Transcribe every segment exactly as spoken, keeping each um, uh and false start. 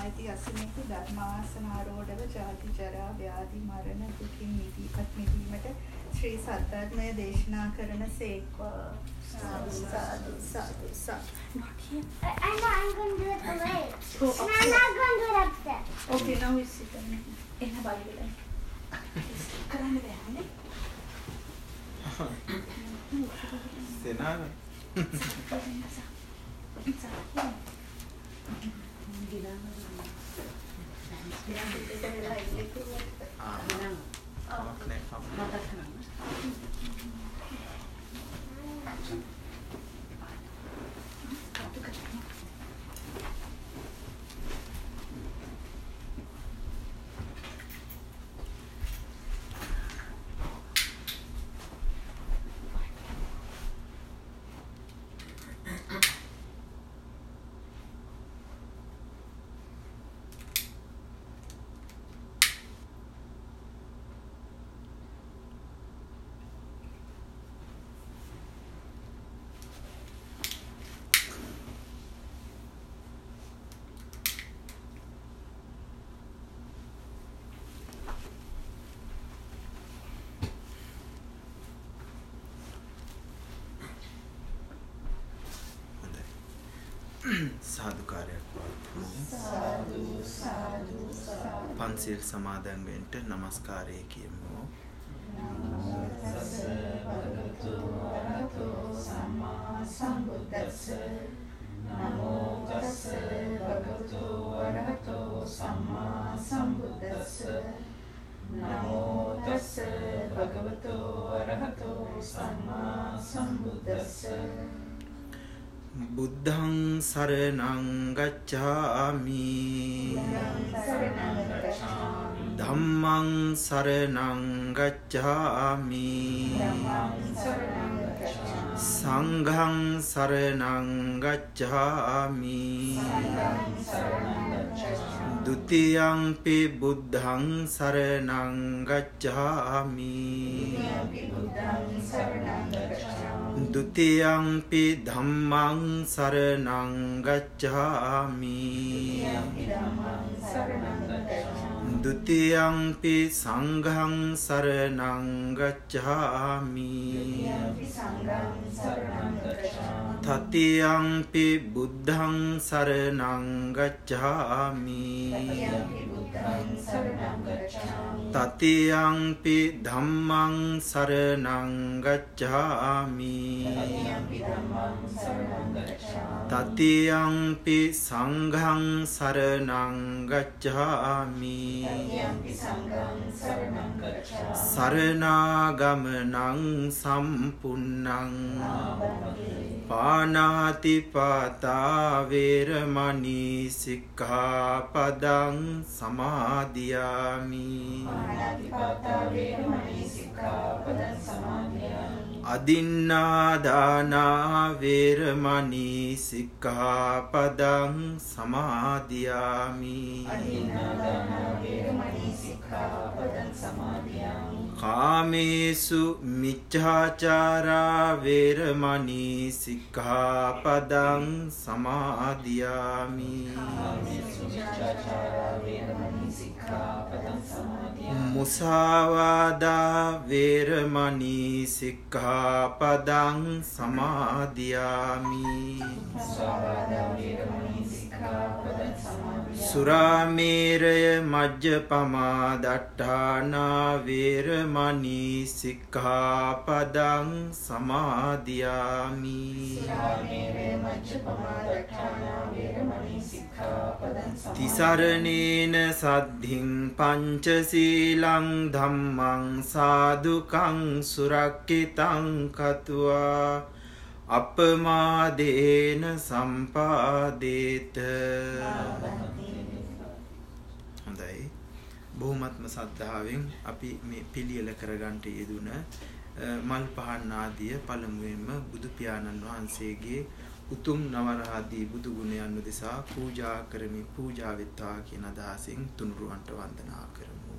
ඇති අසුනිකු ධර්මාසනාරෝඩව ජාති ජරා ව්‍යාධි මරණ දුකින් මිදීපත් මිදීමට ශ්‍රී සද්ධර්මය දේශනා කරන සේක්වා. Sadhu, sadhu, sadhu, sadhu. Not here. I, I know, I'm going to do it away. Go No, I'm not going to do it upstairs. Okay, now you sit down. In a Bible. Karana behane. Senara. සාදුකාරයක් පවත්වමු. සාදු සාදු සාදු. පන්සිල් සමාදන් වෙන්න නමස්කාරය කියමු. නමෝ තස්ස භගවතු වරහතෝ සම්මා සම්බුද්දස්ස. නමෝ තස්ස භගවතු වරහතෝ සම්මා සම්බුද්දස්ස. නමෝ තස්ස භගවතු වරහතෝ සම්මා සම්බුද්දස්ස. බුද්ධං සරණං ගච්ඡාමි. ධම්මං සරණං ගච්ඡාමි. සංඝං සරණං ගච්ඡාමි. ဒုတိယံ පි බුද්ධං සරණං ගච්ඡාමි. ဒုတိယံ පි ධම්මං සරණං ගච්ඡාමි. ဒုတိယံ පි සංඝං සරණං ගච්ඡාමි. တတိယံ පි බුද්ධං සරණං ගච්ඡාමි. တတိယံ පි ධම්මං සරණං ගච්ඡාමි. တတိယံ පි සංඝං සරණං ගච්ඡාමි. සරණාගමනං සම්පුන්නං පානාති පාතා වේරමණී සික්ඛාපදං සමාදියාමි. අදින්නාදානා වේරමණී සික්ඛාපදං සමාදියාමි. කාමේසු මිච්ඡාචාරා වේරමණී සික්ඛාපදං සමාදියාමි. මුසාවාදා වේරමණී සික්ඛාපදං සමාදියාමි. සුරාමේරය මජ්ජපමා දට්ඨානා වේරමණී සික්ඛාපදං සමාදියාමි. තිසරණේන සද්ධින් පංචසීලං ධම්මං සාදුකං සුරක්ඛිතං කତ୍වා අපමාදේන සම්පාදේත. හොඳයි. බොහොමත්ම සද්ධාවෙන් අපි මේ පිළියෙල කරගන්නට යෙදුන මල් පහන් ආදිය පළමුවෙන්ම බුදු පියාණන් වහන්සේගේ උතුම් නවරහදී බුදු ගුණයන් උදෙසා පූජා කරමි. පූජා වෙත්වා කියන අදහසින් තුනුරුවන්ට වන්දනා කරමු.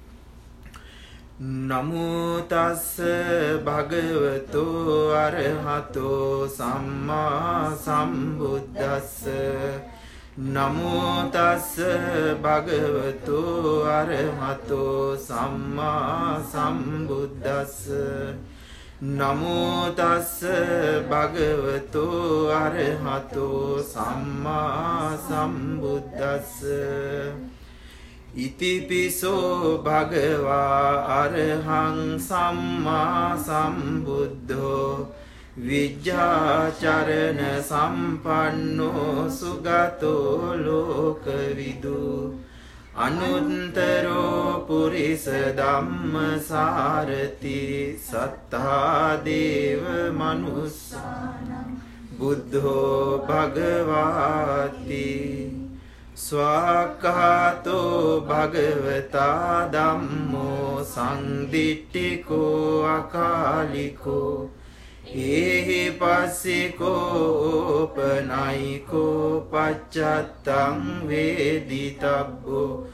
නමෝ තස්ස භගවතෝ අරහතෝ සම්මා සම්බුද්දස්ස. Namo tassa bhagavato arahato samma sambuddhassa. Namo tassa bhagavato arahato samma sambuddhassa. Itipiso bhagava arahang samma sambuddho. Vijjācarana sampanno sugato lokavidu. Anuttaro purisa dhamma sārati sattā deva manussanam buddho bhagavati. Swakhato bhagavata dhammo sanditthiko akaliko. Ehi passiko panayiko paccattang veditabbo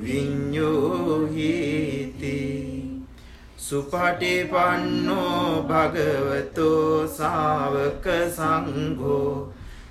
viññohiti. Supatipanno bhagavato sāvaka sangho.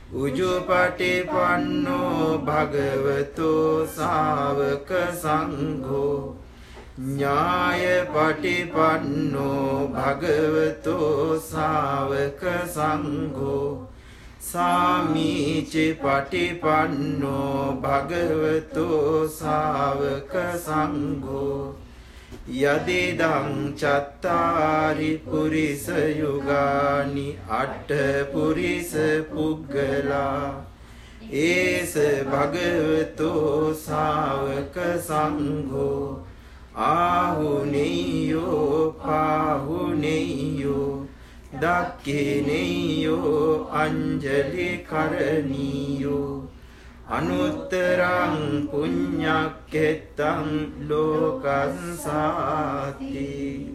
Ujupatipanno bhagavato sāvaka sangho. Nyāya patipanno bhagavato sāvaka sangho. Sāmici patipanno bhagavato sāvaka sangho. Yadidang cattari purisa yugani atta purisa puggala. Esa bhagavato sāvaka sangho. Ahuneyo pahuneyo dakkineyo anjali karaniyo. Anuttarang puññakkettang lokansati.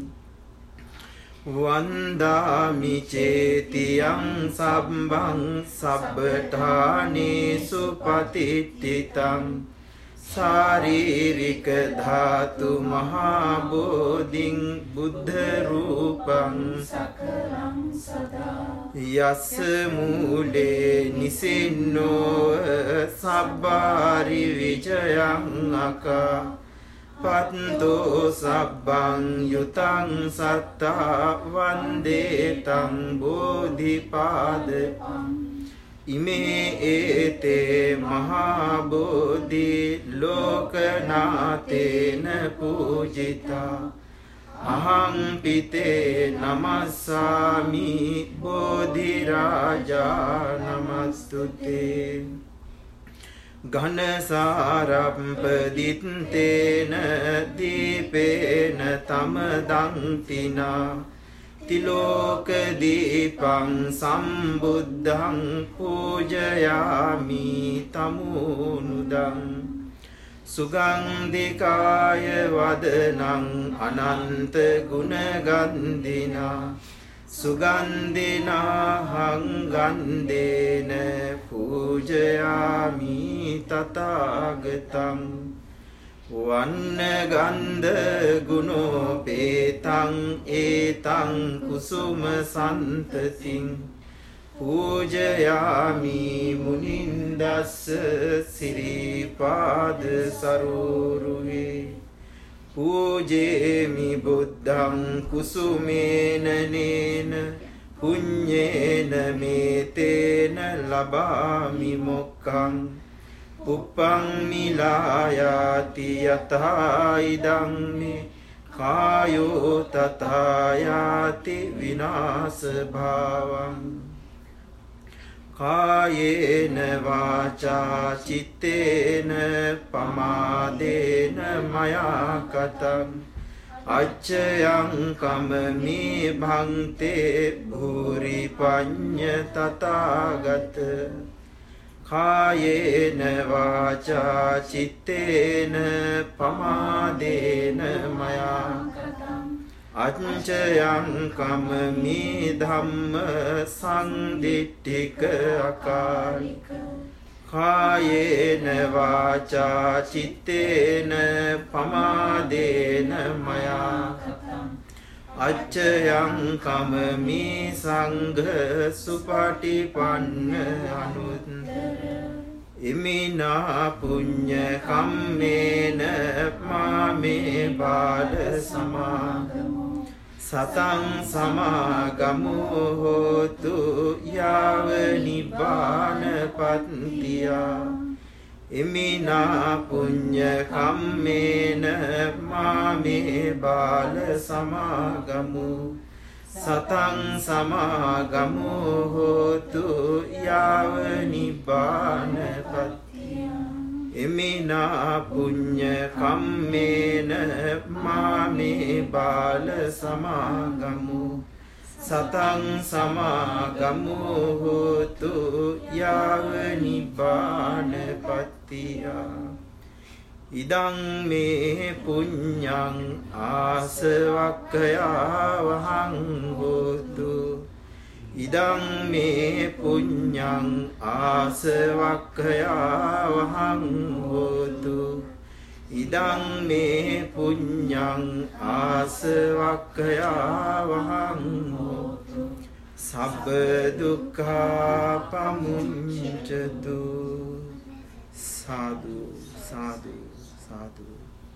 Vandami cetiyang sabbang sabbathanesu patittitang. Sāririka dhātu mahābodhiṃ buddha rūpaṃ sakalam sadā. Yassa mūle nisinno sabbāri vijayaṃ akā. Patto sabbaṃ yutaṃ sattā vandetāṃ bodhipādapam. Ime ete mahabodhi lokanatena pujita. Aham pite namassami bodhi raja namastute. Ghanasarampadittena dīpena tamadangtina. Tiloka dīpaṃ sambuddhaṃ pujayāmi tamunudam. Sugandhikāya vadanaṃ ananta gunagandhina. Sugandhinahaṃ gandhena pujayāmi tathāgataṃ. Vanna gandha gunopetaṃ etaṃ kusuma santatiṃ. Pujayāmi munindassa siripada saroruhe. Pujemi buddhaṃ kusumena nena. Punyena metena labami mokkaṃ. Uppang milayati yatha idang me kāyo tathayati vināsa bhāvaṃ. Kāyena vācā cittena pamādena maya kataṃ. Accayaṃ kamami bhante bhuri pañña tathāgata. Kāyena vācā cittena pamādena maya accayaṃ kamami dhamma sanditthika akārika. Kāyena vācā cittena pamādena maya accayaṃ kamami sangha supatipanna anuttara. ඉමිනා පුඤ්ඤ කම්මේන මාමේ බාල සමාගමෝ සතං සමාගමෝ හෝතු යාව නිබ්බානපත්තියා ඉමිනා පුඤ්ඤ කම්මේන මාමේ බාල සමාගමෝ සතං සමාගමෝ හෝතු යාව නිබ්බානපත්තියා ඉමිනා පුඤ්ඤ කම්මේන මාමේ බාල සමාගමෝ සතං සමාගමෝ හෝතු යාව නිබ්බානපත්තියා ඉදං මේ පුඤ්ඤං ආසවක්ඛයා වහං හෝතු ඉදං මේ පුඤ්ඤං ආසවක්ඛයා වහං හෝතු ඉදං මේ පුඤ්ඤං ආසවක්ඛයා වහං හෝතු සබ්බ දුක්ඛා පමුඤ්චතු සාදු සාදු සාදු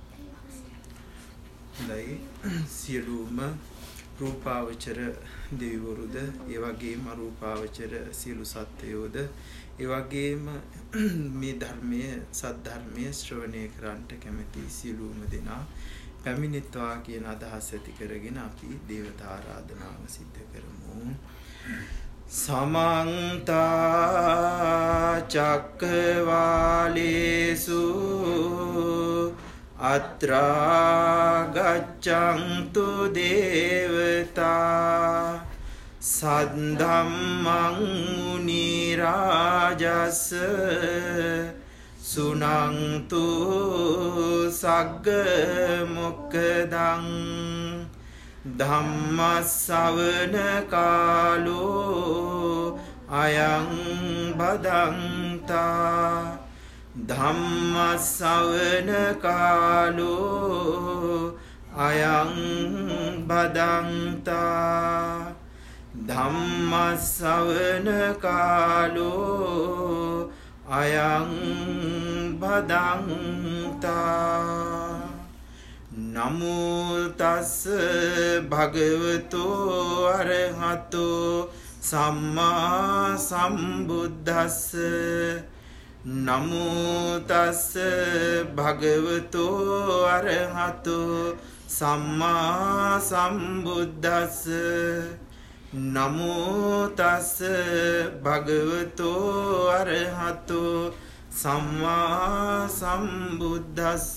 ලයි සියලුම රූපාවචර දෙවිවරුද ඒ වගේම අරූපාවචර සියලු සත්වයෝද ඒ වගේම මේ ධර්මයේ සද්ධර්මයේ ශ්‍රවණය කරන්නට කැමැති සියලුම දෙනා පැමිණෙත්වා කියන අදහස ඇති කරගෙන අපි දේවතා ආරාධනාව සිද්ධ කරමු සමන්ත චක්කවාලේසු අත්‍රා ගච්ඡන්තු දේවතා සද්ධම්මං මුනි රාජස් සුනන්තු සග්ග මොක්ඛදං ධම්ම ශ්‍රවණ කාලෝ අයං බදන්තා ධම්ම ශ්‍රවණ කාලෝ අයං බදන්තා ධම්ම ශ්‍රවණ කාලෝ අයං බදන්තා නමෝ තස් භගවතු අරහතෝ සම්මා සම්බුද්දස්ස නමෝ තස් භගවතු අරහතෝ සම්මා සම්බුද්දස්ස නමෝ තස් භගවතු අරහතෝ සම්මා සම්බුද්දස්ස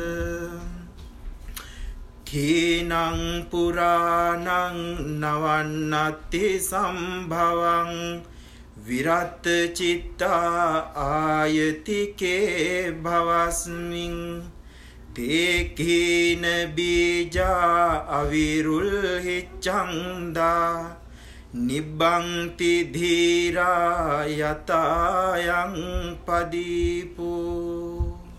කීනං පුරාණං නවන්නත්ති සම්භවං විරත් චිත්තා ආයතිකේ භවස්මින් තේ කීන බීජා අවිරුල් හිච්ඡන්දා නිබ්බන්ති ධීරා යතායන් පදීපෝ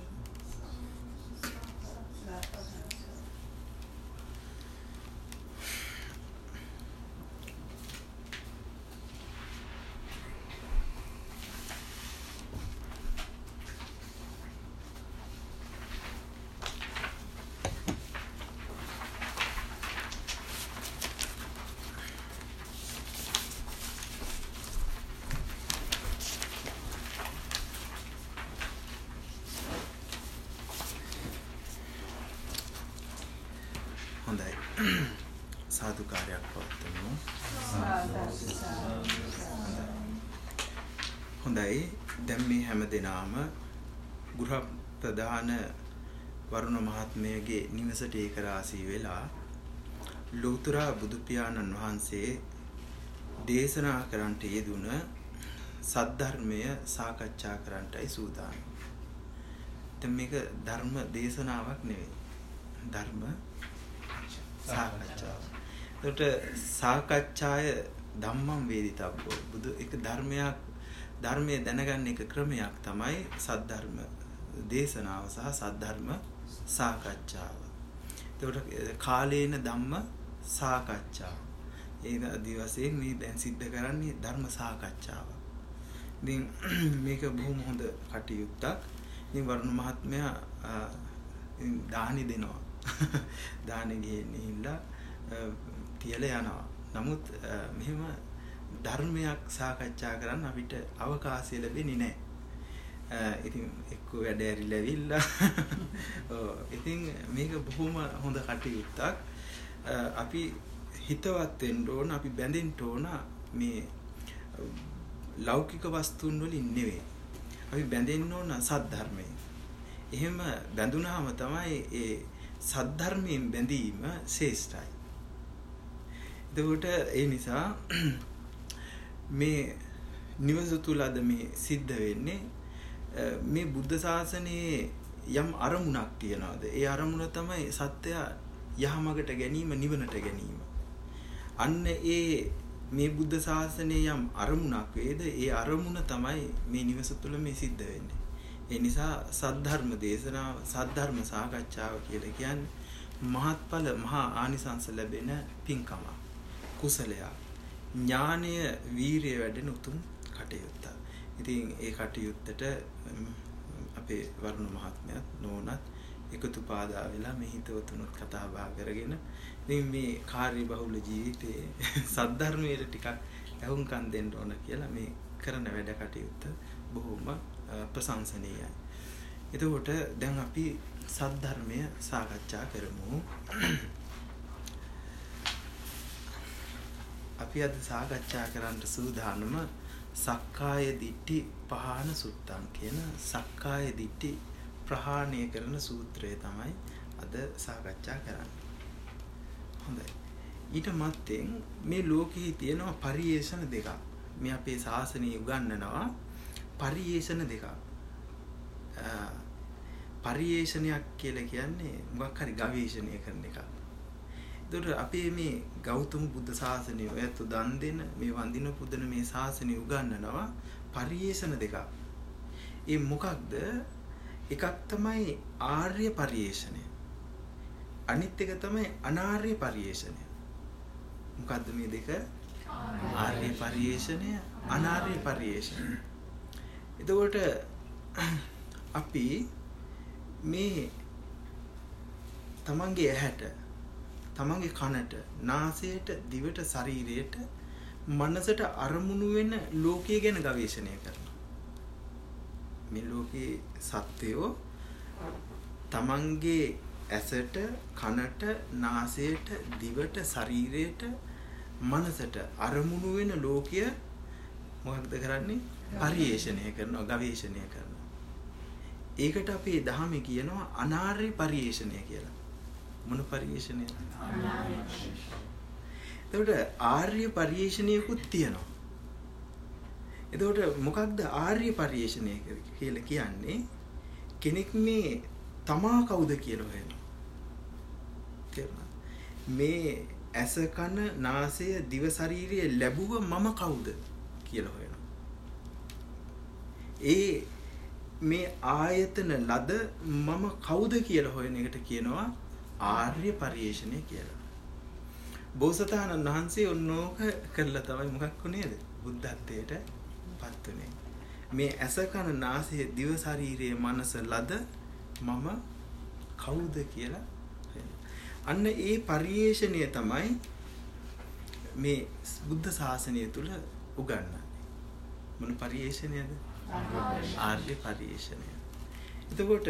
සාදුකාරයක් පවත්වමු. හොඳයි. දැන් මේ හැම දිනාම ගෘහ ප්‍රධාන වරුණ මහත්මයාගේ නිවසට ඒක රාසී වෙලා ලෝතර බුදු පියාණන් වහන්සේ දේශනා කරන්නට යෙදුන සද්ධර්මය සාකච්ඡා කරන්නටයි සූදානම්. දැන් මේක ධර්ම දේශනාවක් නෙවෙයි. ධර්ම සාකච්ඡාව. ඒකට සාකච්ඡාය ධම්මං වේදිතබ්බෝ. බුදු එක ධර්මයක් ධර්මයේ දැනගන්න එක ක්‍රමයක් තමයි සද්ධර්ම දේශනාව සහ සද්ධර්ම සාකච්ඡාව. ඒකට කාලේන ධම්ම සාකච්ඡාව. ඒ ආදි වශයෙන් මේ දැන් සිද්ධ කරන්නේ ධර්ම සාකච්ඡාව. ඉතින් මේක බොහොම හොඳ කටයුත්තක්. ඉතින් වරුණ මහත්මයා දානි දෙනවා. දානි ගිහිල්ලා තියලා යනවා. නමුත් මෙහෙම ධර්මයක් සාකච්ඡා කරන්න අපිට අවකාශය ලැබෙන්නේ නැහැ. ඉතින් එක්ක වැඩ ඇරිලා ඇවිල්ලා ඔව් ඉතින් මේක බොහොම හොඳ කටයුත්තක්. අපි හිතවත් වෙන්න ඕන, අපි බැඳෙන්න ඕන මේ ලෞකික වස්තුන් වලින් නෙවෙයි. අපි බැඳෙන්න ඕන සද්ධර්මයෙන්. එහෙම බැඳුනහම තමයි ඒ සද්ධර්මයෙන් බැඳීම ශ්‍රේෂ්ඨයි. එතකොට ඒ නිසා මේ නිවස තුල අද මේ සිද්ධ වෙන්නේ මේ බුද්ධ ශාසනයේ යම් අරමුණක් තියනවාද? ඒ අරමුණ තමයි සත්‍ය යහමගට ගැනීම, නිවනට ගැනීම. අන්න ඒ මේ බුද්ධ ශාසනයේ යම් අරමුණක් වේද, ඒ අරමුණ තමයි මේ නිවස තුල මේ සිද්ධ වෙන්නේ. ඒ නිසා සද්ධර්ම දේශනාව, සද්ධර්ම සාකච්ඡාව කියලා කියන්නේ මහත්ඵල මහා ආනිසංස ලැබෙන පින්කම, කුසලයක්, ඥානය, වීරිය වැඩෙන උතුම් කටයුත්තක්. ඉතින් ඒ කටයුත්තට අපේ වරුණ මහත්මයාත් නෝනත් එකතු පාදා වෙලා මේ හිතවතුනුත් කතා බහ කරගෙන ඉතින් මේ කාර්ය බහුල ජීවිතයේ සද්ධර්මයට ටිකක් ඇහුම්කන් දෙන්න ඕන කියලා මේ කරන වැඩ කටයුත්ත බොහොම ප්‍රශංසනීයයි. එතකොට දැන් අපි සද්ධර්මය සාකච්ඡා කරමු. අපි අද සාකච්ඡා කරන්න සූදානම සක්කාය දිට්ඨි පහාන සුත්තං කියන සක්කාය දිට්ඨි ප්‍රහාණය කරන සූත්‍රය තමයි අද සාකච්ඡා කරන්නේ. හොඳයි. ඊට මත්තෙන් මේ ලෝකයේ තියෙන පරිේෂණ දෙකක්. මේ අපේ ශාසනය උගන්වනවා පරිේෂණ දෙකක්. පරිේෂණයක් කියලා කියන්නේ මොකක් හරි ගවේෂණය කරන එකක්. ඒතකොට අපේ මේ ගෞතම බුද්ධ ශාසනය ඔයත් දන් දෙන මේ වන්දින පුදන මේ ශාසනය උගන්වනවා පරිේෂණ දෙකක්. ඒ මොකක්ද? එකක් තමයි ආර්ය පරිේෂණය. අනිත් එක තමයි අනාර්ය පරිේෂණය. මොකද්ද මේ දෙක? ආර්ය පරිේෂණය, අනාර්ය පරිේෂණය. එතකොට අපි මේ තමන්ගේ ඇහැට, තමන්ගේ කනට, නාසයට, දිවට, ශරීරයට, මනසට අරමුණු වෙන ලෝකය ගැන ගවේෂණය කරනවා. මේ ලෝකේ සත්‍යෝ තමන්ගේ ඇසට, කනට, නාසයට, දිවට, ශරීරයට, මනසට අරමුණු වෙන ලෝකය මොකක්ද කරන්නේ? පරිේෂණය කරනවා, ගවේෂණය කරනවා. ඒකට අපේ දහමේ කියනවා අනාර්ය පරිේෂණය කියලා. මොන පරිේෂණයද? අනාර්ය පරිේෂණය. එතකොට ආර්ය පරිේෂණයකුත් තියෙනවා. එතකොට මොකක්ද ආර්ය පරිේෂණය කියලා කියන්නේ? කෙනෙක් මේ තමා කවුද කියලා හොයනවා. මේ ඇස, කන, නාසය, දිව, ශරීරය ලැබුව මම කවුද කියලා හොයනවා. ඒ මේ ආයතන ලද මම කවුද කියලා හොයන එකට කියනවා ආර්ය පරිේෂණය කියලා. බෝසතාණන් වහන්සේ ඔන්නෝක කරලා තමයි මොකක් වුණේද? බුද්ධත්වයට පත් වුණේ. මේ ඇස, කන, නාසය, දිව, ශරීරය, මනස ලද මම කවුද කියලා අන්න ඒ පරිේෂණය තමයි මේ බුද්ධ ශාසනය තුල උගන්වන්නේ. මොන පරිේෂණයද? ආර්ය පරිේෂණය. එතකොට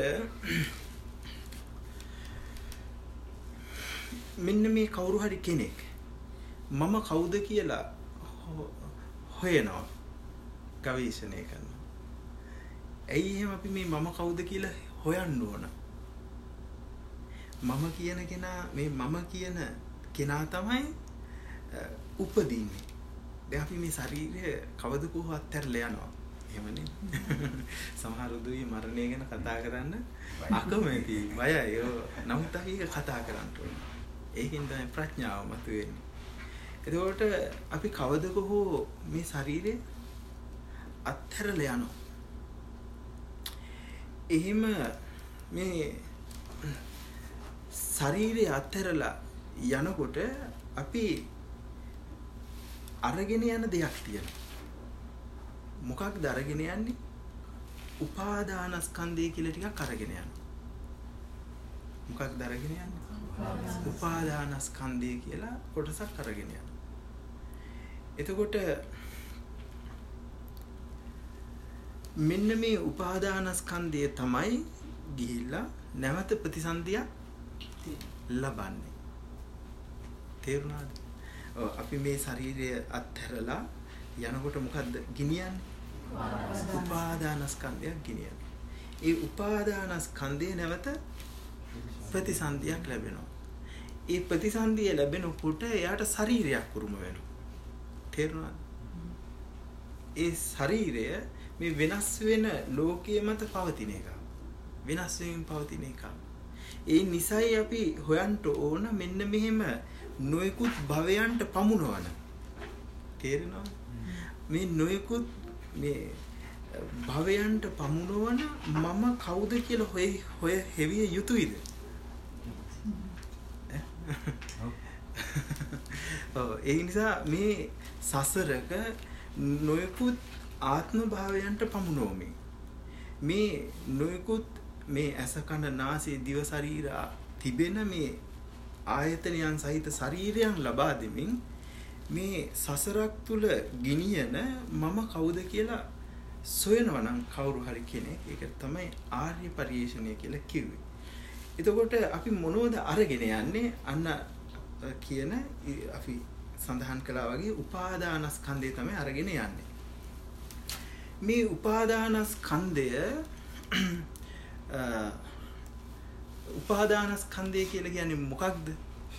මෙන්න මේ කවුරු හරි කෙනෙක් මම කවුද කියලා හොයනවා, ගවේෂණය කරනවා. ඇයි එහෙම අපි මේ මම කවුද කියලා හොයන්න ඕන? මම කියන කෙනා, මේ මම කියන කෙනා තමයි උපදින්නේ. දැන් අපි මේ ශරීරය කවද කොහොම අත්හැරලා යනවා. එහෙමනේ. සමහර උදවිය මරණය ගැන කතා කරන්න අකමැති, බයයි. නමුත් අපි ඒක කතා කරන්න ඕනේ. ඒකෙන් තමයි ප්‍රඥාව මතුවෙන්නේ. එතකොට අපි කවද කොහොම මේ ශරීරය අත්හැරලා යනවා. එහෙම මේ ශරීරය අත්හැරලා යනකොට අපි අරගෙන යන දෙයක් තියෙනවා. මොකක්ද අරගෙන යන්නේ? උපාදානස්කන්ධය කියලා ටිකක් අරගෙන යනවා. මොකක්ද අරගෙන යන්නේ? උපාදානස්කන්ධය කියලා කොටසක් අරගෙන යනවා. එතකොට මෙන්න මේ උපාදානස්කන්ධය තමයි ගිහිල්ලා නැවත ප්‍රතිසන්දියක් ලබන්නේ. තේරුණාද? ඔව් අපි මේ ශරීරය අත්හැරලා යනකොට මොකද්ද ගිනියන්නේ? උපාදානස්කන්ධයක් ගිනියන්නේ. ඒ උපාදානස්කන්ධය නැවත ප්‍රතිසන්දියක් ලැබෙනවා. ඒ ප්‍රතිසන්දිය ලැබෙනකොට එයාට ශරීරයක් උරුම වෙනවා. තේරුණාද? ඒ ශරීරය මේ වෙනස් වෙන ලෝකයේ මත පවතින එක. වෙනස් වෙමින් පවතින එක. ඒ නිසයි අපි හොයන්න ඕන මෙන්න මෙහෙම නොයෙකුත් භවයන්ට පමුණවන. තේරෙනවද? මේ නොයෙකුත් මේ භවයන්ට පමුණවන මම කවුද කියලා හොය හොය හෙවිය යුතුයද? ඔව් ඒ නිසා මේ සසරක නොයෙකුත් ආත්ම භාවයන්ට පමුණවමි. මේ නොයෙකුත් මේ ඇස කන නාසය දිව ශරීර තිබෙන මේ ආයතනයන් සහිත ශරීරයන් ලබා දෙමින් මේ සසරක් තුල ගිනියන මම කවුද කියලා සොයනවා නම් කවුරු හරි කෙනෙක් ඒක තමයි ආර්ය පරිශ්‍රණය කියලා කිව්වේ. එතකොට අපි මොනවද අරගෙන යන්නේ? අන්න කියන අපි සඳහන් කළා වගේ උපාදානස්කන්ධය තමයි අරගෙන යන්නේ. මේ උපාදානස්කන්ධය උපාදානස්කන්ධය කියලා කියන්නේ මොකක්ද?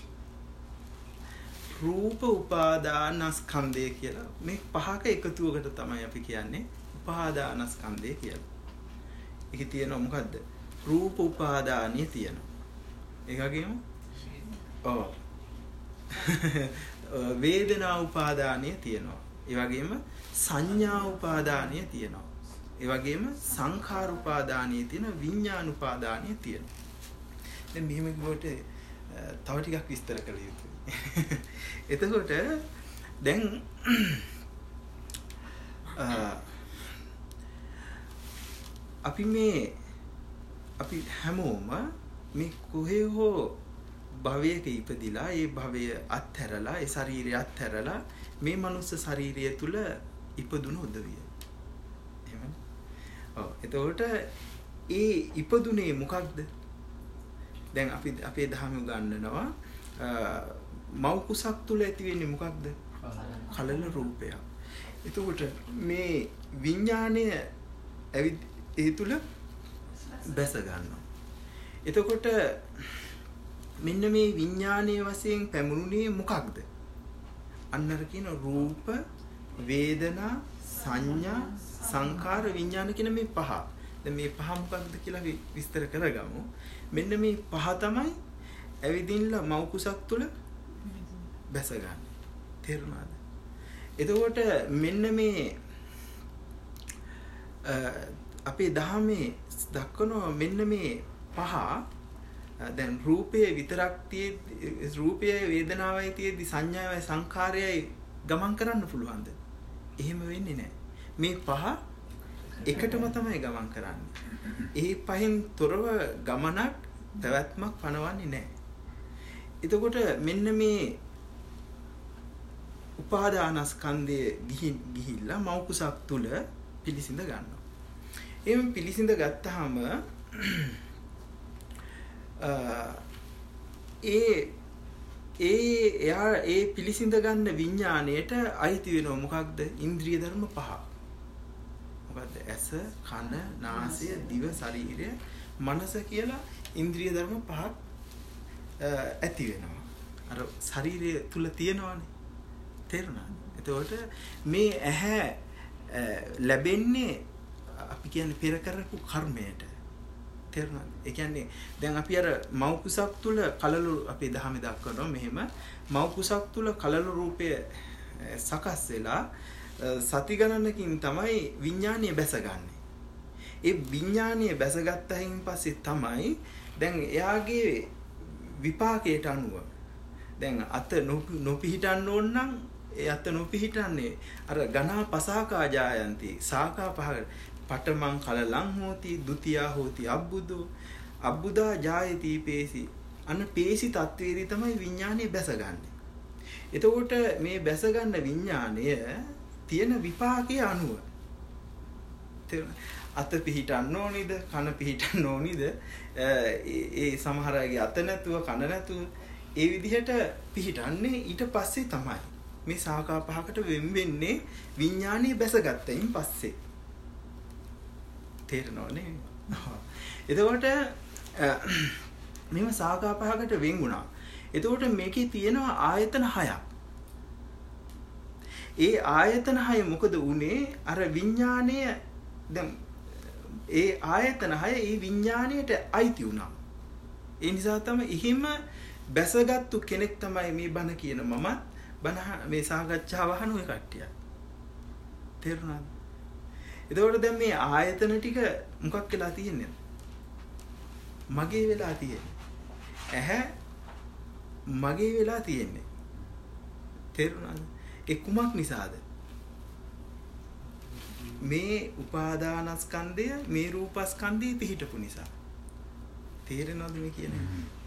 රූප උපාදානස්කන්ධය කියලා මේ පහක එකතුවකට තමයි අපි කියන්නේ උපාදානස්කන්ධය කියලා. ඒකේ තියෙනවා මොකද්ද? රූප උපාදානිය තියෙනවා. ඒක වගේම ඔව් වේදනා උපාදානිය තියෙනවා. ඒ වගේම සංඥා උපාදානිය තියෙනවා. ඒ වගේම සංඛාර උපාදානිය තියෙන විඥාන උපාදානිය තියෙනවා. දැන් මෙහෙම කිව්වට තව ටිකක් විස්තර කළ යුතුයි. එතකොට දැන් අපි මේ අපි හැමෝම මේ කොහේ හෝ භවයක ඉපදිලා ඒ භවය අත්හැරලා ඒ ශරීරය අත්හැරලා මේ මනුස්ස ශරීරය තුල ඉපදුණු උදවිය. එහෙමද? ඔව්. එතකොට ඒ ඉපදුනේ මොකක්ද? දැන් අපි අපේ ධර්ම උගන්වනවා මව් කුසක් තුල ඇති වෙන්නේ මොකක්ද? කලල රූපයක්. එතකොට මේ විඥාණය ඇවිත් ඒ තුල බැස ගන්නවා. එතකොට මෙන්න මේ විඥානයේ වශයෙන් පැමුණුනේ මොකක්ද? අන්නර කියන රූප, වේදනා, සංඥා, සංකාර, විඥාන කියන මේ පහ. දැන් මේ පහ මොකක්ද කියලා අපි විස්තර කරගමු. මෙන්න මේ පහ තමයි ඇවිදින්ලා මව් කුසක් තුල බැස ගන්න. තේරුණාද? එතකොට මෙන්න මේ අපේ දහමේ දක්වනවා මෙන්න මේ පහ දැන් රූපයේ විතරක් තියෙද්දි රූපයේ වේදනාවයි තියෙද්දි සංඥාවයි සංඛාරයයි ගමන් කරන්න පුළුවන්ද? එහෙම වෙන්නේ නැහැ. මේ පහ එකටම තමයි ගමන් කරන්නේ. ඒ පහෙන් තොරව ගමනක් පැවැත්මක් පනවන්නේ නැහැ. එතකොට මෙන්න මේ උපාදානස්කන්ධයේ ගිහින් ගිහිල්ලා මව් කුසක් තුල පිළිසිඳ ගන්නවා. එහෙම පිළිසිඳ ගත්තාම ඒ ඒ එයා ඒ පිළිසිඳ ගන්න විඥාණයට අයිති වෙනවා මොකක්ද? ඉන්ද්‍රිය ධර්ම පහ. මොකද්ද? ඇස, කන, නාසය, දිව, ශරීරය, මනස කියලා ඉන්ද්‍රිය ධර්ම පහක් ඇති වෙනවා. අර ශරීරය තුල තියෙනවානේ. තේරුණාද? එතකොට මේ ඇහැ ලැබෙන්නේ අපි කියන්නේ පෙර කරපු කර්මයට. තේරුණාද? ඒ කියන්නේ දැන් අපි අර මව් කුසක් තුල කලලු අපේ දහමේ දක්වනවා මෙහෙම මව් කුසක් තුල කලලු රූපය සකස් වෙලා සති ගණනකින් තමයි විඥානීය බැසගන්නේ. ඒ විඥානීය බැසගත්තයින් පස්සේ තමයි දැන් එයාගේ විපාකයට අනුව දැන් අත නොපිහිටන්න ඕන නම් ඒ අත නොපිහිටන්නේ අර ගනා පසාකා ජායන්ති සාකා පහ පඨමං කලලං හෝති ဒ ුතියා හෝති අබ්බුදෝ අබ්බුදා ජායති පේසි අන්න පේසි තත්වයේදී තමයි විඥානය බැසගන්නේ. එතකොට මේ බැසගන්න විඥානය තියෙන විපාකයේ අනුව අත පිහිටන්න ඕනිද කන පිහිටන්න ඕනිද ඒ සමහර අයගේ අත නැතුව කන නැතුව ඒ විදිහට පිහිටන්නේ ඊට පස්සේ තමයි මේ සාකා පහකට වෙන් වෙන්නේ විඥානීය බැසගත්තයින් පස්සේ තේරෙනවනේ. එතකොට මේව සාකා පහකට වෙන් වුණා. එතකොට මේකේ තියෙනවා ආයතන හයක්. ඒ ආයතන හය මොකද උනේ? අර විඥානය දැන් ඒ ආයතන හය ඒ විඥාණයට අයිති වුණා. ඒ නිසා තමයි එහෙම බැසගත්තු කෙනෙක් තමයි මේ බණ කියන මමත් බණ මේ සාකච්ඡාව අහන ඔය කට්ටිය. තේරුණාද? එතකොට දැන් මේ ආයතන ටික මොකක් වෙලා තියෙන්නේ? මගේ වෙලා තියෙන්නේ. ඇහැ මගේ වෙලා තියෙන්නේ. තේරුණාද? ඒ කුමක් නිසාද? මේ උපාදානස්කන්ධය මේ රූපස්කන්ධය පිහිටපු නිසා. තේරෙනවද මේ කියන්නේ?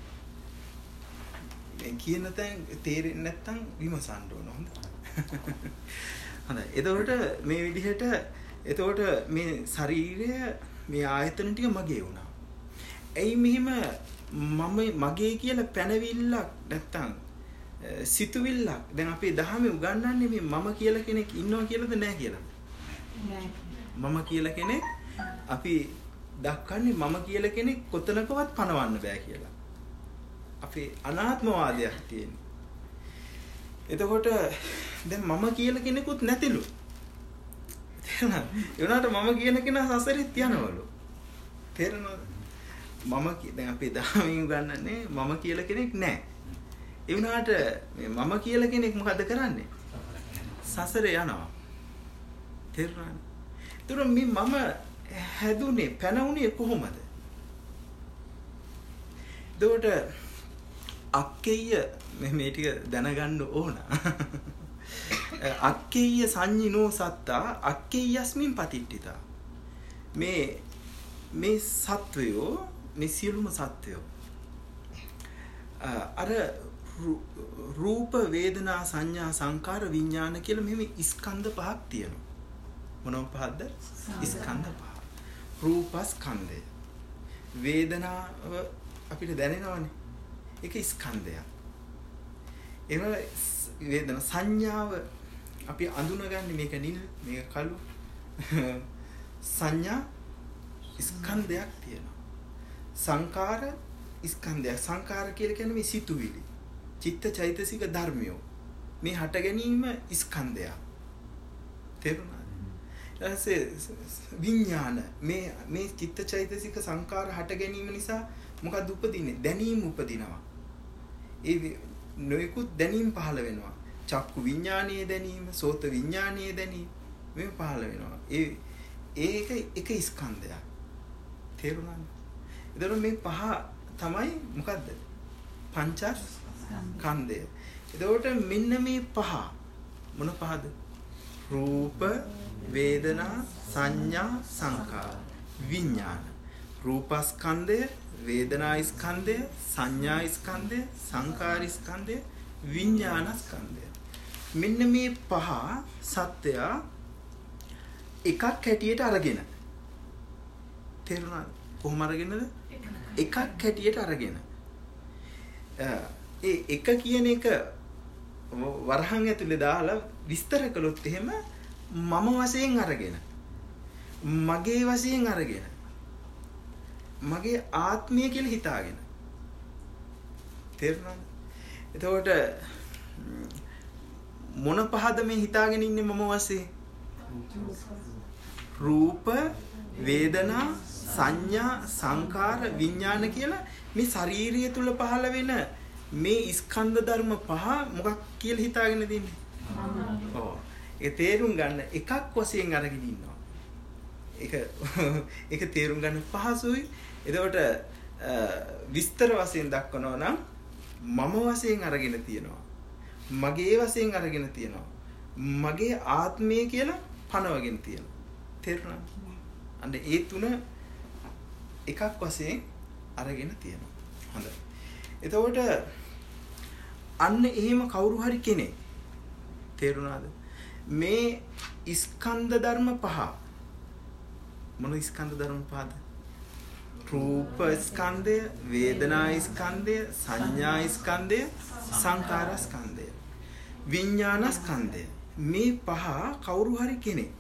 මේ කියන තැන් තේරෙන්නේ නැත්නම් විමසන්න ඕන. හොඳයි. හොඳයි. එතකොට මේ විදිහට එතකොට මේ ශරීරය මේ ආයතන ටික මගේ වුණා. එයි මෙහිම මම මගේ කියලා පැනවිල්ලක් නැත්තම් සිතුවිල්ලක් දැන් අපේ දහමේ උගන්වන්නේ මේ මම කියලා කෙනෙක් ඉන්නවා කියලාද නැහැ කියලා. මම කියලා කෙනෙක් අපි දක්වන්නේ මම කියලා කෙනෙක් කොතනකවත් පනවන්න බෑ කියලා. අපේ අනාත්මවාදයක් තියෙනවා. එතකොට දැන් මම කියලා කෙනෙකුත් නැතිලු. තේරුණාද? ඒ වුණාට මම කියන කෙනා සසරෙත් යනවලු. තේරෙනවද? මම දැන් අපේ දහමින් උගන්වන්නේ මම කියලා කෙනෙක් නැහැ. ඒ වුණාට මේ මම කියලා කෙනෙක් මොකද කරන්නේ? සසරේ යනවා. තේරුණාද? ඒතර මේ මම හැදුනේ පැනුනේ කොහොමද? එතකොට අක්කේය මේ ටික දැනගන්න ඕන. අක්කේය සංඤිනෝ සත්තා අක්කේයස්මින් පතිට්ඨිතා. මේ මේ සත්වයෝ මේ සියලුම සත්වයෝ අර රූප වේදනා සංඥා සංකාර විඥාන කියලා මෙහෙම ස්කන්ධ පහක් තියෙනවා. මොනව පහක්ද? ස්කන්ධ පහ. රූපස්කන්ධය. වේදනාව අපිට දැනෙනවනේ. ඒක ස්කන්ධයක්. ඒව වේදනා සංඥාව අපි අඳුනගන්නේ මේක නිල් මේක කළු සංඥා ස්කන්ධයක් තියෙනවා. සංකාර ස්කන්ධයක්. සංකාර කියලා කියන්නේ මේ සිතුවිලි. චිත්ත චෛතසික ධර්මයෝ. මේ හට ගැනීම ස්කන්ධයක්. තේරුණාද? ඊටසේ විඥාන මේ මේ චිත්ත චෛතසික සංකාර හට ගැනීම නිසා මොකද උපදින්නේ? දැනීම උපදිනවා. ඒ නොයෙකුත් දැනීම් පහළ වෙනවා. චක්කු විඥානීය දැනීම, සෝත විඥානීය දැනීම මේ පහළ වෙනවා. ඒ ඒක එක ස්කන්ධයක්. තේරුණාද? එතකොට මේ පහ තමයි මොකද්ද? පංචස්කන්ධය. එතකොට මෙන්න මේ පහ මොන පහද? රූප, වේදනා, සංඥා, සංකාර, විඥාන. රූපස්කන්ධය, වේදනා ස්කන්ධය, සංඥා ස්කන්ධය, සංකාර ස්කන්ධය, විඥාන ස්කන්ධය. මෙන්න මේ පහ සත්‍යය එකක් හැටියට අරගෙන. තේරුණාද? කොහොම අරගෙනද? එකක් හැටියට අරගෙන. ඒ එක කියන එක වරහන් ඇතුලේ දාලා විස්තර කළොත් එහෙම මම වශයෙන් අරගෙන මගේ වශයෙන් අරගෙන මගේ ආත්මය කියලා හිතාගෙන. තේරුණාද? එතකොට මොන පහද මේ හිතාගෙන ඉන්නේ මම වශයෙන්? රූප, වේදනා, සංඥා, සංකාර, විඥාන කියලා මේ ශාරීරිය තුල පහළ වෙන මේ ස්කන්ධ ධර්ම පහ මොකක් කියලා හිතාගෙන දින්නේ? ඔව්. ඒ තේරුම් ගන්න එකක් වශයෙන් අරගෙන ඉන්නවා. ඒක ඒක තේරුම් ගන්න පහසුයි. එතකොට විස්තර වශයෙන් දක්වනවා නම් මම වශයෙන් අරගෙන තියෙනවා. මගේ වශයෙන් අරගෙන තියෙනවා. මගේ ආත්මය කියලා පනවගෙන තියෙනවා. තේරුණාද? අන්න ඒ තුන එකක් වශයෙන් අරගෙන තියෙනවා. හොඳයි. එතකොට අන්න එහෙම කවුරු හරි කෙනෙක් තේරුණාද? මේ ස්කන්ධ ධර්ම පහ මොන ස්කන්ධ ධර්ම පහද? රූප ස්කන්ධය, වේදනා ස්කන්ධය, සංඥා ස්කන්ධය, සංකාර ස්කන්ධය, විඥාන ස්කන්ධය. මේ පහ කවුරු හරි කෙනෙක්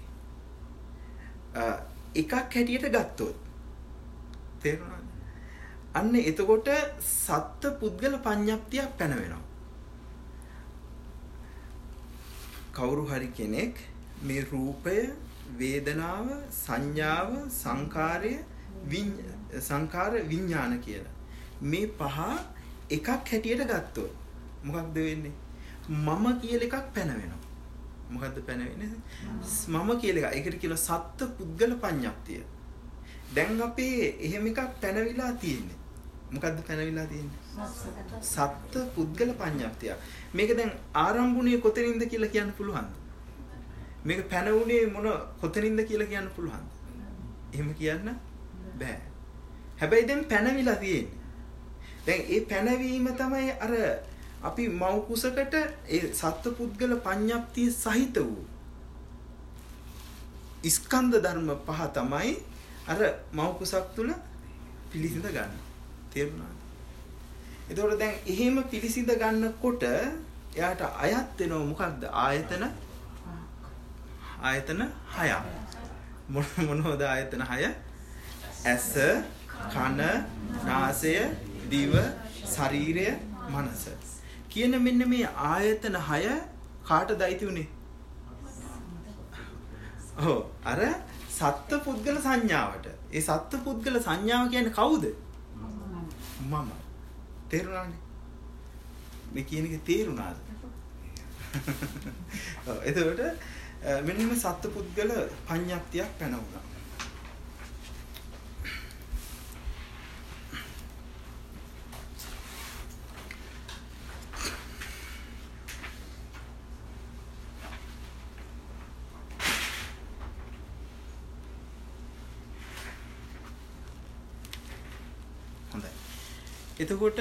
එකක් හැටියට ගත්තොත් තේරුණාද? අන්න එතකොට සත්ත්ව පුද්ගල පඤ්ඤප්තියක් පැන වෙනවා. කවුරු හරි කෙනෙක් මේ රූපය, වේදනාව, සංඥාව, සංකාරය, සංකාර විඥාන කියලා මේ පහ එකක් හැටියට ගත්තොත් මොකක්ද වෙන්නේ? මම කියලා එකක් පැන වෙනවා. මොකද්ද පැන වෙන්නේ? මම කියලා එක. ඒකට කියනවා සත්ත්ව පුද්ගල පඤ්ඤප්තිය. දැන් අපේ එහෙම එකක් පැනවිලා තියෙන්නේ. මොකද්ද පැනවිලා තියෙන්නේ? සත්ත්ව පුද්ගල පඤ්ඤප්තිය. මේක දැන් ආරම්භුණේ කොතනින්ද කියලා කියන්න පුළුවන්ද? මේක පැනුනේ මොන කොතනින්ද කියලා කියන්න පුළුවන්ද? එහෙම කියන්න බෑ. හැබැයි දැන් පැනවිලා තියෙන්නේ. දැන් ඒ පැනවීම තමයි අර අපි මව් කුසකට ඒ සත්පුද්ගල පඤ්ඤප්තිය සහිත වූ ස්කන්ධ ධර්ම පහ තමයි අර මව් කුසක් තුල පිළිසිඳ ගන්න. තේරුණාද? එතකොට දැන් එහෙම පිළිසිඳ ගන්නකොට එයාට අයත් වෙනව මොකක්ද? ආයතන ආයතන හයක්. මොන මොනවද ආයතන හය? ඇස, කන, නාසය, දිව, ශරීරය, මනස. කියන මෙන්න මේ ආයතන හය කාටද අයිති උනේ? ඔව් අර සත්ත්ව පුද්ගල සංඥාවට. ඒ සත්ත්ව පුද්ගල සංඥාව කියන්නේ කවුද? මම. තේරුණානේ? මේ කියන එක තේරුණාද? ඔව් එතකොට මෙන්න මේ සත්ත්ව පුද්ගල පඤ්ඤප්තියක් පැනවුණා. එතකොට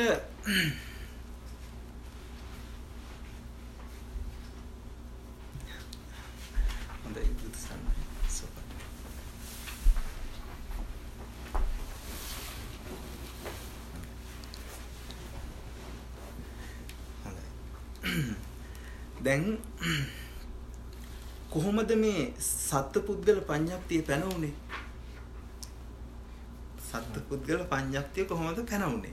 හොඳයි දුස්සන්න සෝපා හොඳයි දැන් කොහොමද මේ සත්පුද්ගල පඤ්ඤප්තිය පැනුනේ? සත්පුද්ගල පඤ්ඤප්තිය කොහොමද පැනුනේ?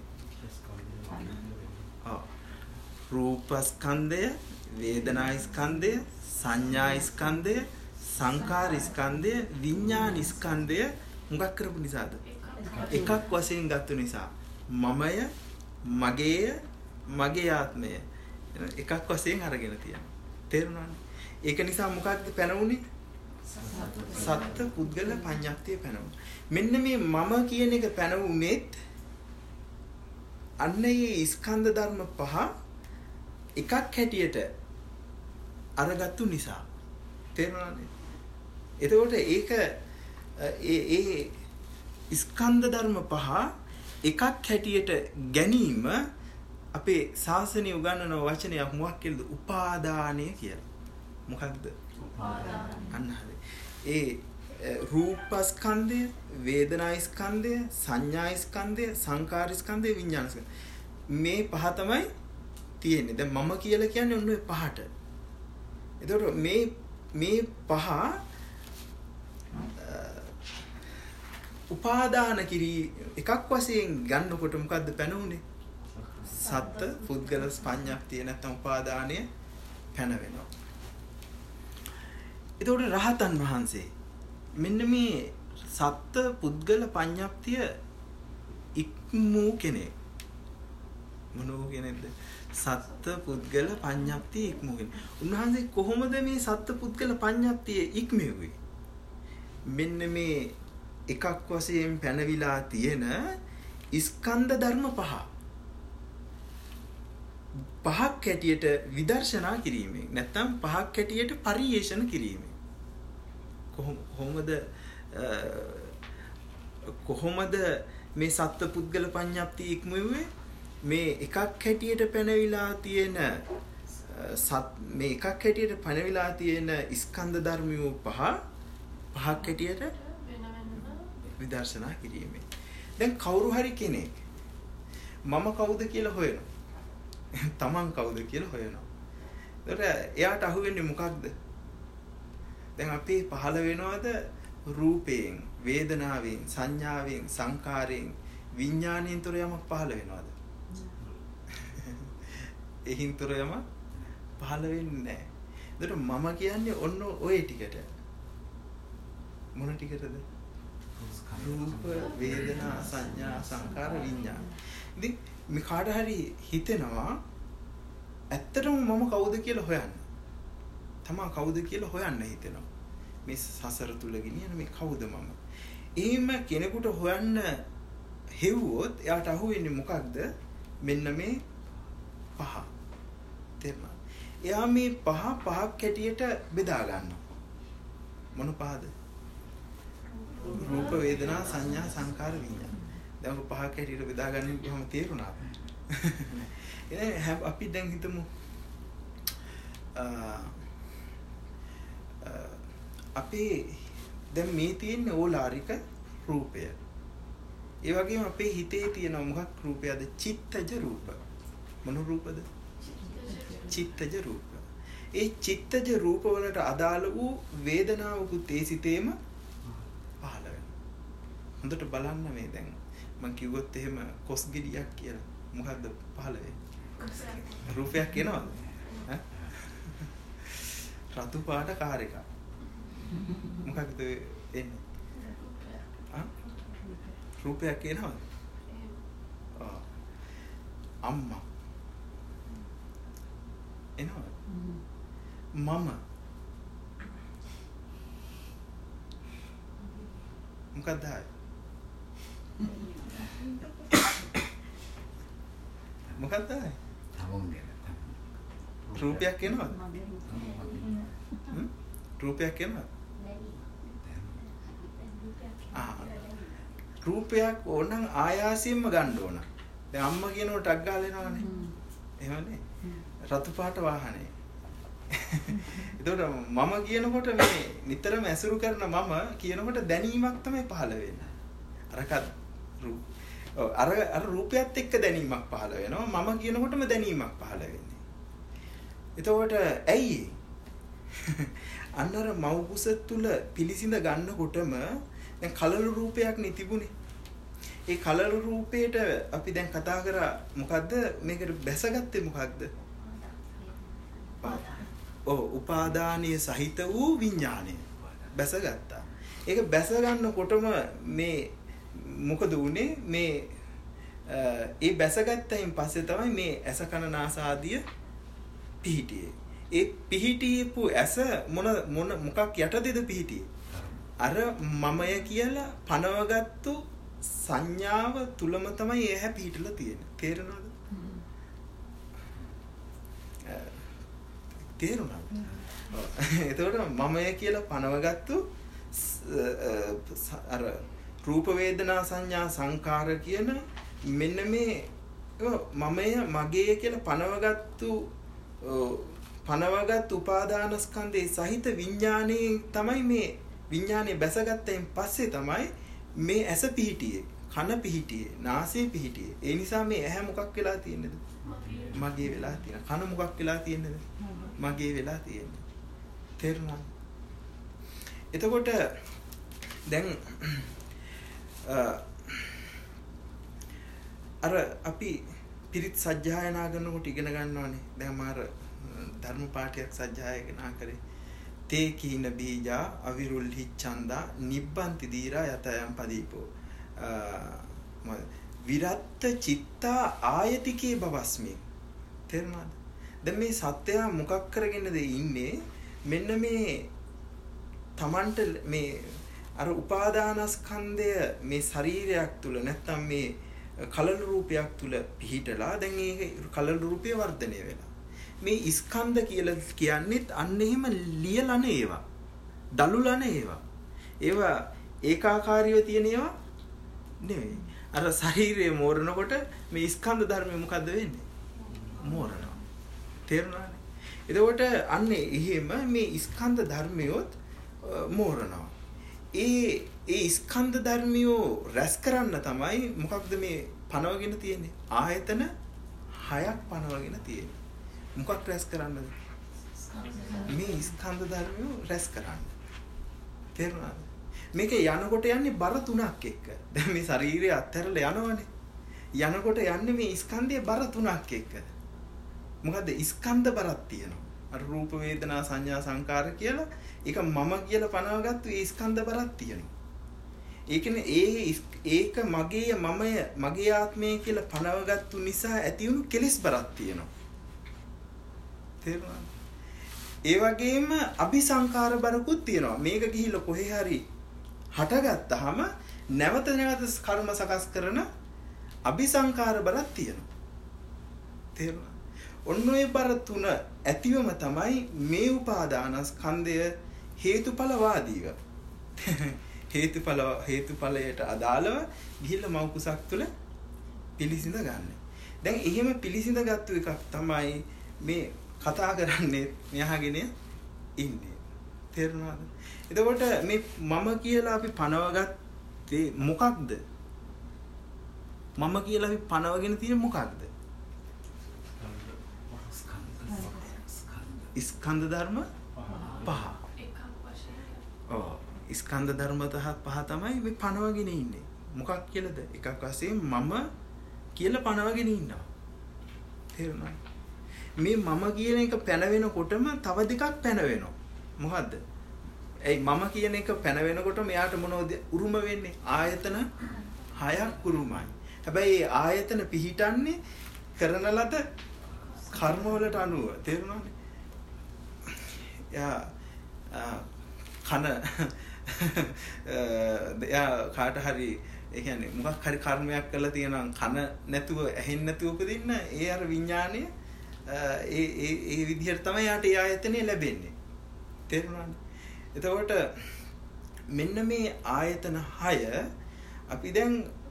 රූප ස්කන්ධය, වේදනා ස්කන්ධය, සංඥා ස්කන්ධය, සංකාර ස්කන්ධය, විඥාන ස්කන්ධය මොකක් කරපු නිසාද? එකක් වශයෙන් ගත්ත නිසා. මමය, මගේය, මගේ ආත්මය එකක් වශයෙන් අරගෙන තියෙනවා. තේරුණානේ? ඒක නිසා මොකක්ද පැනුනේ? සත්ත්ව පුද්ගල පඤ්ඤප්තිය පැනුනේ. මෙන්න මේ මම කියන එක පැනුනේත් අන්න ඒ ස්කන්ධ ධර්ම පහ එකක් හැටියට අරගත්තු නිසා. තේරුණානේ? එතකොට ඒක ඒ ඒ ස්කන්ධ ධර්ම පහ එකක් හැටියට ගැනීම අපේ ශාසනය උගන්වන වචනයක් මොකක් කියලාද? උපාදානය කියලා. මොකක්ද? උපාදාන. අන්න හරි. ඒ රූප ස්කන්ධය, වේදනා ස්කන්ධය, සංඥා ස්කන්ධය, සංකාර ස්කන්ධය, විඥාන ස්කන්ධය මේ පහ තමයි තියෙන්නේ. දැන් මම කියලා කියන්නේ ඔන්න ඔය පහට. එතකොට මේ මේ පහ උපාදාන කිරි එකක් වශයෙන් ගන්නකොට මොකද්ද පැනුනේ? සත්ත්ව පුද්ගල පඤ්ඤප්තිය නැත්නම් උපාදානය පැන වෙනවා. එතකොට රහතන් වහන්සේ මෙන්න මේ සත්ත්ව පුද්ගල පඤ්ඤප්තිය ඉක්මූ කෙනෙක්. මොනෝ කෙනෙක්ද? සත්ත්ව පුද්ගල පඤ්ඤප්තිය ඉක්මූ කෙනෙක්. උන්වහන්සේ කොහොමද මේ සත්ත්ව පුද්ගල පඤ්ඤප්තිය ඉක්මෙව්වේ? මෙන්න මේ එකක් වශයෙන් පැනවිලා තියෙන ස්කන්ධ ධර්ම පහ පහක් හැටියට විදර්ශනා කිරීමෙන් නැත්නම් පහක් හැටියට පරිේෂණ කිරීමෙන් කොහොමද කොහොමද මේ සත්ත්ව පුද්ගල පඤ්ඤප්ති ඉක්මුවේ මේ එකක් හැටියට පැනවිලා තියෙන සත් මේ එකක් හැටියට පැනවිලා තියෙන ස්කන්ධ ධර්මියෝ පහ පහක් හැටියට විදර්ශනා කිරීමෙන් දැන් කවුරු හරි කෙනෙක් මම කවුද කියලා හොයනවා තමන් කවුද කියලා හොයනවා. ඒකට එයාට අහුවෙන්නේ මොකක්ද? දැන් අපි පහළ වෙනවද රූපයෙන්, වේදනාවෙන්, සංඥාවෙන්, සංකාරයෙන්, විඥාණයෙන් තොර යමක් පහළ වෙනවද? එහින් තොර යමක් පහළ වෙන්නේ නැහැ. ඒකට මම කියන්නේ ඔන්න ඔය ටිකට. මොන ටිකටද? රූප, වේදනා, සංඥා, සංකාර, විඥාන. ඉතින් මේ කාට හරි හිතෙනවා ඇත්තටම මම කවුද කියලා හොයන්න. තමා කවුද කියලා හොයන්න හිතෙනවා. මේ සසර තුල ගෙනියන මේ කවුද මම? එහෙම කෙනෙකුට හොයන්න හෙව්වොත් එයාට අහුවෙන්නේ මොකක්ද? මෙන්න මේ පහ. තේරුණා? එයා මේ පහ පහක් හැටියට බෙදා ගන්නවා. මොන පහද? රූප, වේදනා, සංඥා, සංකාර, විඥාන. දැන් පහක් හැටියට බෙදා ගන්න කොහොම තේරුණාද? එහෙනම් අපි දැන් හිතමු අපේ දැන් මේ තියෙන ඕලාරික රූපය. ඒ වගේම අපේ හිතේ තියෙන මොකක් රූපයද? චිත්තජ රූප. මොන රූපද? චිත්තජ රූප. ඒ චිත්තජ රූප වලට අදාළ වූ වේදනාවකුත් ඒ සිතේම පහළ වෙනවා. හොඳට බලන්න මේ දැන් මම කිව්වොත් එහෙම කොස් ගෙඩියක් කියලා මොකද්ද පහළ වෙන්නේ? රූපයක් එනවද? ඈ? රතු පාට කාර් එකක්. මොකක්ද එන්නේ? ආ? රූපයක් එනවද? ආ. අම්මා. එනවද? මම. මොකක්ද ආයේ? මොකක්ද ආයේ? රූපයක් එනවද? රූපයක් එනවද? ආ රූපයක් ඕනනම් ආයාසයෙන්ම ගන්න ඕන. දැන් අම්මා කියනකොට ටක් ගාලා එනවනේ. එහෙමනේ. රතු පාට වාහනේ. ඒතකොට මම කියනකොට මේ නිතරම ඇසුරු කරන මම කියනකොට දැනීමක් තමයි පහළ වෙන්නේ. අරකත් රූප අර අර රූපයත් එක්ක දැනීමක් පහළ වෙනවා. මම කියනකොටම දැනීමක් පහළ වෙන්නේ. එතකොට ඇයි? අන්න අර මව්කුස තුල පිළිසිඳ ගන්නකොටම දැන් කලළු රූපයක් නේ තිබුණේ. ඒ කලළු රූපේට අපි දැන් කතා කරා මොකද්ද මේකට බැසගත්තේ මොකද්ද? ඔව් උපාදානීය සහිත වූ විඥානය බැසගත්තා. ඒක බැස ගන්නකොටම මේ මොකද උනේ මේ ඒ බැසගත්තයින් පස්සේ තමයි මේ ඇස කන නාස ආදිය පිහිටියේ. ඒ පිහිටියපු ඇස මොන මොන මොකක් යටතේද පිහිටියේ? අර මමය කියලා පනවගත්තු සංඥාව තුලම තමයි ඒ හැ පිහිටලා තියෙන්නේ. තේරෙනවද? තේරුණාද? එතකොට මමය කියලා පනවගත්තු අර රූප වේදනා සංඥා සංකාර කියන මෙන්න මේ මමය මගේ කියලා පනවගත්තු පනවගත් උපාදානස්කන්ධේ සහිත විඥානයේ තමයි මේ විඥානේ බැසගත්තයින් පස්සේ තමයි මේ ඇස පිහිටියේ, කන පිහිටියේ, නාසය පිහිටියේ. ඒ නිසා මේ ඇහැ මොකක් වෙලා තියෙන්නේද? මගේ වෙලා තියෙන. කන මොකක් වෙලා තියෙන්නේද? මගේ වෙලා තියෙන්නේ. තේරුණාද? එතකොට දැන් අර අපි පිරිත් සජ්ජායනා කරනකොට ඉගෙන ගන්නවානේ. දැන් මාර ධර්ම පාඨයක් සජ්ජායනා කරේ. තේ කීන බීජා අවිරුල්හි ඡන්දා නිබ්බන්ති දීරා යතයන් පදීපෝ. විරත්ත චිත්තා ආයතිකේ බවස්මි. තේරුණාද? දැන් මේ සත්‍යය මොකක් කරගෙනද ඉන්නේ? මෙන්න මේ තමන්ට මේ අර උපාදානස්කන්ධය මේ ශරීරයක් තුල නැත්තම් මේ කලල රූපයක් තුල පිහිටලා දැන් ඒ කලල රූපය වර්ධනය වෙලා. මේ ස්කන්ධ කියලා කියන්නේත් අන්න එහෙම ලියලා නේවා. දලුලා නේවා. ඒවා ඒකාකාරීව තියෙන ඒවා නෙවෙයි. අර ශරීරයේ මෝරනකොට මේ ස්කන්ධ ධර්මය මොකද්ද වෙන්නේ? මෝරනවා. තේරුණානේ? එතකොට අන්නේ එහෙම මේ ස්කන්ධ ධර්මියොත් මෝරනවා. ඒ ඒ ස්කන්ධ ධර්මියෝ රැස් කරන්න තමයි මොකක්ද මේ පනවගෙන තියෙන්නේ? ආයතන හයක් පනවගෙන තියෙන්නේ. මොකක් රැස් කරන්නද? මේ ස්කන්ධ ධර්මියෝ රැස් කරන්න. තේරුණාද? මේක යනකොට යන්නේ බර තුනක් එක්ක. දැන් මේ ශරීරය අත්හැරලා යනවනේ. යනකොට යන්නේ මේ ස්කන්ධයේ බර තුනක් එක්ක. මොකද්ද? ස්කන්ධ බරක් තියෙනවා. අර රූප වේදනා සංඥා සංකාර කියලා ඒක මම කියලා පනවගත්තු ඒ ස්කන්ධ බරක් තියෙනවා. ඒ කියන්නේ ඒ ඒක මගේ මමය මගේ ආත්මය කියලා පනවගත්තු නිසා ඇති වුණු කෙලෙස් බරක් තියෙනවා. තේරුණාද? ඒ වගේම අபிසංකාර බරකුත් තියෙනවා. මේක ගිහිල්ලා කොහේ හරි හටගත්තාම නැවත නැවත කර්ම සකස් කරන අபிසංකාර බරක් තියෙනවා. තේරුණාද? ඔන්න ඔය බර තුන ඇතිවම තමයි මේ උපාදානස්කන්ධය හේතුඵලවාදීව හේතුඵල හේතුඵලයට අදාළව ගිහිල්ලා මව කුසක් තුළ පිළිසිඳ ගන්න. දැන් එහෙම පිළිසිඳ ගත්තු එකක් තමයි මේ කතා කරන්නේ මෙහාගෙන ඉන්නේ. තේරුණාද? එතකොට මේ මම කියලා අපි පනවගත්තේ මොකක්ද? මම කියලා අපි පනවගෙන තියෙන මොකක්ද? ස්කන්ධ ධර්ම පහ. ඔව්. ස්කන්ධ ධර්ම පහ තමයි මේ පනවගෙන ඉන්නේ. මොකක් කියලාද? එකක් වශයෙන් මම කියලා පනවගෙන ඉන්නවා. තේරුණාද? මේ මම කියන එක පැන වෙනකොටම තව දෙකක් පැන වෙනවා. මොකද්ද? ඒ මම කියන එක පැන වෙනකොට මෙයාට මොනවද උරුම වෙන්නේ? ආයතන හයක් උරුමයි. හැබැයි මේ ආයතන පිහිටන්නේ කරන ලද කර්ම වලට අනුව. තේරුණාද? යා කන යා කාට හරි ඒ කියන්නේ මොකක් හරි කර්මයක් කරලා තියෙනවා කන නැතුව ඇහෙන්නේ නැතුව උපදින්න ඒ අර විඥාණය ඒ ඒ ඒ විදිහට තමයි යාට ඒ ආයතනෙ ලැබෙන්නේ. තේරුණාද? එතකොට මෙන්න මේ ආයතන හය අපි දැන්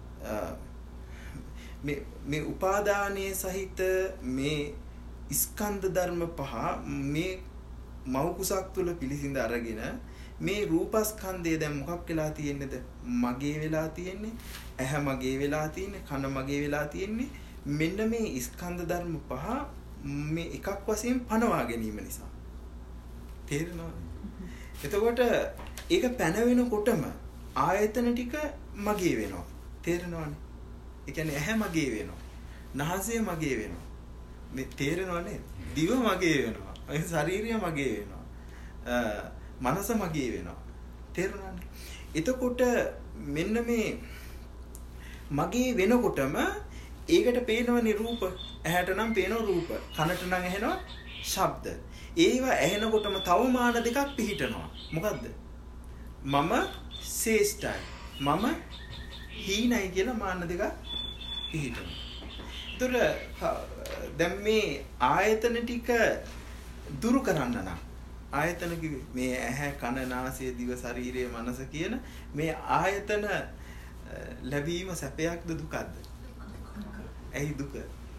මේ මේ උපාදානයේ සහිත මේ ස්කන්ධ ධර්ම පහ මේ මව කුසක් තුල පිළිසිඳ අරගෙන මේ රූපස්කන්ධය දැන් මොකක් වෙලා තියෙන්නේද? මගේ වෙලා තියෙන්නේ. ඇහැ මගේ වෙලා තියෙන්නේ. කන මගේ වෙලා තියෙන්නේ. මෙන්න මේ ස්කන්ධ ධර්ම පහ මේ එකක් වශයෙන් පනවා ගැනීම නිසා. තේරෙනවද? එතකොට ඒක පැන වෙනකොටම ආයතන ටික මගේ වෙනවා. තේරෙනවනේ? ඒ කියන්නේ ඇහැ මගේ වෙනවා. නාසය මගේ වෙනවා. මේ තේරෙනවනේ? දිව මගේ වෙනවා. ඒ ශරීරය මගේ වෙනවා. මනස මගේ වෙනවා. තේරුණාද? එතකොට මෙන්න මේ මගේ වෙනකොටම ඒකට පේනවනේ රූප. ඇහැට නම් පේන රූප. කනට නම් ඇහෙනවා ශබ්ද. ඒවා ඇහෙනකොටම තව මාන දෙකක් පිහිටනවා. මොකද්ද? මම ශ්‍රේෂ්ඨයි. මම හීනයි කියලා මාන දෙකක් පිහිටනවා. ඒතර දැන් මේ ආයතන ටික දුරු කරන්න නම් ආයතන මේ ඇහැ කන නාසය දිව ශරීරය මනස කියන මේ ආයතන ලැබීම සැපයක්ද දුකක්ද? ඇයි දුක?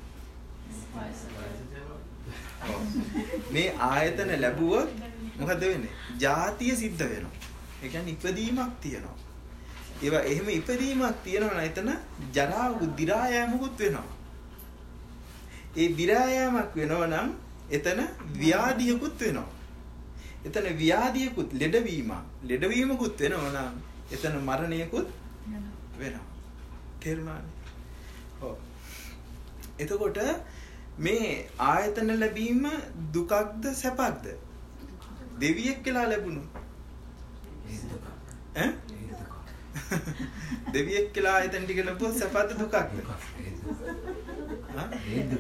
මේ ආයතන ලැබුවොත් මොකද වෙන්නේ? ජාතිය සිද්ධ වෙනවා. ඒ කියන්නේ ඉපදීමක් තියෙනවා. ඒවා එහෙම ඉපදීමක් තියෙනවා නම් එතන ජරා දිරා යෑමකුත් වෙනවා. ඒ දිරා යෑමක් වෙනවා නම් එතන ව්‍යාධියකුත් වෙනවා. එතන ව්‍යාධියකුත් ලෙඩවීම ලෙඩවීමකුත් වෙනවා නම් එතන මරණයකුත් වෙනවා. තේරුණාද? ඔව්. එතකොට මේ ආයතන ලැබීම දුකක්ද සැපක්ද? දෙවියෙක් කියලා ලැබුණොත් ඈ දෙවියෙක් කියලා ආයතන ටික ලැබුවොත් සැපද දුකක්ද? ඒ දුක.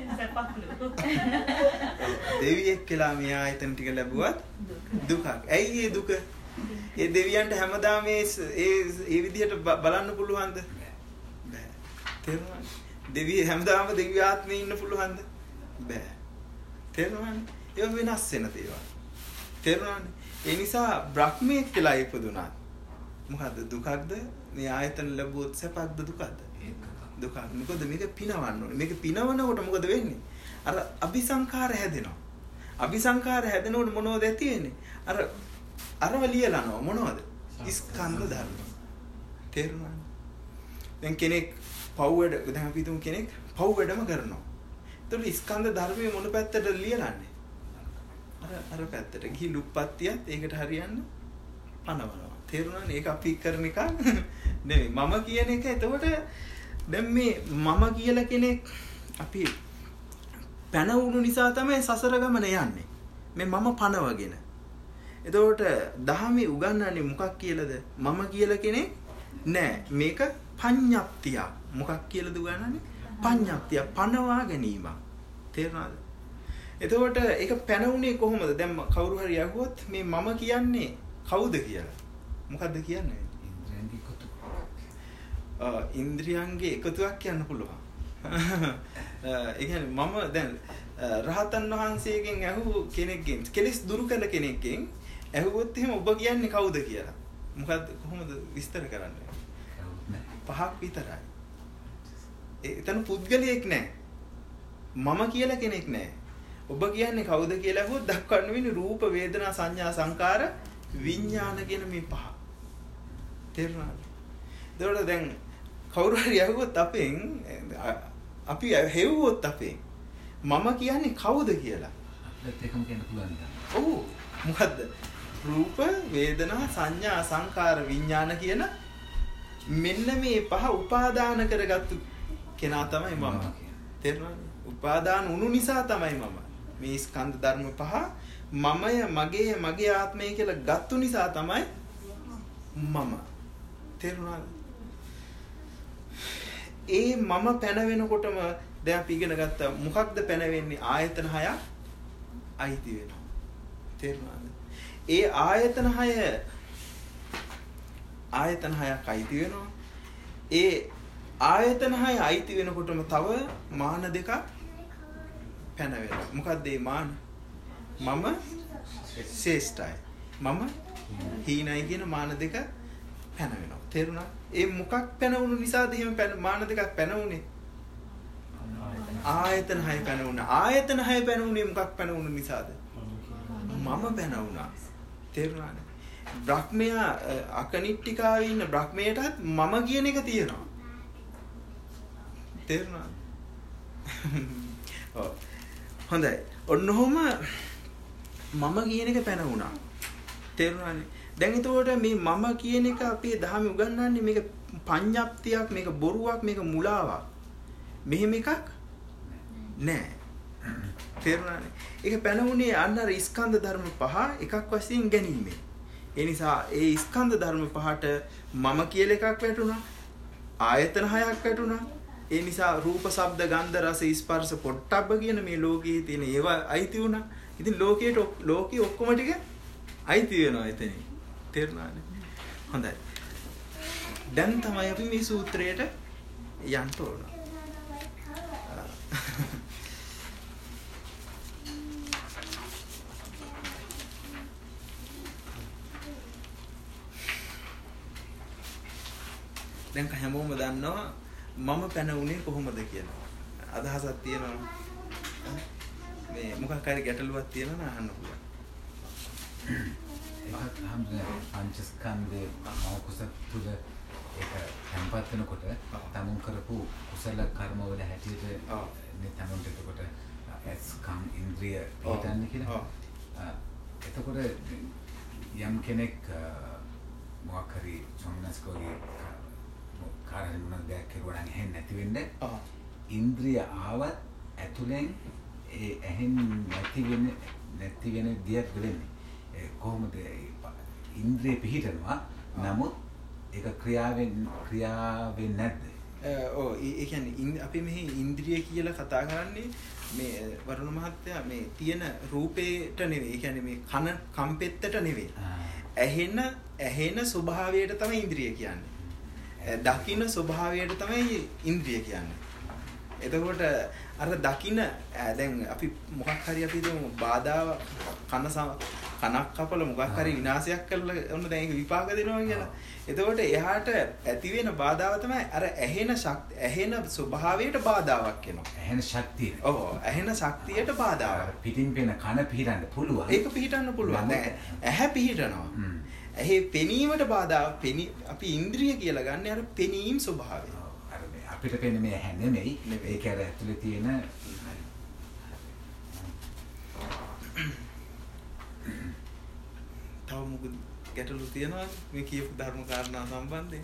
දෙවියෙක් කියලා මේ ආයතන ටික ලැබුවත් දුකක්. ඇයි ඒ දුක? ඒ දෙවියන්ට හැමදාම මේ ඒ ඒ විදිහට බලන්න පුළුවන්ද? බෑ. තේරුණාද? දෙවි හැමදාම දෙවි ආත්මේ ඉන්න පුළුවන්ද? බෑ. තේරුණාද? ඒක වෙනස් වෙන දේවල්. තේරුණාද? ඒ නිසා බ්‍රහ්මීක් කියලා ඉපදුනා. මොකද්ද දුකක්ද? මේ ආයතන ලැබුවොත් සැපක්ද දුකක්ද? දුකක්. මොකද මේක පිනවන්න ඕනේ. මේක පිනවනකොට මොකද වෙන්නේ? අර අபிසංකාර හැදෙනවා. අபிසංකාර හැදෙනකොට මොනවද ඇති වෙන්නේ? අර අරව ලියලනවා මොනවද? ස්කන්ධ ධර්ම. තේරුණාද? දැන් කෙනෙක් පව් වැඩ දැන් අපි හිතමු කෙනෙක් පව් වැඩම කරනවා. එතකොට ස්කන්ධ ධර්මයේ මොන පැත්තට ලියලන්නේ? අර අර පැත්තට. ගිහි ලුප්පත්තියත් ඒකට හරියන්න පනවනවා. තේරුණානේ? ඒක අපි කරන එක නෙමෙයි. මම කියන එක එතකොට දැන් මේ මම කියලා කෙනෙක් අපි පැන වුණු නිසා තමයි සසර ගමන යන්නේ. මේ මම පනවගෙන. එතකොට දහමේ උගන්වන්නේ මොකක් කියලාද? මම කියලා කෙනෙක් නෑ. මේක පඤ්ඤප්තිය. මොකක් කියලාද උගන්වන්නේ? පඤ්ඤප්තිය පනවා ගැනීම. තේරුණාද? එතකොට ඒක පැනුනේ කොහොමද? දැන් කවුරු හරි අහුවොත් මේ මම කියන්නේ කවුද කියලා. මොකද්ද කියන්නේ? ඉන්ද්‍රියන්ගේ එකතු. ආ ඉන්ද්‍රියන්ගේ එකතුවක් කියන්න පුළුවන්. ඒ කියන්නේ මම දැන් රහතන් වහන්සේගෙන් අහුව කෙනෙක්ගෙන් කෙලස් දුරු කළ කෙනෙක්ගෙන් අහුවොත් එහෙම ඔබ කියන්නේ කවුද කියලා. මොකද්ද කොහොමද විස්තර කරන්නේ? පහක් විතරයි. එතන පුද්ගලයෙක් නැහැ. මම කියලා කෙනෙක් නැහැ. ඔබ කියන්නේ කවුද කියලා අහුවොත් දක්වන්න වෙන්නේ රූප වේදනා සංඥා සංකාර විඥාන කියන මේ පහ. තේරුණාද? ඒකට දැන් කවුරු හරි අහුවොත් අපෙන් අපි හෙව්වොත් අපෙන් මම කියන්නේ කවුද කියලා. අපිත් එකම කියන්න පුළුවන් නේද? ඔව්. මොකද්ද? රූප වේදනා සංඥා සංකාර විඥාන කියන මෙන්න මේ පහ උපාදාන කරගත්තු කෙනා තමයි මම. තේරුණාද? උපාදාන වුණු නිසා තමයි මම. මේ ස්කන්ධ ධර්ම පහ මමය මගේ මගේ ආත්මය කියලා ගත්තු නිසා තමයි මම. තේරුණාද? ඒ මම පැන වෙනකොටම දැන් අපි ඉගෙන ගත්තා මොකක්ද පැන වෙන්නේ? ආයතන හයක් අයිති වෙනවා. තේරුණාද? ඒ ආයතන හය ආයතන හයක් අයිති වෙනවා. ඒ ආයතන හය අයිති වෙනකොටම තව මාන දෙකක් පැන වෙනවා. මොකක්ද මේ මාන? මම ශ්‍රේෂ්ඨයි. මම හීනයි කියන මාන දෙක පැන වෙනවා. තේරුණා? ඒ මොකක් පැන වුණු නිසාද එහෙම මාන දෙකක් පැන වුනේ? ආයතන හය පැන වුණා. ආයතන හය පැන වුනේ මොකක් පැන වුණු නිසාද? මම පැන වුණා. තේරුණාද? බ්‍රහ්මයා අකනිට්ටිකාවේ ඉන්න බ්‍රහ්මයටත් මම කියන එක තියෙනවා. තේරුණාද? ඔව්. හොඳයි. ඔන්නෝම මම කියන එක පැන වුණා. තේරුණානේ? දැන් එතකොට මේ මම කියන එක අපේ දහමේ උගන්වන්නේ මේක පඤ්ඤප්තියක්, මේක බොරුවක්, මේක මුලාවක්. මෙහෙම එකක් නෑ. තේරුණානේ? ඒක පැනුනේ අන්න අර ස්කන්ධ ධර්ම පහ එකක් වශයෙන් ගැනීමෙන්. ඒ නිසා ඒ ස්කන්ධ ධර්ම පහට මම කියලා එකක් වැටුණා. ආයතන හයක් වැටුණා. ඒ නිසා රූප, ශබ්ද, ගන්ධ, රස, ස්පර්ශ, පොට්ටබ්බ කියන මේ ලෝකයේ තියෙන ඒවා අයිති වුණා. ඉතින් ලෝකයට ලෝකේ ඔක්කොම ටික අයිති වෙනවා එතන. තේරුණාද? හොඳයි. දැන් තමයි අපි මේ සූත්‍රයට යන්න ඕන. දැන් හැමෝම දන්නවා මම පැන උනේ කොහොමද කියලා. අදහසක් තියෙනවා. මේ මොකක් හරි ගැටලුවක් තියෙනවා නම් අහන්න පුළුවන්. ඒකත් හැමදේම පංචස්කන්ධේ මෞකස තුල ඒක tempat වෙනකොට තමුන් කරපු කුසල කර්ම වල හැටියට මේ තමුන්ට එතකොට එස්කම් ඉන්ද්‍රිය පිටන්නේ කියලා. එතකොට යම් කෙනෙක් මොකක් හරි සම්නස්කෝගේ කාර්යයක් මොනවද දෙයක් කරුවා නම් එහෙම නැති වෙන්නේ. ඉන්ද්‍රිය ආවත් ඇතුලෙන් ඒ ඇහෙන් නැති වෙන නැති වෙන දියක් වෙන්නේ. කොහොමද ඉන්ද්‍රිය පිහිටනවා නමුත් ඒක ක්‍රියාවෙන් ක්‍රියාවෙන් නැද්ද? ඔව් ඒ කියන්නේ අපි මෙහි ඉන්ද්‍රිය කියලා කතා කරන්නේ මේ වරුණ මහත්තයා මේ තියෙන රූපේට නෙවෙයි. ඒ කියන්නේ මේ කන කම්පෙත්තට නෙවෙයි. ඇහෙන ඇහෙන ස්වභාවයට තමයි ඉන්ද්‍රිය කියන්නේ. දකින්න ස්වභාවයට තමයි ඉන්ද්‍රිය කියන්නේ. එතකොට අර දකින්න දැන් අපි මොකක් හරි අපි හිතමු බාධා කන කනක් කපලා මොකක් හරි විනාශයක් කරලා ඔන්න දැන් ඒක විපාක දෙනවා කියලා. එතකොට එහාට ඇති වෙන බාධාව තමයි අර ඇහෙන ශක්තිය ඇහෙන ස්වභාවයට බාධාවක් වෙනවා. ඇහෙන ශක්තිය. ඔව් ඇහෙන ශක්තියට බාධාවක්. පිටින් පෙන කන පිහිටන්න පුළුවන්. ඒක පිහිටන්න පුළුවන්. දැන් ඇහැ පිහිටනවා. ඇහි පෙනීමට බාධා පෙනී අපි ඉන්ද්‍රිය කියලා ගන්න අර පෙනීම් ස්වභාවය. අර අපිට පෙනෙන්නේ මේ ඇහැ නෙමෙයි. ඒක අර ඇතුලේ තියෙන තව මොකද ගැටලු තියෙනවද මේ කියපු ධර්ම කාරණා සම්බන්ධයෙන්?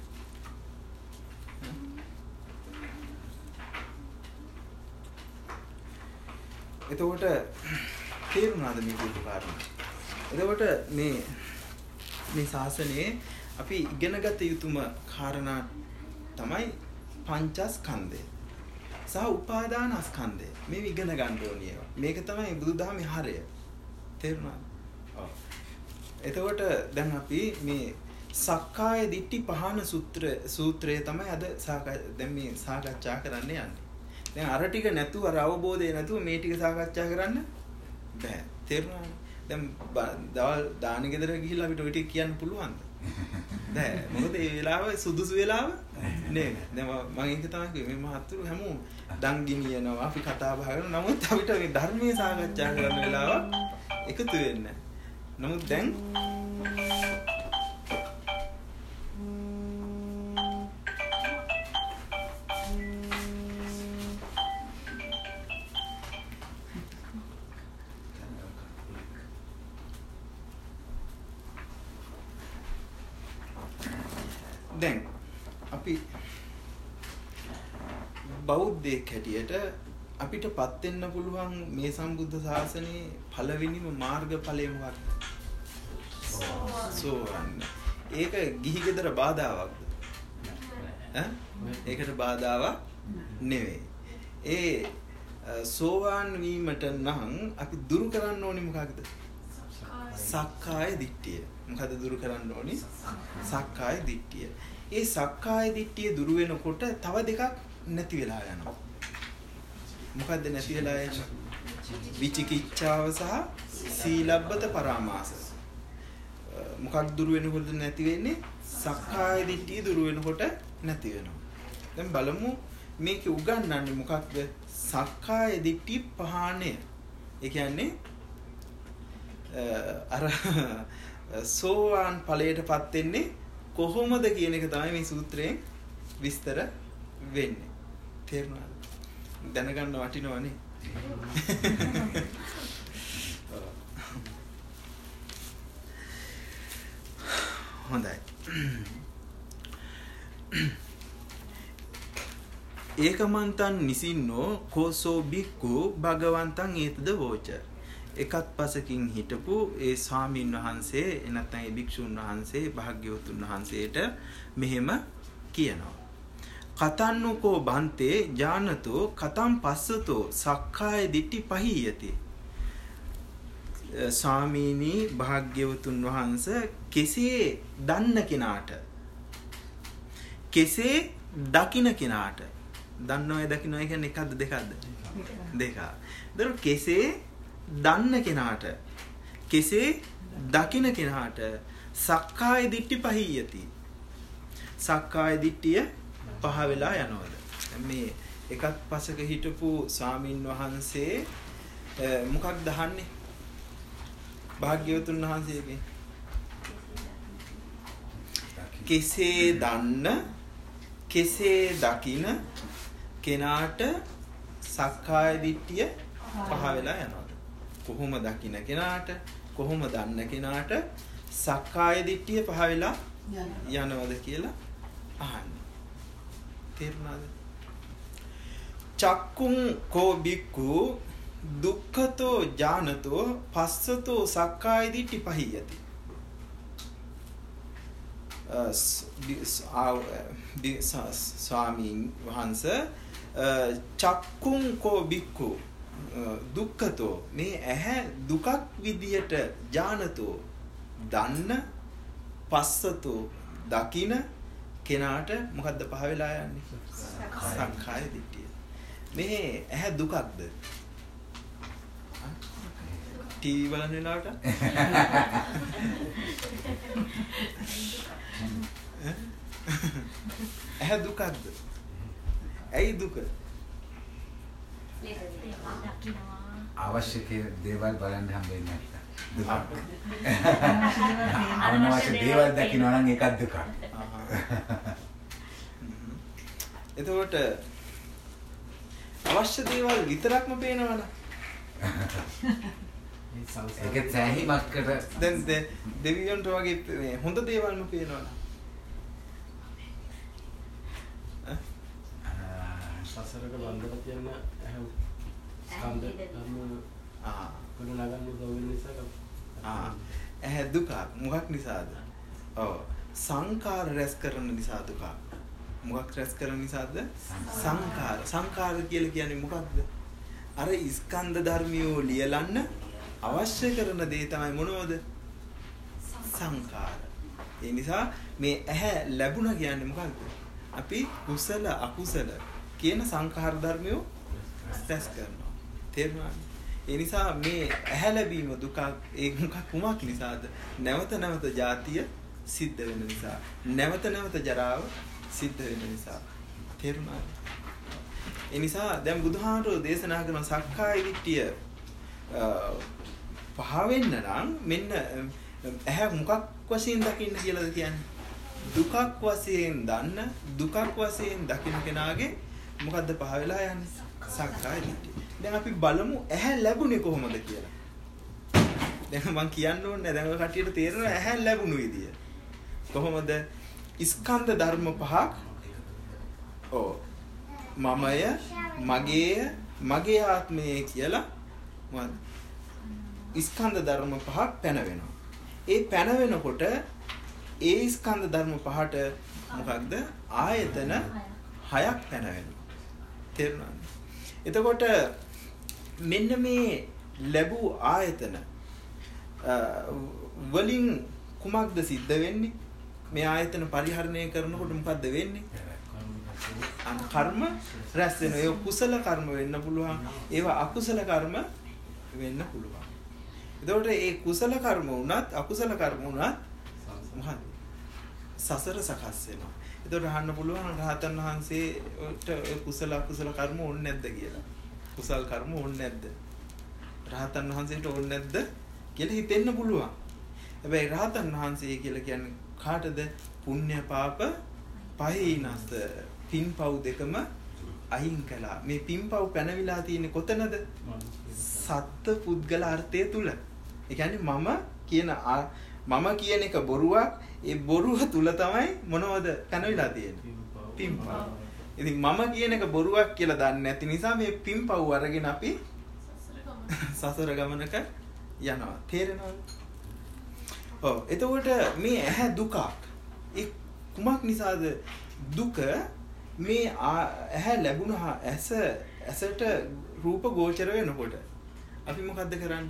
එතකොට තේරුණාද මේ කියපු කාරණා? එතකොට මේ මේ ශාසනයේ අපි ඉගෙනගත යුතුම කාරණා තමයි පංචස්කන්ධය සහ උපාදානස්කන්ධය. මේ ඉගෙන ගන්න ඕනේ ඒවා. මේක තමයි බුදුදහමේ හරය. තේරුණාද? ඔව්. එතකොට දැන් අපි මේ සක්කාය දිට්ඨි පහන සූත්‍ර සූත්‍රය තමයි අද දැන් මේ සාකච්ඡා කරන්න යන්නේ. දැන් අර ටික නැතුව අර අවබෝධය නැතුව මේ ටික සාකච්ඡා කරන්න බෑ. තේරුණාද? දැන් දවල් දාන ගෙදර ගිහිල්ලා අපිට ඔය ටික කියන්න පුළුවන්ද? බෑ. මොකද ඒ වෙලාව සුදුසු වෙලාව නේ. දැන් මම ඒක තමයි කිව්වේ මේ මහත්තුරු හැමෝම දන් ගිනියනවා අපි කතා බහ කරනවා. නමුත් අපිට මේ ධර්මයේ සාකච්ඡා කරන්න වෙලාවක් එකතු වෙන්නේ නැහැ. නමුත් දැන් දැන් අපි බෞද්ධයෙක් හැටියට අපිටපත් වෙන්න පුළුවන් මේ සම්බුද්ධ ශාසනයේ පළවෙනිම මාර්ගඵලය මොකක්ද? සෝවාන්. ඒක ගිහි ගෙදර බාධාවක්ද? ඈ? ඒකට බාධාවක් නෙවෙයි. ඒ සෝවාන් වීමට නම් අපි දුරු කරන්න ඕනේ මොකක්ද? සක්කාය දිට්ඨිය. මොකද දුරු කරන්න ඕනේ? සක්කාය දිට්ඨිය. ඒ සක්කාය දිට්ඨිය දුරු වෙනකොට තව දෙකක් නැති වෙලා යනවා. මොකද්ද නැති වෙලා යන්නේ? විචිකිච්ඡාව සහ සීලබ්බත පරාමාස. මොකක්ද දුරු වෙනකොට නැති වෙන්නේ? සක්කාය දිට්ඨිය දුරු වෙනකොට නැති වෙනවා. දැන් බලමු මේක උගන්වන්නේ මොකක්ද? සක්කාය දිට්ඨි පහාණය. ඒ කියන්නේ අර සෝවාන් ඵලයටපත් වෙන්නේ කොහොමද කියන එක තමයි මේ සූත්‍රයෙන් විස්තර වෙන්නේ. තේරුණාද? දැනගන්න වටිනවනේ. හොඳයි. ඒකමන්තං නිසින්නෝ කෝසෝ බික්ඛු භගවන්තං ඒතද වෝච. එකත් පසකින් හිටපු ඒ ස්වාමීන් වහන්සේ එනත්නම් ඒ භික්ෂුන් වහන්සේ භාග්‍යවතුන් වහන්සේට මෙහෙම කියනවා. කතන්නකෝ බන්තේ ඥානතෝ කතම් පස්සතෝ සක්කාය දිට්ඨි පහියති. ස්වාමීනි භාග්‍යවතුන් වහන්සේ කෙසේ දන්න කෙනාට කෙසේ දකින්න කෙනාට දන්නවයි දකින්නවයි කියන්නේ එකක්ද දෙකක්ද? දෙකක්. දර කෙසේ දන්න කෙනාට කෙසේ දකින්න කෙනාට සක්කාය දිට්ඨි පහියති. සක්කාය දිට්ඨිය පහ වෙලා යනවාද? මේ එකත් පසක හිටපු ස්වාමින් වහන්සේ මොකක්ද අහන්නේ? භාග්‍යවතුන් වහන්සේගෙන් කෙසේ දන්න කෙසේ දකින කෙනාට සක්කාය දිට්ඨිය පහ වෙලා යනවාද? කොහොම දකින කෙනාට කොහොම දන්න කෙනාට සක්කාය දිට්ඨිය පහ වෙලා යනවාද කියලා අහන්නේ. තේරුණාද? චක්කුං කෝ බික්ඛු දුක්ඛතෝ ඥානතෝ පස්සතෝ සක්කාය දිට්ඨි පහියති. ස්වාමීන් වහන්සේ චක්කුං කෝ බික්ඛු දුක්ඛතෝ මේ ඇහැ දුකක් විදියට ඥානතෝ දන්න පස්සතෝ දකින කෙනාට මොකද්ද පහ වෙලා යන්නේ? සක්කාය දිට්ඨිය. මේ ඇහැ දුකක්ද? ටීවී බලන වෙලාවට ඇහැ දුකක්ද? ඇයි දුක? අවශ්‍ය දේවල් බලන්න හම්බෙන්නේ නැත්නම් දුක. අනවශ්‍ය දේවල් දකින්න නම් ඒකත් දුක. එතකොට අවශ්‍ය දේවල් විතරක්ම පේනවද? ඒකත් සෑහීමක්කට දැන් දෙවියන්ට වගේ හොඳ දේවල්ම පේනවද? සසරක බන්ධන තියෙන ස්කන්ධ ධර්ම ආ කොන නගන්න උදව් නිසා ආ ඇහැ දුක මොකක් නිසාද? ඔව් සංකාර රැස් කරන නිසා දුක. මොකක් රැස් කරන නිසාද? සංකාර. සංකාර කියලා කියන්නේ මොකක්ද? අර ස්කන්ධ ධර්මියෝ ලියලන්න අවශ්‍ය කරන දේ තමයි මොනවද? සංකාර. ඒ නිසා මේ ඇහැ ලැබුණා කියන්නේ මොකක්ද? අපි කුසල අකුසල කියන සංඛාර ධර්මියෝ රැස් කරනවා. තේරුණාද? ඒ නිසා මේ ඇහැ ලැබීම දුක ඒ මොකක් කුමක් නිසාද? නැවත නැවත ජාතිය සිද්ධ වෙන නිසා. නැවත නැවත ජරාව සිද්ධ වෙන නිසා. තේරුණාද? ඒ නිසා දැන් බුදුහාමුදුරෝ දේශනා කරන සක්කාය දිට්ඨිය පහ වෙන්න නම් මෙන්න ඇහැ මොකක් වශයෙන් දකින්න කියලාද කියන්නේ? දුකක් වශයෙන් දන්න දුකක් වශයෙන් දකින්න කෙනාගේ මොකද්ද පහ වෙලා යන්නේ? සක්කාය දිට්ඨිය. දැන් අපි බලමු ඇහැ ලැබුණේ කොහොමද කියලා. දැන් මම කියන්න ඕනේ දැන් ඔය කට්ටියට තේරෙනවා ඇහැ ලැබුණු විදිය. කොහොමද? ස්කන්ධ ධර්ම පහක් ඕ මමය මගේය මගේ ආත්මය කියලා මොකද? ස්කන්ධ ධර්ම පහක් පැන වෙනවා. ඒ පැන වෙනකොට ඒ ස්කන්ධ ධර්ම පහට මොකක්ද? ආයතන හයක් පැන වෙනවා. තේරුණාද? එතකොට මෙන්න මේ ලැබූ ආයතන වලින් කුමක්ද සිද්ධ වෙන්නේ? මේ ආයතන පරිහරණය කරනකොට මොකද්ද වෙන්නේ? අන් කර්ම රැස් වෙනවා. ඒ කුසල කර්ම වෙන්න පුළුවන්. ඒවා අකුසල කර්ම වෙන්න පුළුවන්. එතකොට ඒ කුසල කර්ම වුණත් අකුසල කර්ම වුණත් මොකද? සසර සකස් වෙනවා. එතකොට අහන්න පුළුවන් රහතන් වහන්සේට ඒ කුසල අකුසල කර්ම ඕනේ නැද්ද කියලා. කුසල කර්ම ඕනේ නැද්ද? රහතන් වහන්සේට ඕනේ නැද්ද කියලා හිතෙන්න පුළුවන්. හැබැයි රහතන් වහන්සේ කියලා කියන්නේ කාටද? පුණ්‍ය පාප පහිනස්ස පින්පව් දෙකම අහිං කළා. මේ පින්පව් පැනවිලා තියෙන්නේ කොතනද? සත්ත්ව පුද්ගල අර්ථය තුල. ඒ කියන්නේ මම කියන මම කියන එක බොරුවක්. ඒ බොරුව තුල තමයි මොනවද පැනවිලා තියෙන්නේ? පින්පව්. ඉතින් මම කියන එක බොරුවක් කියලා දන්නේ නැති නිසා මේ පින්පව් අරගෙන අපි සසර ගමනක යනවා. තේරෙනවද? ඔව්. එතකොට මේ ඇහැ දුකක්. ඒ කුමක් නිසාද දුක? මේ ඇහැ ලැබුණා ඇස ඇසට රූප ගෝචර වෙනකොට අපි මොකද්ද කරන්නේ?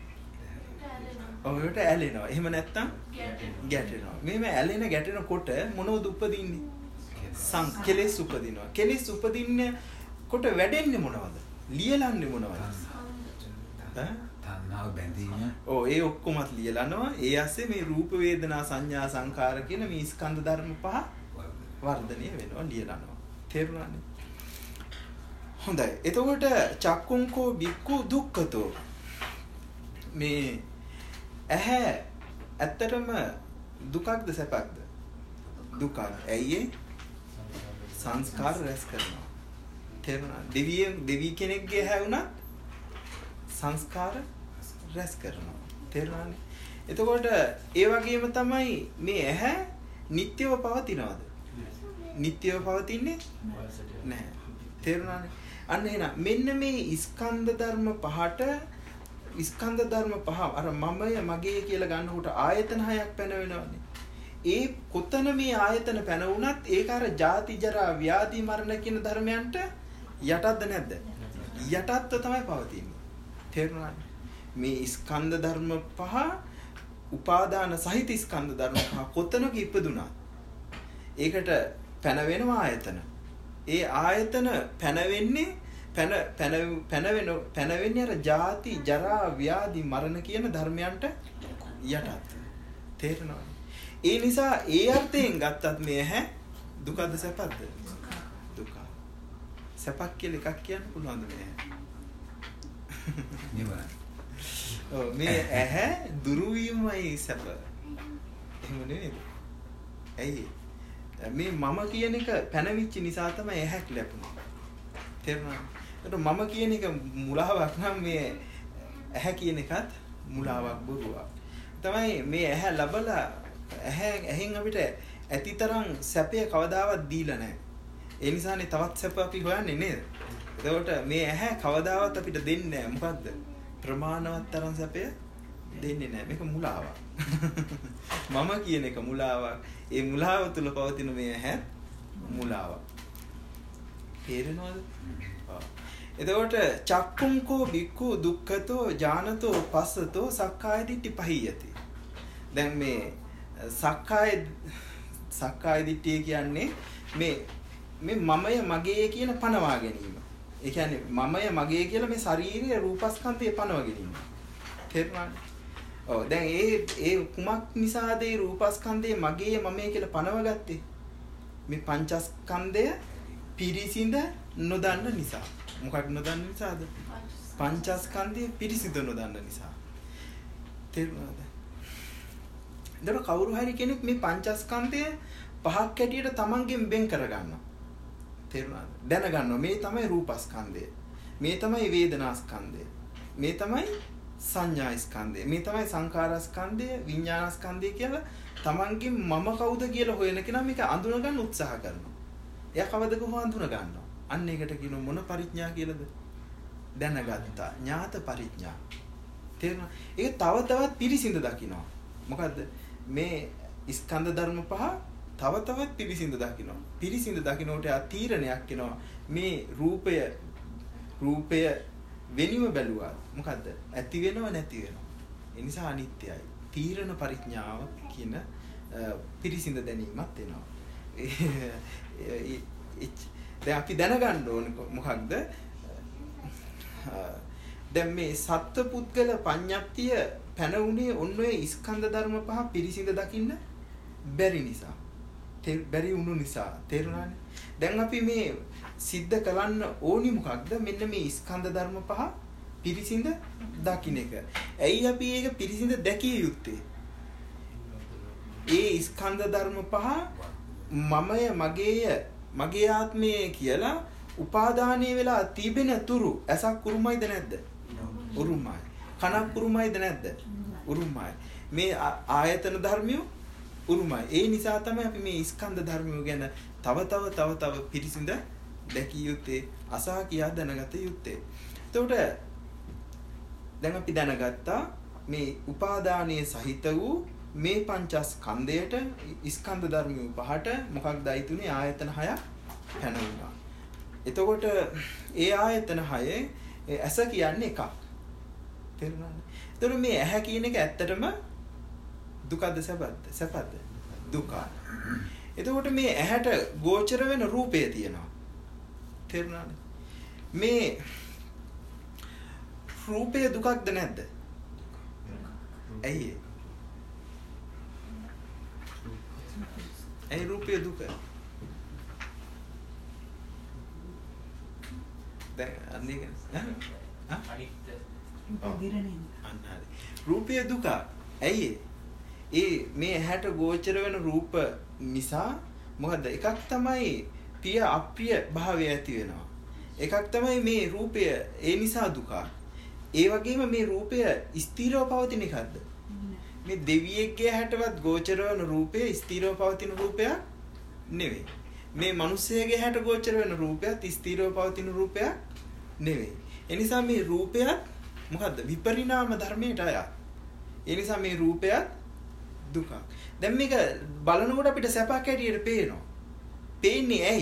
ඔය විට ඇලෙනවා. එහෙම නැත්තම් ගැටෙනවා. මේ මේ ඇලෙන ගැටෙනකොට මොනවද උපදින්නේ? සංකලෙස් උපදිනවා. කෙලෙස් උපදින්නේ කොට වැඩෙන්නේ මොනවද? ලියලන්නේ මොනවද? ඈ? තණ්හාව බැඳීම. ඔව් ඒ ඔක්කොමත් ලියලනවා. ඒ ඇස්සේ මේ රූප වේදනා සංඥා සංකාර කියන මේ ස්කන්ධ ධර්ම පහ වර්ධනය වෙනවා ලියලනවා. තේරුණානේ? හොඳයි. එතකොට චක්කුංකෝ බික්කු දුක්ඛතෝ මේ ඇහැ ඇත්තටම දුකක්ද සැපක්ද? දුකක්. ඇයි සංස්කාර රැස් කරනවා. තේරුණා? දෙවියන් දෙවි කෙනෙක්ගේ ඇහැ වුණත් සංස්කාර රැස් කරනවා. තේරුණානේ? එතකොට ඒ වගේම තමයි මේ ඇහැ නිට්ටයව පවතිනවද? නිට්ටයව පවතින්නේ නැහැ. තේරුණානේ? අන්න එහෙනම් මෙන්න මේ ස්කන්ධ ධර්ම පහට ස්කන්ධ ධර්ම පහ අර මමය මගේ කියලා ගන්නකොට ආයතන හයක් පැන වෙනවනේ. ඒ කොතන මේ ආයතන පැන වුණත් ඒක අර ජාති ජරා ව්‍යාධි මරණ කියන ධර්මයන්ට යටත්ද නැද්ද? යටත්ව තමයි පවතින්නේ. තේරුණාද? මේ ස්කන්ධ ධර්ම පහ උපාදාන සහිත ස්කන්ධ ධර්ම පහ කොතනක ඉපදුණා ඒකට පැනවෙනවා ආයතන. ඒ ආයතන පැනවෙන්නේ පැන පැන පැනවෙන පැනවෙන්නේ අර ජාති ජරා ව්‍යාධි මරණ කියන ධර්මයන්ට යටත්. තේරෙනවද? ඒ නිසා ඒ අර්ථයෙන් ගත්තත් මේ හැ දුකද සැපද? දුක. සැපක් කියලා එකක් කියන්න පුළුවන්ද මේ? නිවන. ඔව් මේ ඇහැ දුරු වීමයි සැප. එහෙම නෙවෙයිද? ඇයි? මේ මම කියන එක පැනවිච්ච නිසා තමයි ඇහැක් ලැබුණේ. තේරුණාද? ඒකට මම කියන එක මුලාවක් නම් මේ ඇහැ කියන එකත් මුලාවක් බොරුවක්. තමයි මේ ඇහැ ලැබලා ඇහැ ඇහෙන් අපිට ඇතිතරම් සැපය කවදාවත් දීලා නැහැ. ඒ නිසානේ තවත් සැප අපි හොයන්නේ නේද? එතකොට මේ ඇහැ කවදාවත් අපිට දෙන්නේ නැහැ. මොකද්ද? ප්‍රමාණවත් තරම් සැපය දෙන්නේ නැහැ. මේක මුලාවක්. මම කියන එක මුලාවක්. ඒ මුලාව තුල පවතින මේ ඇහැ මුලාවක්. තේරෙනවද? එතකොට චක්කුංකෝ බික්ඛු දුක්ඛතෝ ඥානතෝ පස්සතෝ සක්කාය දිට්ඨි පහියති. දැන් මේ සක්කාය සක්කාය දිට්ඨිය කියන්නේ මේ මේ මමය මගේ කියන පනවා ගැනීම. ඒ කියන්නේ මමය මගේ කියලා මේ ශාරීරික රූපස්කන්ධය පනවා ගැනීම. තේරුණාද? ඔව් දැන් ඒ ඒ කුමක් නිසාද ඒ රූපස්කන්ධය මගේ මමයි කියලා පනවගත්තේ? මේ පංචස්කන්ධය පිරිසිඳ නොදන්න නිසා. මොකක් නොදන්න නිසාද? පංචස්කන්ධය පිරිසිඳ නොදන්න නිසා. තේරුණාද? දර කවුරු හරි කෙනෙක් මේ පංචස්කන්ධය පහක් හැටියට තමන්ගෙන් වෙන් කරගන්නවා. තේරුණාද? දැනගන්නවා මේ තමයි රූපස්කන්ධය. මේ තමයි වේදනාස්කන්ධය. මේ තමයි සංඥාස්කන්ධය. මේ තමයි සංඛාරස්කන්ධය, විඥානස්කන්ධය කියලා තමන්ගෙන් මම කවුද කියලා හොයන කෙනා මේක අඳුන ගන්න උත්සාහ කරනවා. එයා කවදද කොහොම අඳුන ගන්නවා? අන්න ඒකට කියන මොන පරිඥා කියලාද? දැනගත්තා. ඥාත පරිඥා. තේරුණා? ඒක තව තවත් පිරිසිඳ දකින්නවා. මොකද්ද? මේ ස්කන්ධ ධර්ම පහ තව තවත් පිරිසිඳ දකින්නවා. පිරිසිඳ දකින්නට ආ තීරණයක් එනවා. මේ රූපය රූපය වෙනිව බැලුවා. මොකද්ද? ඇති වෙනව නැති වෙනව. ඒ නිසා අනිත්‍යයි. තීරණ පරිඥාව කියන පිරිසිඳ දැනීමක් එනවා. දැන් අපි දැනගන්න ඕනේ මොකක්ද? දැන් මේ සත්ත්ව පුද්ගල පඤ්ඤප්තිය පැනුනේ ඔන්න ඔය ස්කන්ධ ධර්ම පහ පිරිසිඳ දකින්න බැරි නිසා. බැරි වුණු නිසා. තේරුණානේ? දැන් අපි මේ සිද්ධ කරන්න ඕනි මොකක්ද? මෙන්න මේ ස්කන්ධ ධර්ම පහ පිරිසිඳ දකින්න එක. ඇයි අපි ඒක පිරිසිඳ දැකිය යුත්තේ? ඒ ස්කන්ධ ධර්ම පහ මමය මගේය මගේ ආත්මය කියලා උපාදානය වෙලා තිබෙන තුරු ඇසක් උරුමයිද නැද්ද? උරුමයි. කනක් උරුමයිද නැද්ද? උරුමයි. මේ ආයතන ධර්මිය උරුමයි. ඒ නිසා තමයි අපි මේ ස්කන්ධ ධර්මිය ගැන තව තව තව තව පිරිසිඳ දැකිය යුත්තේ, අසා කියා දැනගත යුත්තේ. එතකොට දැන් අපි දැනගත්තා මේ උපාදානයේ සහිත වූ මේ පංචස්කන්ධයට ස්කන්ධ ධර්මිය පහට මොකක්ද අයිතුනේ? ආයතන හයක් පැනුණා. එතකොට ඒ ආයතන හයේ ඇස කියන්නේ එකක්. තේරුණාද? එතකොට මේ ඇහැ කියන එක ඇත්තටම දුකද සැපද? සැපද? දුක. එතකොට මේ ඇහැට ගෝචර වෙන රූපය තියෙනවා. තේරුණාද? මේ රූපය දුකක්ද නැද්ද? ඇයි? ඇයි රූපය දුක? දැන් අන්නේ ඈ අනිත්‍ය අන්නහරි රූපය දුක. ඇයි? ඒ මේ ඇහැට ගෝචර වෙන රූප නිසා මොකද්ද? එකක් තමයි ප්‍රිය අප්‍රිය භාවය ඇති වෙනවා. එකක් තමයි මේ රූපය ඒ නිසා දුක. ඒ වගේම මේ රූපය ස්ථිරව පවතින එකක්ද? මේ දෙවියෙක්ගේ හැටවත් ගෝචර වෙන රූපය ස්ථිරව පවතින රූපයක් නෙවෙයි. මේ මිනිස්සයාගේ හැට ගෝචර වෙන රූපයත් ස්ථිරව පවතින රූපයක් නෙවෙයි. ඒ නිසා මේ රූපයත් මොකද්ද? විපරිණාම ධර්මයට අයත්. ඒ නිසා මේ රූපයත් දුකක්. දැන් මේක බලනකොට අපිට සැපක් හැටියට පේනවා. පේන්නේ ඇයි?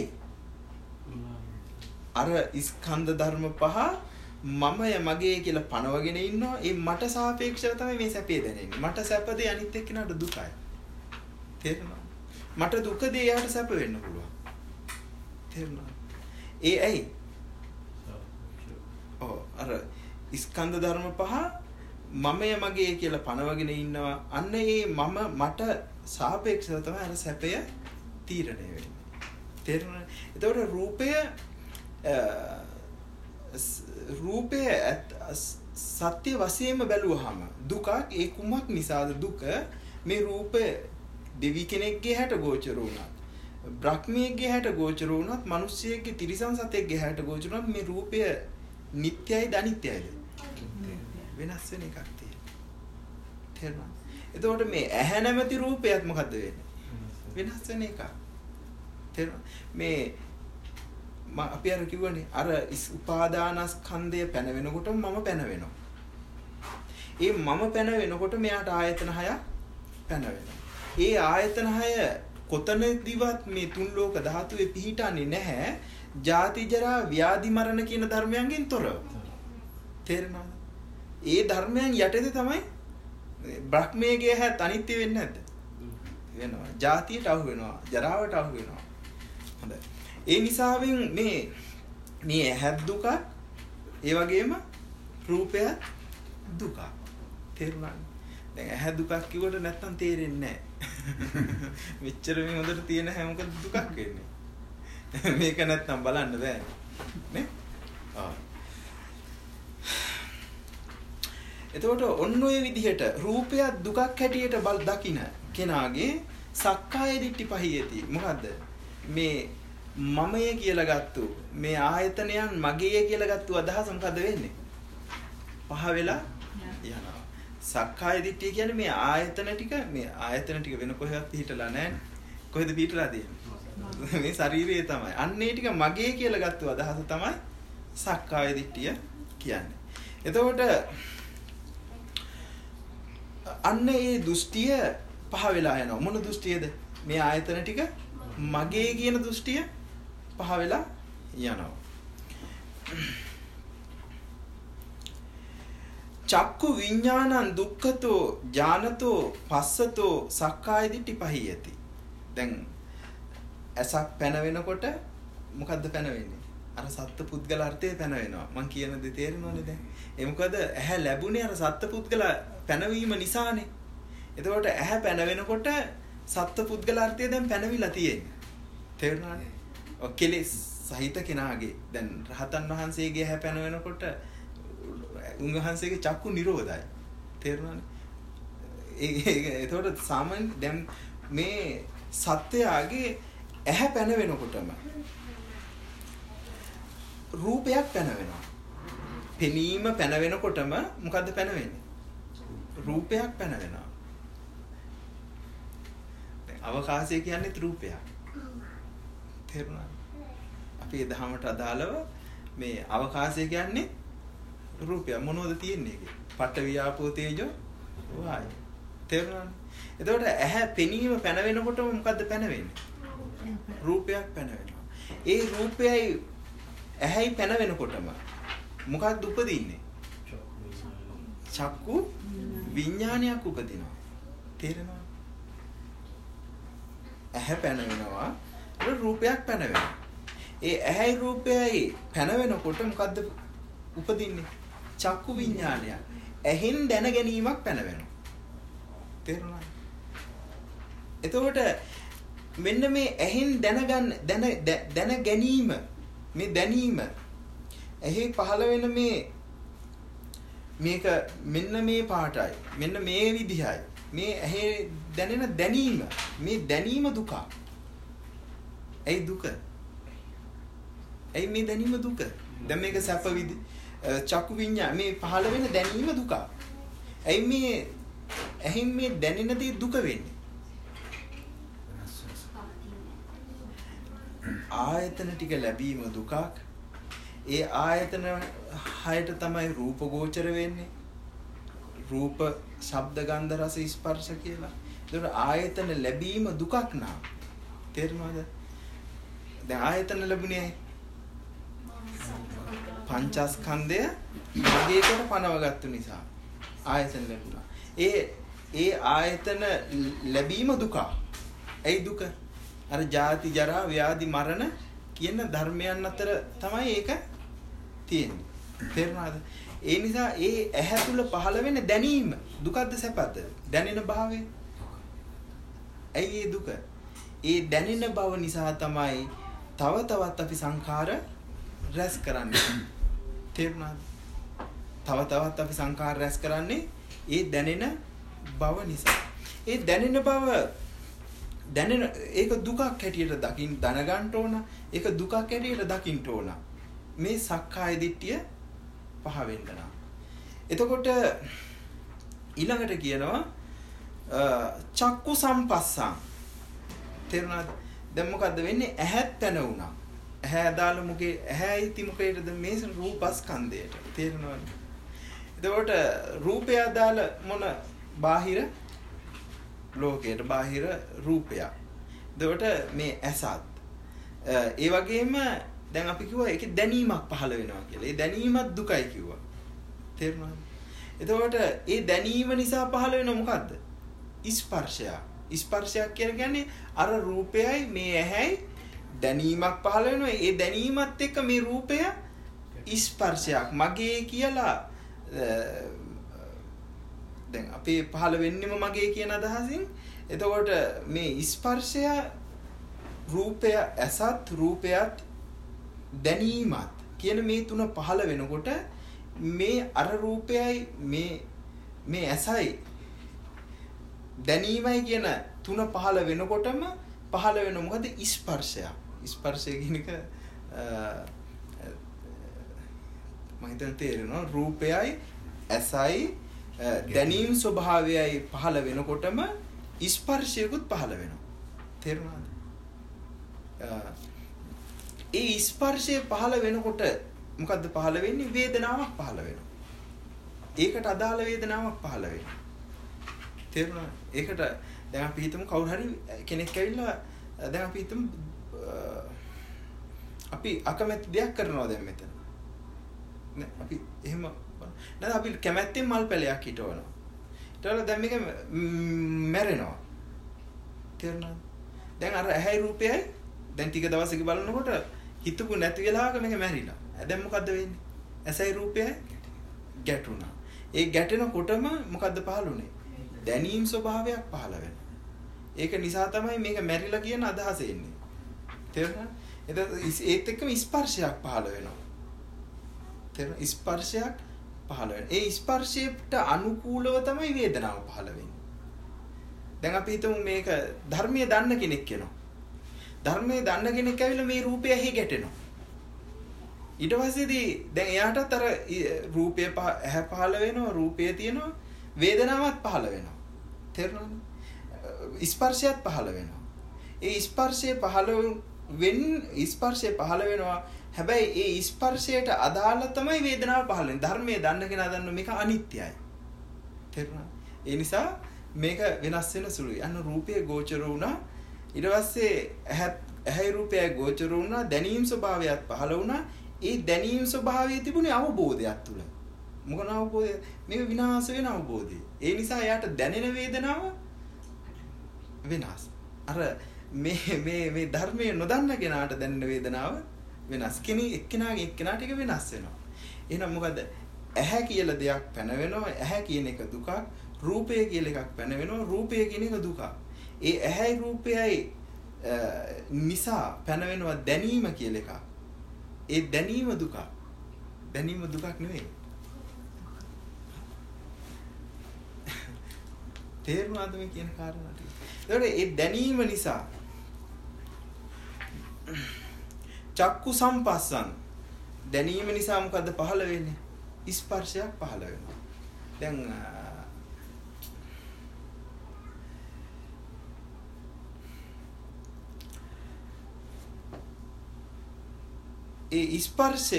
අර ස්කන්ධ ධර්ම පහ මමය මගේ කියලා පනවගෙන ඉන්නවා. ඒ මට සාපේක්ෂව තමයි මේ සැපේ දැනෙන්නේ. මට සැපද අනිත් එක්කනට දුකයි. තේරෙනවද? මට දුක දේ එයාට සැප වෙන්න පුළුවන්. තේරුණාද? ඒ ඇයි? ඔව් අර ස්කන්ධ ධර්ම පහ මමය මගේ කියලා පනවගෙන ඉන්නවා. අන්න ඒ මම මට සාපේක්ෂව තමයි අර සැපය තීරණය වෙන්නේ. තේරුණාද? එතකොට රූපය රූපය සත්‍ය වශයෙන්ම බැලුවහම දුකක් ඒ කුමක් නිසාද දුක? මේ රූපය දෙවි කෙනෙක්ගේ හැට ගෝචර වුණත්, බ්‍රහ්මියෙක්ගේ හැට ගෝචර වුණත්, මිනිස්සෙක්ගේ තිරිසන් සතෙක්ගේ හැට ගෝචර වුණත් මේ රූපය නිට්ටයයිද අනිත්‍යයිද? වෙනස් වෙන එකක් තියෙනවා. තේරුණාද? එතකොට මේ ඇහැ නැමැති රූපයත් මොකද්ද වෙන්නේ? වෙනස් වෙන එකක්. තේරුණාද? මේ මම අපි අර කිව්වනේ අර උපාදානස්කන්ධය පැන වෙනකොට මම පැන වෙනවා. ඒ මම පැන වෙනකොට මෙයාට ආයතන හය පැන වෙනවා. ඒ ආයතන හය කොතනදිවත් මේ තුන් ලෝක ධාතුවේ පිහිටන්නේ නැහැ. ජාති ජරා ව්‍යාධි මරණ කියන ධර්මයන්ගෙන් තොරව. තේරෙනවද? ඒ ධර්මයන් යටතේ තමයි බ්‍රහ්මයේ හැත් අනිත්‍ය වෙන්නේ නැද්ද? වෙනවා. ජාතියට අහු වෙනවා. ජරාවට අහු වෙනවා. හොඳයි. ඒ නිසාවෙන් මේ මේ ඇහත් දුක ඒ වගේම රූපය දුක. තේරුණාද? දැන් ඇහ දුකක් කිව්වට නැත්තම් තේරෙන්නේ නැහැ. මෙච්චර මේ හොඳට තියෙන හැම මොකද දුකක් වෙන්නේ. මේක නැත්තම් බලන්න බෑ. නේ? ආ. එතකොට ඔන්න ඔය විදිහට රූපය දුකක් හැටියට බල දකින කෙනාගේ සක්කාය දිට්ඨි පහියති. මොකද්ද? මේ මමය කියලා ගත්තු මේ ආයතනයන් මගේ කියලා ගත්තු අදහස මොකද වෙන්නේ? පහ වෙලා යනවා. සක්කාය දිට්ඨිය කියන්නේ මේ ආයතන ටික මේ ආයතන ටික වෙන කොහෙවත් පිහිටලා නැහැ. කොහෙද පිහිටලා තියෙන්නේ? මේ ශරීරයේ තමයි. අන්න ඒ ටික මගේ කියලා ගත්තු අදහස තමයි සක්කාය දිට්ඨිය කියන්නේ. එතකොට අන්න ඒ දෘෂ්ටිය පහ වෙලා යනවා. මොන දෘෂ්ටියද? මේ ආයතන ටික මගේ කියන දෘෂ්ටිය පහ වෙලා යනවා. චක්කු විඥානං දුක්ඛතෝ ඥානතෝ පස්සතෝ සක්කාය දිට්ඨි පහියති. දැන් ඇසක් පැන වෙනකොට මොකද්ද පැන වෙන්නේ? අර සත්ත්ව පුද්ගල අර්ථය පැන වෙනවා. මං කියන දේ තේරෙනවනේ දැන්. ඒ මොකද ඇහැ ලැබුණේ අර සත්ත්ව පුද්ගල පැනවීම නිසානේ. එතකොට ඇහැ පැන වෙනකොට සත්ත්ව පුද්ගල අර්ථය දැන් පැනවිලා තියෙන්නේ. තේරුණානේ? ඔය කෙලෙස් සහිත කෙනාගේ දැන් රහතන් වහන්සේගේ ඇහැ පැන වෙනකොට උන්වහන්සේගේ චක්කු නිරෝධයි. තේරුණානේ? ඒ එතකොට සාමාන්‍ය දැන් මේ සත්‍යයගේ ඇහැ පැන වෙනකොටම රූපයක් පැන වෙනවා. පෙනීම පැන වෙනකොටම මොකද්ද පැන වෙන්නේ? රූපයක් පැන වෙනවා. දැන් අවකාශය කියන්නේ රූපයක්. තේරුණාද? අපි ඒ දහමට අදාළව මේ අවකාශය කියන්නේ රූපයක්. මොනවද තියෙන්නේ ඒකේ? පඨවි ආපෝ තේජෝ වායු. තේරුණාද? එතකොට ඇහැ පෙනීම පැන වෙනකොටම මොකද්ද පැන වෙන්නේ? රූපයක් පැන වෙනවා. ඒ රූපයයි ඇහැයි පැන වෙනකොටම මොකක්ද උපදින්නේ? චක්කු විඥානයක් උපදිනවා. තේරෙනවද? ඇහැ පැන වෙනවා, රූපයක් පැන වෙනවා. ඒ ඇහැයි රූපයයි පැන වෙනකොට මොකද්ද උපදින්නේ? චක්කු විඥානය. ඇහෙන් දැන ගැනීමක් පැන වෙනවා. තේරුණාද? එතකොට මෙන්න මේ ඇහෙන් දැනගන්න දැන දැන ගැනීම මේ දැනීම ඇහි පහළ වෙන මේ මේක මෙන්න මේ පාටයි මෙන්න මේ විදිහයි මේ ඇහි දැනෙන දැනීම මේ දැනීම දුක. ඇයි දුක? ඇයි මේ දැනීම දුක? දැන් මේක සැප විදි චක්කු විඤ්ඤා මේ පහළ වෙන දැනීම දුක. ඇයි මේ ඇහින් මේ දැනෙන දේ දුක වෙන්නේ? ආයතන ටික ලැබීම දුකක්. ඒ ආයතන හයට තමයි රූප ගෝචර වෙන්නේ. රූප, ශබ්ද, ගන්ධ, රස, ස්පර්ශ කියලා. ඒතර ආයතන ලැබීම දුකක් නා. තේරුණාද? දැන් ආයතන ලැබුණේ පංචස්කන්ධය මගේකට පනවගත්තු නිසා ආයතන ලැබුණා. ඒ ඒ ආයතන ලැබීම දුක. ඇයි දුක? අර ජාති ජරා ව්‍යාධි මරණ කියන ධර්මයන් අතර තමයි ඒක තියෙන්නේ. තේරුණාද? ඒ නිසා ඒ ඇහැ තුල පහළ වෙන දැනීම දුකද සැපද? දැනෙන භාවය. ඇයි ඒ දුක? ඒ දැනෙන බව නිසා තමයි තව තවත් අපි සංඛාර රැස් කරන්නේ. තේරුණාද? තව තවත් අපි සංඛාර රැස් කරන්නේ ඒ දැනෙන බව නිසා. ඒ දැනෙන බව දැනෙන ඒක දුකක් හැටියට දකින්න දැනගන්න ඕන. ඒක දුකක් හැටියට දකින්න ඕන. මේ සක්කාය දිට්ඨිය පහ වෙන්න නම්. එතකොට ඊළඟට කියනවා චක්කු සම්පස්සං. තේරුණාද? දැන් මොකද්ද වෙන්නේ? ඇහත් පැන වුණා. ඇහැ අදාළ මුකේ ඇහැයි තිමුකේටද මේ රූපස්කන්ධයට. තේරුණාද? එතකොට රූපය අදාළ මොන බාහිර ලෝකයට බාහිර රූපය. එතකොට මේ ඇසත් ඒ වගේම දැන් අපි කිව්වා ඒකේ දැනීමක් පහළ වෙනවා කියලා. ඒ දැනීමත් දුකයි කිව්වා. තේරුණාද? එතකොට ඒ දැනීම නිසා පහළ වෙන මොකද්ද? ස්පර්ශය. ස්පර්ශයක් කියන්නේ අර රූපයයි මේ ඇහැයි දැනීමක් පහළ වෙනවා. ඒ දැනීමත් එක්ක මේ රූපය ස්පර්ශයක් මගේ කියලා දැන් අපි පහළ වෙන්නෙම මගේ කියන අදහසින්. එතකොට මේ ස්පර්ශය රූපය ඇසත් රූපයත් දැනීමත් කියන මේ තුන පහළ වෙනකොට මේ අර රූපයයි මේ මේ ඇසයි දැනීමයි කියන තුන පහළ වෙනකොටම පහළ වෙන මොකද ස්පර්ශය. ස්පර්ශය කියන එක මම හිතන තේරෙනවා. රූපයයි ඇසයි දැනීම් ස්වභාවයයි පහළ වෙනකොටම ස්පර්ශයකුත් පහළ වෙනවා. තේරුණාද? ඒ ස්පර්ශය පහළ වෙනකොට මොකද්ද පහළ වෙන්නේ? වේදනාවක් පහළ වෙනවා. ඒකට අදාළ වේදනාවක් පහළ වෙනවා. තේරුණාද? ඒකට දැන් අපි හිතමු කවුරු හරි කෙනෙක් ඇවිල්ලා දැන් අපි හිතමු අපි අකමැති දෙයක් කරනවා දැන් මෙතන. නේ අපි එහෙම නේද අපි කැමැත්තෙන් මල් පැලයක් හිටවනවා. ඊටවල දැන් මේක මැරෙනවා. තේරුණාද? දැන් අර ඇහැයි රූපයයි දැන් ටික දවසක බලනකොට හිතපු නැති වෙලාවක මේක මැරිලා. දැන් මොකද්ද වෙන්නේ? ඇසයි රූපයයි ගැටුණා. ඒ ගැටෙනකොටම මොකද්ද පහළ වුනේ? දැනීම් ස්වභාවයක් පහළ වෙනවා. ඒක නිසා තමයි මේක මැරිලා කියන අදහස එන්නේ. තේරුණාද? ඒත් එක්කම ස්පර්ශයක් පහළ වෙනවා. තේරුණා? ස්පර්ශයක් පහළ වෙනවා. ඒ ස්පර්ශයට අනුකූලව තමයි වේදනාව පහළ වෙන්නේ. දැන් අපි හිතමු මේක ධර්මයේ දන්න කෙනෙක් වෙනවා. ධර්මයේ දන්න කෙනෙක් ඇවිල්ලා මේ රූපය ඇහි ගැටෙනවා. ඊට පස්සේදී දැන් එයාටත් අර රූපය ඇහැ පහළ වෙනවා, රූපය තියෙනවා, වේදනාවක් පහළ වෙනවා. තේරුණාද? ස්පර්ශයත් පහළ වෙනවා. ඒ ස්පර්ශය පහළ වෙන ස්පර්ශය පහළ වෙනවා. හැබැයි ඒ ස්පර්ශයට අදාළ තමයි වේදනාව පහළ වෙන්නේ. ධර්මයේ දන්න කෙනා දන්න මේක අනිත්‍යයි. තේරුණාද? ඒ නිසා මේක වෙනස් වෙන සුළුයි. අන්න රූපය ගෝචර වුණා. ඊට පස්සේ ඇහැ රූපය ගෝචර වුණා. දැනීම් ස්වභාවයත් පහළ වුණා. ඒ දැනීම් ස්වභාවයේ තිබුණේ අවබෝධයක් තුල. මොකන අවබෝධය? මේක විනාශ වෙන අවබෝධය. ඒ නිසා එයාට දැනෙන වේදනාව වෙනස්. අර මේ මේ මේ ධර්මයේ නොදන්න කෙනාට දැනෙන වේදනාව වෙනස්. කෙනෙක් එක්කෙනාගේ එක්කෙනාට එක වෙනස් වෙනවා. එහෙනම් මොකද? ඇහැ කියලා දෙයක් පැන වෙනවා. ඇහැ කියන එක දුකක්. රූපය කියලා එකක් පැන වෙනවා. රූපය කියන එක දුකක්. ඒ ඇහැයි රූපයයි නිසා පැන වෙනවා දැනීම කියලා එකක්. ඒ දැනීම දුකක්. දැනීම දුකක් නෙවෙයි. තේරුණාද මේ කියන කාරණා ටික? ඒතකොට ඒ දැනීම නිසා චක්කු සම්පස්සං දැනීම නිසා මොකද්ද පහළ වෙන්නේ? ස්පර්ශයක් පහළ වෙනවා. දැන් ඒ ස්පර්ශය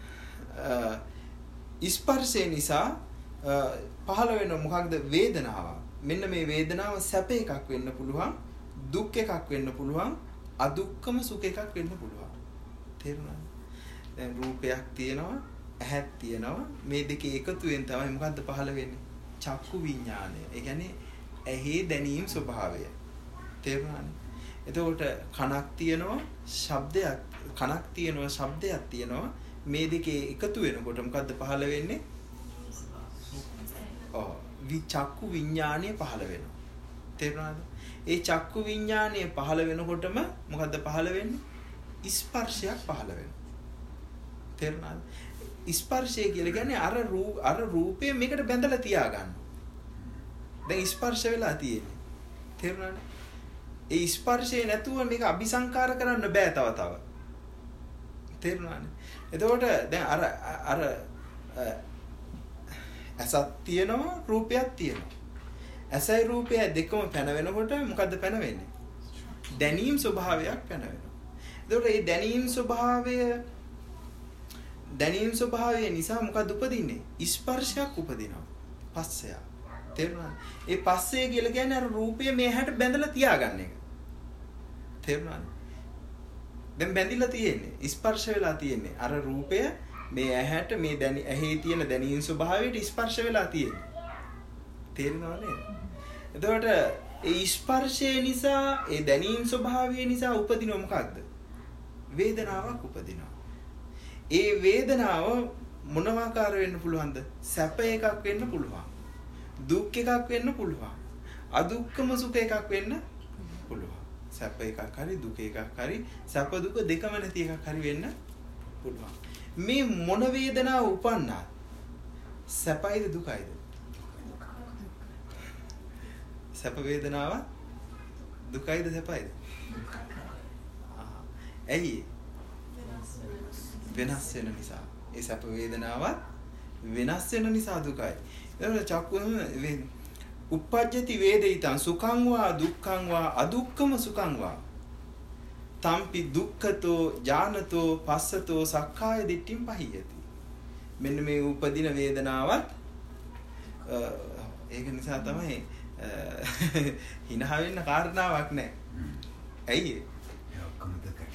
ස්පර්ශය නිසා පහළ වෙන මොකක්ද? වේදනාවක්. මෙන්න මේ වේදනාව සැප එකක් වෙන්න පුළුවන්, දුක් එකක් වෙන්න පුළුවන්, අදුක්කම සුඛ එකක් වෙන්න පුළුවන්. තේරුණාද? දැන් රූපයක් තියෙනවා, ඇහක් තියෙනවා. මේ දෙකේ එකතුවෙන් තමයි මොකද්ද පහළ වෙන්නේ? චක්කු විඥානය. ඒ කියන්නේ ඇහි දැනීම් ස්වභාවය. තේරුණාද? එතකොට කනක් තියෙනවා, ශබ්දයක් කනක් තියෙනවා, ශබ්දයක් තියෙනවා. මේ දෙකේ එකතු වෙනකොට මොකද්ද පහළ වෙන්නේ? ඔව් විචක්කු විඥානය පහළ වෙනවා. තේරුණාද? ඒ චක්කු විඥානය පහළ වෙනකොටම මොකද්ද පහළ වෙන්නේ? ස්පර්ශයක් පහළ වෙනවා. තේරුණාද? ස්පර්ශය කියලා කියන්නේ අර රූ අර රූපය මේකට බැඳලා තියාගන්න. දැන් ස්පර්ශ වෙලා තියෙන්නේ. තේරුණාද? ඒ ස්පර්ශය නැතුව මේක අபிසංකාර කරන්න බෑ තව තව. තේරුණාද? එතකොට දැන් අර අර ඇසක් තියෙනවා, රූපයක් තියෙනවා. ඇසයි රූපය දෙකම පැන වෙනකොට මොකද්ද පැන වෙන්නේ? දැනීම් ස්වභාවයක් පැන වෙනවා. එතකොට මේ දැනීම් ස්වභාවය දැනීම් ස්වභාවය නිසා මොකද උපදින්නේ? ස්පර්ශයක් උපදිනවා. පස්සය. තේරුණාද? ඒ පස්සය කියලා කියන්නේ අර රූපය මේ හැට බැඳලා තියාගන්න එක. තේරුණාද? දැන් බැඳිලා තියෙන්නේ. ස්පර්ශ වෙලා තියෙන්නේ. අර රූපය මේ ඇහැට මේ දැනි ඇහි තියෙන දැනීම් ස්වභාවයට ස්පර්ශ වෙලා තියෙන්නේ. තේරෙනව නේද? එතකොට ඒ ස්පර්ශය නිසා ඒ දැනීම් ස්වභාවය නිසා උපදින මොකක්ද? වේදනාවක් උපදිනවා. ඒ වේදනාව මොන ආකාර වෙන්න පුළුවන්ද? සැප එකක් වෙන්න පුළුවන්. දුක් එකක් වෙන්න පුළුවන්. අදුක්කම සුඛ එකක් වෙන්න පුළුවන්. සැප එකක් හරි දුක එකක් හරි සැප දුක දෙකම නැති එකක් හරි වෙන්න පුළුවන්. මේ මොන වේදනාව උපන්නා? සැපයිද දුකයිද? සැප වේදනාව දුකයිද සැපයිද? ඇයි? වෙනස් වෙන නිසා. ඒ සැප වේදනාවත් වෙනස් වෙන නිසා දුකයි. එතකොට චක්කු උප්පජ්ජති වේදිතං සුඛං වා දුක්ඛං වා අදුක්ඛම සුඛං වා තම්පි දුක්ඛතෝ ඥානතෝ පස්සතෝ සක්කාය දිට්ඨින් පහියති. මෙන්න මේ උපදින වේදනාවත් ඒක නිසා තමයි හිනහ වෙන්න කාරණාවක් නැහැ. ඇයි ඒ? ඔක්කොම දුකයි.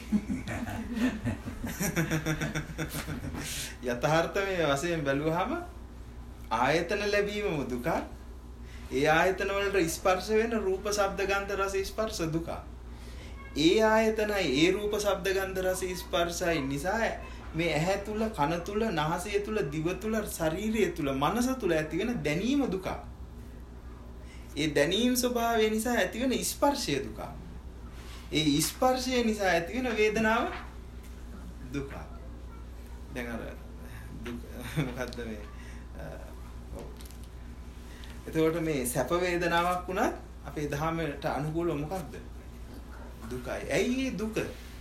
යථාර්ථයේ වශයෙන් බැලුවාම ආයතන ලැබීමම දුක. ඒ ආයතන වලට ස්පර්ශ වෙන රූප, ශබ්ද, ගන්ධ, රස, ස්පර්ශ දුක. ඒ ආයතනයි ඒ රූප, ශබ්ද, ගන්ධ, රස, ස්පර්ශයි නිසා මේ ඇහැ තුල, කන තුල, නාසය තුල, දිව තුල, ශරීරය තුල, මනස තුල ඇති වෙන දැනීම දුක. ඒ දැනීම් ස්වභාවය නිසා ඇති වෙන ස්පර්ශය දුක. ඒ ස්පර්ශය නිසා ඇති වෙන වේදනාව දුක. දැන් අර දුක මොකද්ද මේ? එතකොට මේ සැප වේදනාවක් වුණත් අපේ ධර්මයට අනුකූලව මොකක්ද? දුකයි. ඇයි මේ දුක?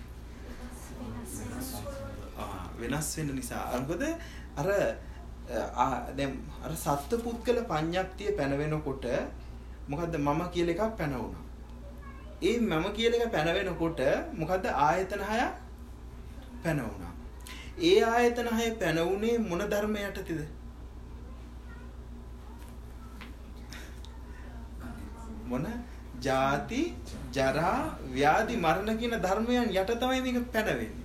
ආ වෙනස් වෙන නිසා. මොකද අර දැන් අර සත්ත්ව පුද්ගල පඤ්ඤප්තිය පැන වෙනකොට මොකද්ද මම කියලා එකක් පැන වුණා. ඒ මම කියලා එක පැන වෙනකොට මොකද්ද ආයතන හය පැන වුණා. ඒ ආයතන හය පැන වුණේ මොන ධර්ම යටතේද? මොන? ජාති, ජරා, ව්‍යාධි, මරණ කියන ධර්මයන් යට තමයි මේක පැනවෙන්නේ.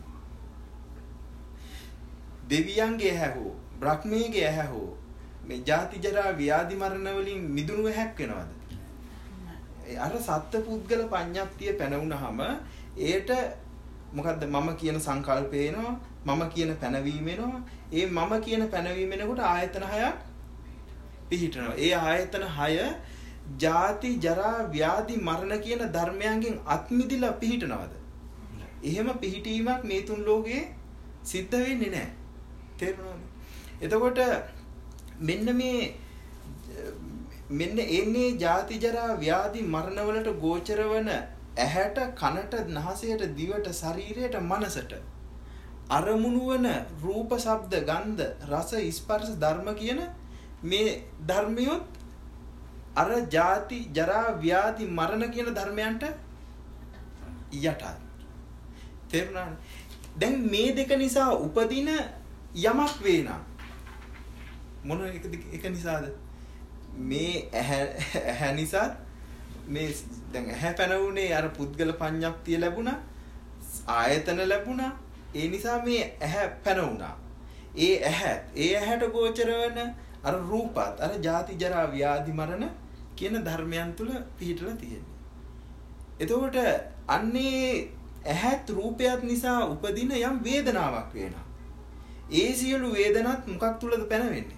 දෙවියන්ගේ ඇහැ හෝ බ්‍රහ්මයේ ඇහැ හෝ මේ ජාති, ජරා, ව්‍යාධි, මරණ වලින් මිදුණු ඇහැක් වෙනවද? අර සත්ත්ව පුද්ගල පඤ්ඤප්තිය පැන වුණාම ඒට මොකද්ද මම කියන සංකල්පය එනවා, මම කියන පැනවීම එනවා. ඒ මම කියන පැනවීම එනකොට ආයතන හයක් පිහිටනවා. ඒ ආයතන හය ජාති, ජරා, ව්‍යාධි, මරණ කියන ධර්මයන්ගෙන් අත්මිදිලා පිහිටනවද? එහෙම පිහිටීමක් මේ තුන් ලෝකේ සිද්ධ වෙන්නේ නැහැ. තේරුණාද? එතකොට මෙන්න මේ මෙන්න එන්නේ ජාති, ජරා, ව්‍යාධි, මරණ වලට ගෝචර වන ඇහැට, කනට, නාසයට, දිවට, ශරීරයට, මනසට අරමුණු වන රූප, ශබ්ද, ගන්ධ, රස, ස්පර්ශ ධර්ම කියන මේ ධර්මියොත් අර ජාති, ජරා, ව්‍යාධි, මරණ කියන ධර්මයන්ට යටයි. තේරුණාද? දැන් මේ දෙක නිසා උපදින යමක් වේනා මොන එක නිසාද? මේ ඇහැ ඇහැ නිසා මේ දැන් ඇහැ පැනවුනේ අර පුද්ගල පඤ්ඤප්තිය ලැබුණා, ආයතන ලැබුණා. ඒ නිසා මේ ඇහැ පැනවුණා. ඒ ඇහැ ඒ ඇහැට ගෝචර වෙන අර රූපات අර ජාති, ජරා, ව්‍යාධි, මරණ කියන ධර්මයන් තුල පිහිටලා තියෙනවා. එතකොට අන්නේ ඇහත් රූපයත් නිසා උපදින යම් වේදනාවක් වෙනවා. ඒ සියලු වේදනත් මොකක් තුලද පැනවෙන්නේ?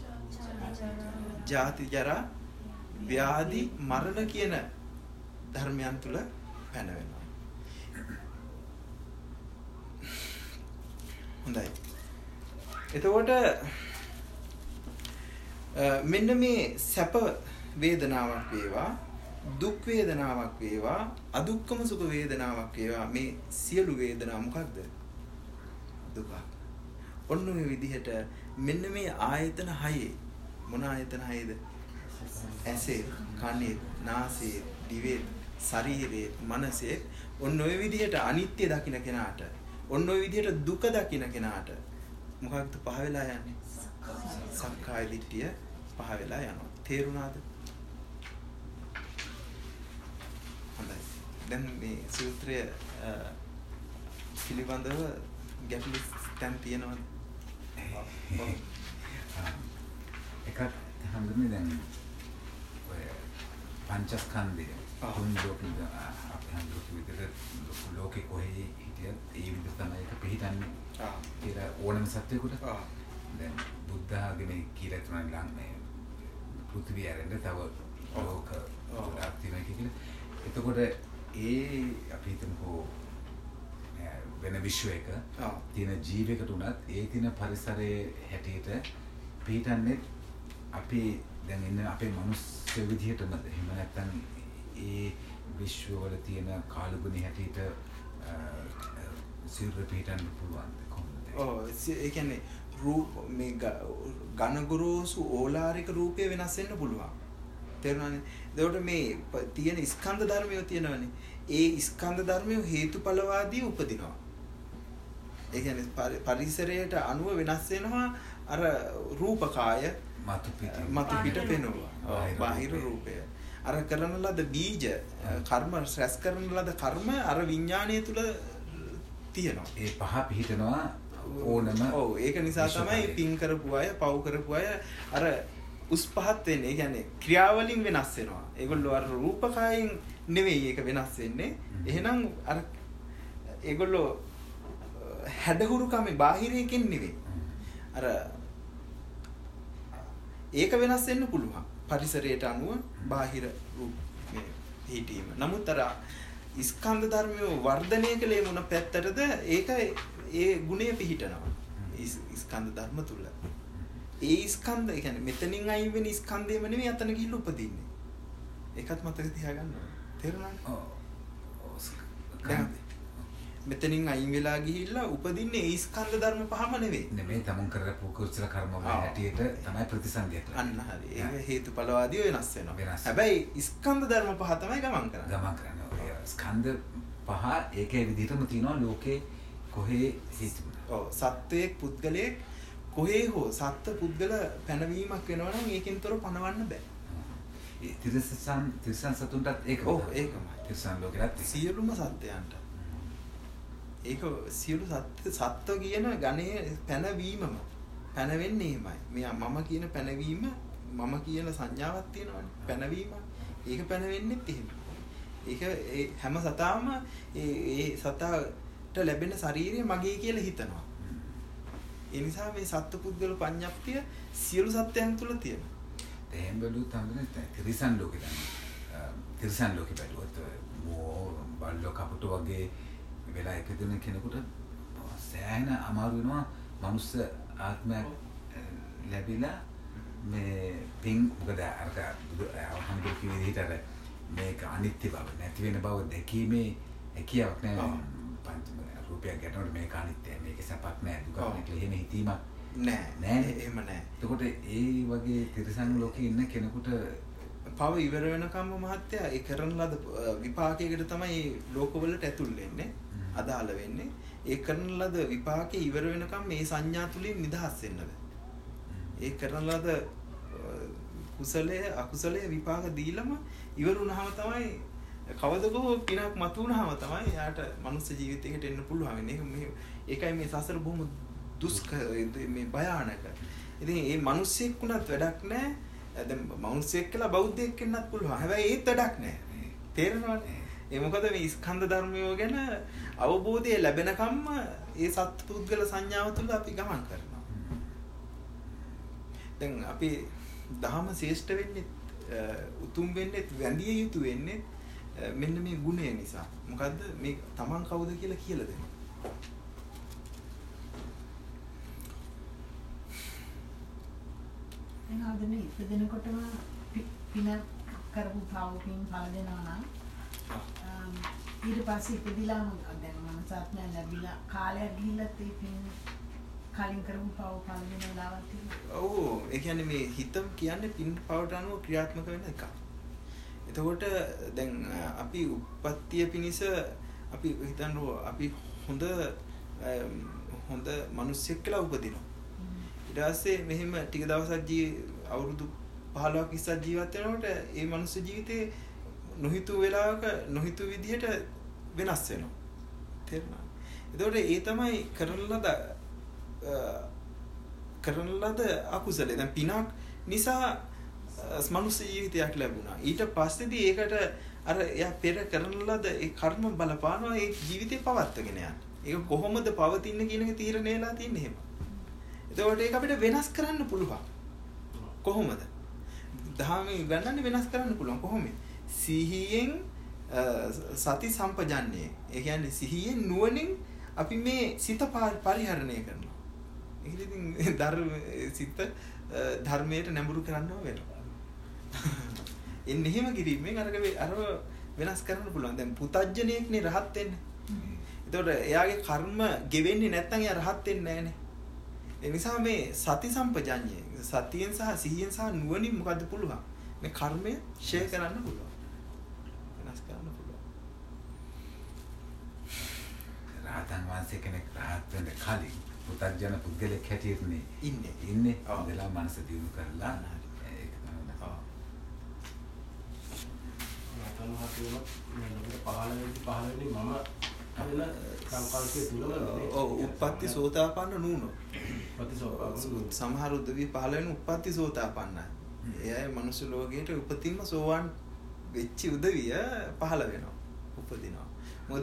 ජාති ජරා ව්‍යාධි මරණ කියන ධර්මයන් තුල පැනවෙනවා. හොඳයි. එතකොට මෙන්න මේ සැප වේදනාවක් වේවා දුක් වේදනාවක් වේවා අදුක්කම සුඛ වේදනාවක් වේවා මේ සියලු වේදනා මොකක්ද? දුක. ඔන්න ඔය විදිහට මෙන්න මේ ආයතන හයේ මොන ආයතන හයේද? ඇසේ, කනේ, නාසයේ, දිවේ, ශරීරයේ, මනසේ ඔන්න ඔය විදිහට අනිත්‍ය දකින්න කෙනාට ඔන්න ඔය විදිහට දුක දකින්න කෙනාට මොකක්ද පහ වෙලා යන්නේ? සක්කාය දිට්ඨිය පහ වෙලා යනවා. තේරුණාද? හොඳයි. දැන් මේ සූත්‍රය පිළිබඳව ගැටලු තැන් තියෙනවද? එකක් හඳුන්නේ දැන් ඔය පංචස්කන්ධය තුන් ලෝකෙක අපි හඳුන්වපු විදිහට ලෝකේ කොහේ හිටියත් ඒ විදිහ තමයි ඒක පිළිටන්නේ. ආ. ඒක ඕනම සත්‍යයකට. ආ. දැන් බුද්ධ ආගමේ කියලා තුනක් ලං පෘථිවිය ඇරෙන්න තව ලෝක ගොඩාක් තියෙනවා කියලා. එතකොට ඒ අපි හිතමුකෝ වෙන විශ්වයක තියෙන ජීවයකට උනත් ඒ තියෙන පරිසරයේ හැටියට පිටන්නේ අපි දැන් ඉන්න අපේ මනුස්ස විදිහටම එහෙම නැත්නම් ඒ විශ්වවල තියෙන කාලගුණ හැටියට සිරුර පිටන්න පුළුවන් කොහොමද? ඔව් ඒ කියන්නේ රූප මේ ඝනගුරුසු ඕලාරික රූපය වෙනස් වෙන්න පුළුවන්. තේරුණානේ? එතකොට මේ තියෙන ස්කන්ධ ධර්මය තියෙනවනේ. ඒ ස්කන්ධ ධර්මය හේතුඵලවාදී උපදිනවා. ඒ කියන්නේ පරිසරයට අනුව වෙනස් වෙනවා අර රූපකාය මතු පිට මතු පිට පෙනුවා. බාහිර රූපය. අර කරන ලද බීජ කර්ම රැස් කරන ලද කර්ම අර විඥාණය තුල තියෙනවා. ඒ පහ පිහිටනවා ඕනම. ඔව් ඒක නිසා තමයි පින් කරපු අය පව් කරපු අය අර උස් පහත් වෙන්නේ. ඒ කියන්නේ ක්‍රියාවලින් වෙනස් වෙනවා. ඒගොල්ලෝ අර රූපකායෙන් නෙවෙයි ඒක වෙනස් වෙන්නේ. එහෙනම් අර ඒගොල්ලෝ හැඩහුරුකමේ බාහිරයෙන් නෙවෙයි. අර ඒක වෙනස් වෙන්න පුළුවන්. පරිසරයට අනුව බාහිර රූප මේ හිටීම. නමුත් අර ස්කන්ධ ධර්මය වර්ධනය කලේ මොන පැත්තටද ඒක ඒ ගුණය පිහිටනවා. ස්කන්ධ ධර්ම තුල. ඒ ස්කන්ධ ඒ කියන්නේ මෙතනින් අයින් වෙන ස්කන්ධයම නෙවෙයි අතන ගිහිල්ලා උපදින්නේ. ඒකත් මතක තියාගන්න ඕනේ. තේරුණාද? ඔව්. මෙතනින් අයින් වෙලා ගිහිල්ලා උපදින්නේ ඒ ස්කන්ධ ධර්ම පහම නෙවෙයි. නෙමෙයි තමුන් කරපු කුසල කර්ම වල හැටියට තමයි ප්‍රතිසන්දිය කරන්නේ. අන්න හරි. ඒක හේතුඵලවාදී වෙනස් වෙනවා. හැබැයි ස්කන්ධ ධර්ම පහ තමයි ගමන් කරන්නේ. ගමන් කරන්නේ. ඔය ස්කන්ධ පහ ඒකේ විදිහටම තියෙනවා ලෝකේ කොහේ හිතුන. ඔව් සත්වයේ පුද්ගලයේ කොහේ හෝ සත්ත්ව පුද්ගල පැනවීමක් වෙනවා නම් ඒකෙන්තර පණවන්න බෑ. ඒ තිරසන් තිරසන් සතුන්ටත් ඒක. ඔව් ඒකමයි. තිරසන් ලෝකෙලත් සියලුම සත්වයන්ට. ඒක සියලු සත්ත්ව සත්ත්ව කියන ගණයේ පැනවීමම පැනවෙන්නේ එහෙමයි. මේ මම කියන පැනවීම මම කියන සංඥාවක් තියෙනවනේ. පැනවීම. ඒක පැනවෙන්නේත් එහෙම. ඒක ඒ හැම සතාවම ඒ ඒ සතාට ලැබෙන ශරීරය මගේ කියලා හිතනවා. ඒ නිසා මේ සත්පුද්ගල පඤ්ඤප්තිය සියලු සත්‍යයන් තුල තියෙනවා. එහෙම බැලුවොත් තමයි තිරසන් ලෝකෙ දැන් තිරසන් ලෝකෙ බැලුවොත් මෝ බල්ලෝ කපුට වගේ වෙලා එකදින කෙනෙකුට සෑහෙන අමාරු වෙනවා මනුස්ස ආත්මයක් ලැබිලා මේ පින් මොකද අරක අහම්බු කිවි විදිහට මේක අනිත්‍ය බව නැති වෙන බව දැකීමේ හැකියාවක් නැහැ. පංච රූපයක් ගැටනකොට මේක අනිත්‍යයි මේක සපක් නෑ දුක නෑ කියලා එහෙම හිතීමක් නෑ නෑ එහෙම නෑ. එතකොට ඒ වගේ තිරසන් ලෝකේ ඉන්න කෙනෙකුට පව ඉවර වෙනකම්ම මහත්තයා ඒ කරන ලද විපාකයකට තමයි ලෝකවලට ඇතුල් වෙන්නේ අදාළ වෙන්නේ. ඒ කරන ලද විපාකේ ඉවර වෙනකම් මේ සංඥා තුලින් නිදහස් වෙන්න බෑ. ඒ කරන ලද කුසලයේ අකුසලයේ විපාක දීලම ඉවර වුණාම තමයි කවදකෝ පිනක් මතු වුණාම තමයි යාට මනුස්ස ජීවිතයකට එන්න පුළුවන් වෙන්නේ. මේ ඒකයි මේ සසර බොහොම දුෂ්කර මේ භයානක. ඉතින් මේ මිනිස්සෙක් වුණත් වැඩක් නැහැ. දැන් මිනිස්සෙක් කියලා බෞද්ධයෙක් වෙන්නත් පුළුවන්. හැබැයි ඒත් වැඩක් නැහැ. තේරෙනවද? ඒ මොකද මේ ස්කන්ධ ධර්මය ගැන අවබෝධය ලැබෙනකම්ම ඒ සත්පුද්ගල සංඥාව තුළ අපි ගමන් කරනවා. දැන් අපි දහම ශ්‍රේෂ්ඨ වෙන්නේ උතුම් වෙන්නේ වැඳිය යුතු වෙන්නේ මෙන්න මේ ගුණය නිසා. මොකද්ද මේ තමන් කවුද කියලා කියලා දෙනවා. එහෙනම් අද මේ ඉපදෙනකොටම පින කරපු පාවකින් ඵල දෙනවා නම් ඊට පස්සේ ඉපදිලාම දැන් මනසාත්මය ලැබිලා කාලයක් ගිහිල්ලා ඒ පින් කලින් කරපු පාව ඵල දෙන වෙලාවක් තියෙනවා. ඔව් ඒ කියන්නේ මේ හිතම කියන්නේ පින් පාවට අනුව ක්‍රියාත්මක වෙන එකක්. එතකොට දැන් අපි උප්පත්තිය පිණිස අපි හිතන්නේ අපි හොඳ හොඳ මිනිස්සෙක් කියලා උපදිනවා. ඊට පස්සේ මෙහෙම ටික දවසක් ජී අවුරුදු පහළොවක් විස්සක් ජීවත් වෙනකොට ඒ මනුස්ස ජීවිතේ නොහිතු වෙලාවක නොහිතු විදිහට වෙනස් වෙනවා. තේරුණා? එතකොට ඒ තමයි කරන ලද කරන ලද අකුසලේ. දැන් පිනක් නිසා මනුස්ස ජීවිතයක් ලැබුණා. ඊට පස්සේදී ඒකට අර එයා පෙර කරන ලද ඒ කර්ම බලපානවා ඒ ජීවිතේ පවත්වාගෙන යන්න. ඒක කොහොමද පවතින්නේ කියන එක තීරණයලා තියෙන්නේ එහෙම. එතකොට ඒක අපිට වෙනස් කරන්න පුළුවන්. කොහොමද? දහමේ ගන්නන්නේ වෙනස් කරන්න පුළුවන්. කොහොමද? සිහියෙන් සති සම්පජන්ණය. ඒ කියන්නේ සිහියෙන් නුවණින් අපි මේ සිත පරිහරණය කරනවා. ඒක ඉතින් ධර්ම සිත ධර්මයට නැඹුරු කරන්නව වෙනවා. එන්නේ එහෙම කිරීමෙන් අර අර වෙනස් කරන්න පුළුවන්. දැන් පුතඥයෙක්නේ රහත් වෙන්නේ. එතකොට එයාගේ කර්ම ගෙවෙන්නේ නැත්නම් එයා රහත් වෙන්නේ නැහනේ. ඒ නිසා මේ සති සම්පජඤ්ඤය සතියෙන් සහ සිහියෙන් සහ නුවණින් මොකද්ද පුළුවන්? මේ කර්මය ෂෙයා කරන්න පුළුවන්. වෙනස් කරන්න පුළුවන්. රහතන් වහන්සේ කෙනෙක් රහත් වෙන්න කලින් පුතග්ජන පුද්ගලෙක් හැටියටනේ ඉන්නේ. ඉන්නේ. ඉඳලා මනස දියුණු කරලා ඒක තමයි. ඔව්. රහතන් වහන්සේ මේ ලෝකෙ පහළ වෙද්දි පහළ වෙන්නේ මම වෙන සංකල්පයේ තුලම ඔව් උප්පත්ති සෝතාපන්න නුනෝ. ප්‍රතිසෝපාපන්න සමහර උදවි පහළ වෙන උප්පත්ති සෝතාපන්නයි. එයයි මනුස්ස ලෝකයට උපතින්ම සෝවාන් වෙච්ච උදවිය පහළ වෙනවා. උපදිනවා. මොකද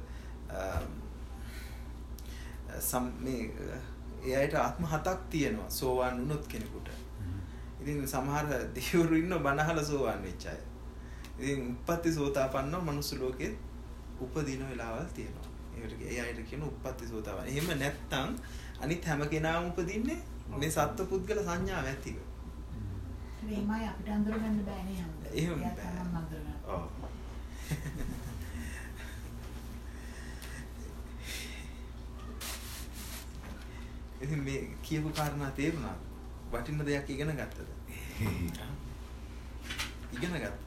සම් මේ එයාට ආත්ම හතක් තියෙනවා සෝවාන් වුණොත් කෙනෙකුට. ඉතින් සමහර දෙවිවරු ඉන්න බණහල සෝවාන් වෙච්ච අය. ඉතින් උප්පත්ති සෝතාපන්නව මනුස්ස ලෝකෙත් උපදින වෙලාවල් තියෙනවා. ඒකට ඒ අයට කියන උප්පත්ති සෝතාපන්න. එහෙම නැත්නම් අනිත් හැම කෙනාම උපදින්නේ මේ සත්ව පුද්ගල සංඥාව ඇතිව. මේමයි අපිට අඳුර ගන්න බෑනේ හැමදාම. එහෙම එයා බෑ. තමයි අඳුර ගන්න. ඔව්. ඉතින් මේ කියපු කාරණා තේරුණා. වටින දෙයක් ඉගෙන ගත්තද? ඉගෙන ගත්තද?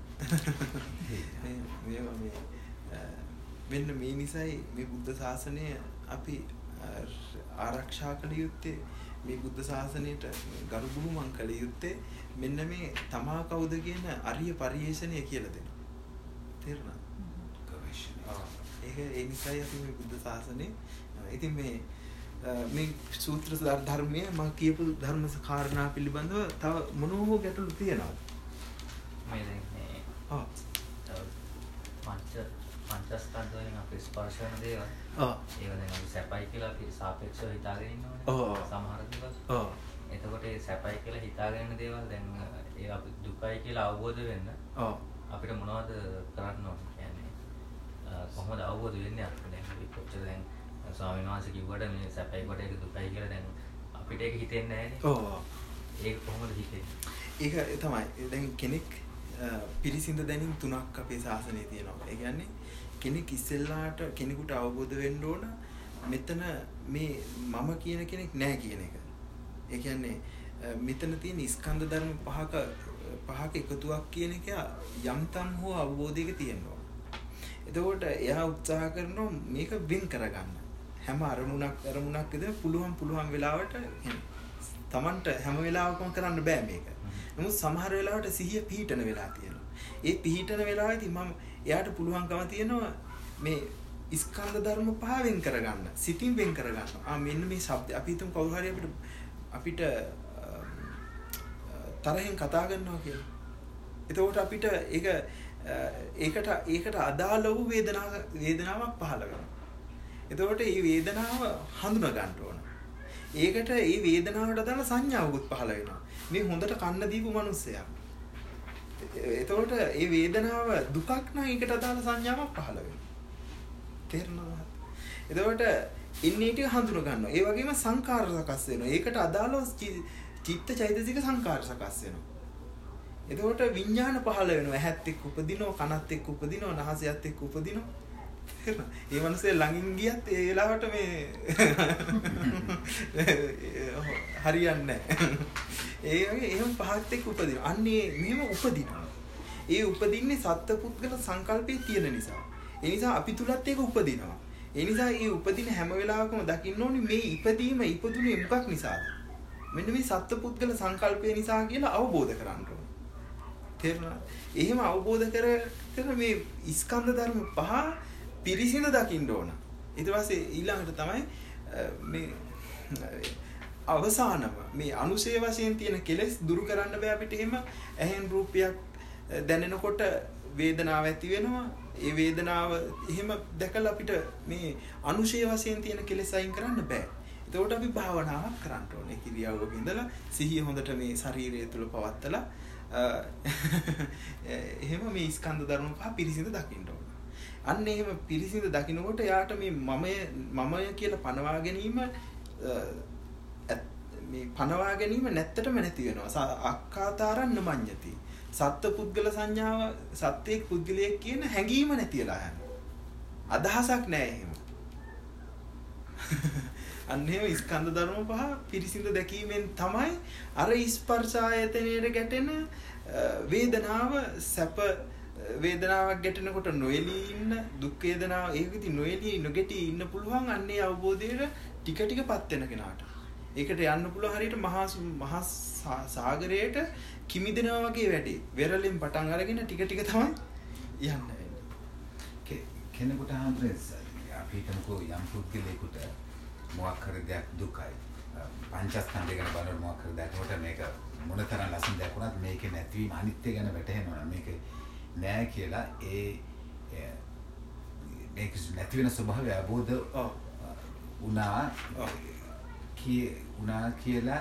මේ මේ මෙන්න මේ නිසයි මේ බුද්ධ ශාසනය අපි ආරක්ෂා කළ යුත්තේ මේ බුද්ධ ශාසනයට ගරු බුහුමන් කළ යුත්තේ මෙන්න මේ තමා කවුද කියන අරිය පරිේශණය කියලා දෙනවා. තේරුණාද? ගවේෂණය. ඒක ඒ නිසයි අපි මේ බුද්ධ ශාසනය ඉතින් මේ මේ සූත්‍ර ධර්මයේ මම කියපු ධර්ම කාරණා පිළිබඳව තව මොනෝ ගැටලු තියෙනවද? මේ දැන් මේ ඔව් පංච පංචස්කන්ධ වලින් අපි ස්පර්ශ කරන දේවල්. ඔව් ඒක දැන් අපි සැපයි කියලා අපි සාපේක්ෂව හිතාගෙන ඉන්නවනේ. ඔව්. සමහර දේවල්. ඔව්. එතකොට ඒ සැපයි කියලා හිතාගෙන ඉන්න දේවල් දැන් ඒ අපි දුකයි කියලා අවබෝධ වෙන්න ඔව්. අපිට මොනවද කරන්න ඕනේ කියන්නේ කොහොමද අවබෝධ වෙන්නේ අපිට දැන් අපි කොච්චර දැන් ස්වාමීන් වහන්සේ කිව්වට මේ සැපයි කොට ඒක දුකයි කියලා දැන් අපිට ඒක හිතෙන්නේ නැහැනේ. ඔව්. ඒක කොහොමද හිතෙන්නේ? ඒක තමයි. දැන් කෙනෙක් පිරිසිඳ දැනීම් තුනක් අපේ ශාසනයේ තියෙනවා. ඒ කියන්නේ කෙනෙක් ඉස්සෙල්ලාට කෙනෙකුට අවබෝධ වෙන්න ඕන මෙතන මේ මම කියන කෙනෙක් නැහැ කියන එක. ඒ කියන්නේ මෙතන තියෙන ස්කන්ධ ධර්ම පහක පහක එකතුවක් කියන එක යම්තම් හෝ අවබෝධයක තියෙනවා. එතකොට එයා උත්සාහ කරනවා මේක වෙන් කරගන්න. හැම අරමුණක් අරමුණක් විතර පුළුවන් පුළුවන් වෙලාවට තමන්ට හැම වෙලාවකම කරන්න බෑ මේක. නමුත් සමහර වෙලාවට සිහිය පිහිටන වෙලා තියෙනවා. ඒ පිහිටන වෙලාවේදී මම එයාට පුළුවන්කම තියෙනවා මේ ස්කන්ධ ධර්ම පහ වෙන් කරගන්න. සිතින් වෙන් කරගන්න. ආ මෙන්න මේ શબ્ද අපි හිතමු කවුරු හරි අපිට අපිට තරහෙන් කතා කරනවා කියලා. එතකොට අපිට ඒක ඒකට ඒකට අදාළ වූ වේදනාව වේදනාවක් පහළ වෙනවා. එතකොට මේ වේදනාව හඳුනා ගන්න ඕන. ඒකට මේ වේදනාවට අදාළ සංඥාවකුත් පහළ වෙනවා. මේ හොඳට කන්න දීපු මිනිස්සයා. එතකොට මේ වේදනාව දුකක් නම් ඒකට අදාළ සංඥාවක් පහළ වෙනවා. තේරෙනවද? එතකොට ඉන්නේ ටික හඳුනා ගන්නවා. ඒ වගේම සංකාර සකස් වෙනවා. ඒකට අදාළව චිත්ත චෛතසික සංකාර සකස් වෙනවා. එතකොට විඥාන පහළ වෙනවා. ඇහත් එක්ක උපදිනවා, කනත් එක්ක උපදිනවා, නාසයත් එක්ක උපදිනවා. තේරෙනවද? ඒ මනසේ ළඟින් ගියත් ඒ වෙලාවට මේ හරියන්නේ නැහැ. ඒ වගේ එහෙම පහත් එක්ක උපදිනවා. අන්නේ මෙහෙම උපදිනවා. ඒ උපදින්නේ සත්පුද්ගල සංකල්පයේ තියෙන නිසා. ඒ නිසා අපි තුලත් ඒක උපදිනවා. ඒ නිසා මේ උපදින හැම වෙලාවකම දකින්න ඕනේ මේ ඉපදීම ඉපදුනේ මොකක් නිසාද? මෙන්න මේ සත්පුද්ගල සංකල්පය නිසා කියලා අවබෝධ කරගන්න ඕනේ. තේරුණාද? එහෙම අවබෝධ කර කර මේ ස්කන්ධ ධර්ම පහ පිරිසිඳ දකින්න ඕන. ඊට පස්සේ ඊළඟට තමයි මේ අවසානම මේ අනුශය වශයෙන් තියෙන කෙලෙස් දුරු කරන්න බෑ අපිට. එහෙම ඇහෙන් රූපයක් දැනෙනකොට වේදනාව ඇති වෙනවා. ඒ වේදනාව එහෙම දැකලා අපිට මේ අනුශය වශයෙන් තියෙන කෙලෙස් අයින් කරන්න බෑ. එතකොට අපි භාවනාවක් කරන්න ඕනේ. කිරියාවක ඉඳලා සිහිය හොඳට මේ ශරීරය තුල පවත්තලා එහෙම මේ ස්කන්ධ ධර්ම පහ පිරිසිඳ දකින්න ඕනේ. අන්න එහෙම පිරිසිඳ දකින්නකොට යාට මේ මමය මමය කියලා පනවා ගැනීම මේ පනවා ගැනීම නැත්තටම නැති වෙනවා. අක්කාතාරන්න මඤ්ඤති. සත්ත්ව පුද්ගල සංඥාව සත්‍යයක් පුද්ගලයෙක් කියන හැඟීම නැතිලා යනවා. අදහසක් නැහැ එහෙම. අන්න එහෙම ස්කන්ධ ධර්ම පහ පිරිසිඳ දැකීමෙන් තමයි අර ස්පර්ශ ආයතනයේ ගැටෙන වේදනාව සැප වේදනාවක් ගැටෙනකොට නොයලී ඉන්න දුක් වේදනාව ඒකෙදි නොයලී නොගැටී ඉන්න පුළුවන්. අන්නේ අවබෝධයට ටික ටිකපත් වෙන කෙනාට ඒකට යන්න පුළුවන්. හරියට මහා මහා සාගරයට කිමිදෙනවා වගේ වැඩේ. වෙරළෙන් පටන් අරගෙන ටික ටික තමයි යන්න වෙන්නේ. කෙනෙකුට හඳුනේ අපි හිතමුකෝ යම් පුද්ගලයෙකුට මොකක් හරි දෙයක් දුකයි. පංචස්කන්ධය ගැන බලන මොකක් හරි දෙයක්කට මේක මොනතරම් ලස්සන දෙයක් වුණත් මේකේ නැතිවීම අනිත්‍ය ගැන වැටහෙනවා. මේක නෑ කියලා ඒ මේක නැති වෙන ස්වභාවය අවබෝධ වුණා කී වුණා කියලා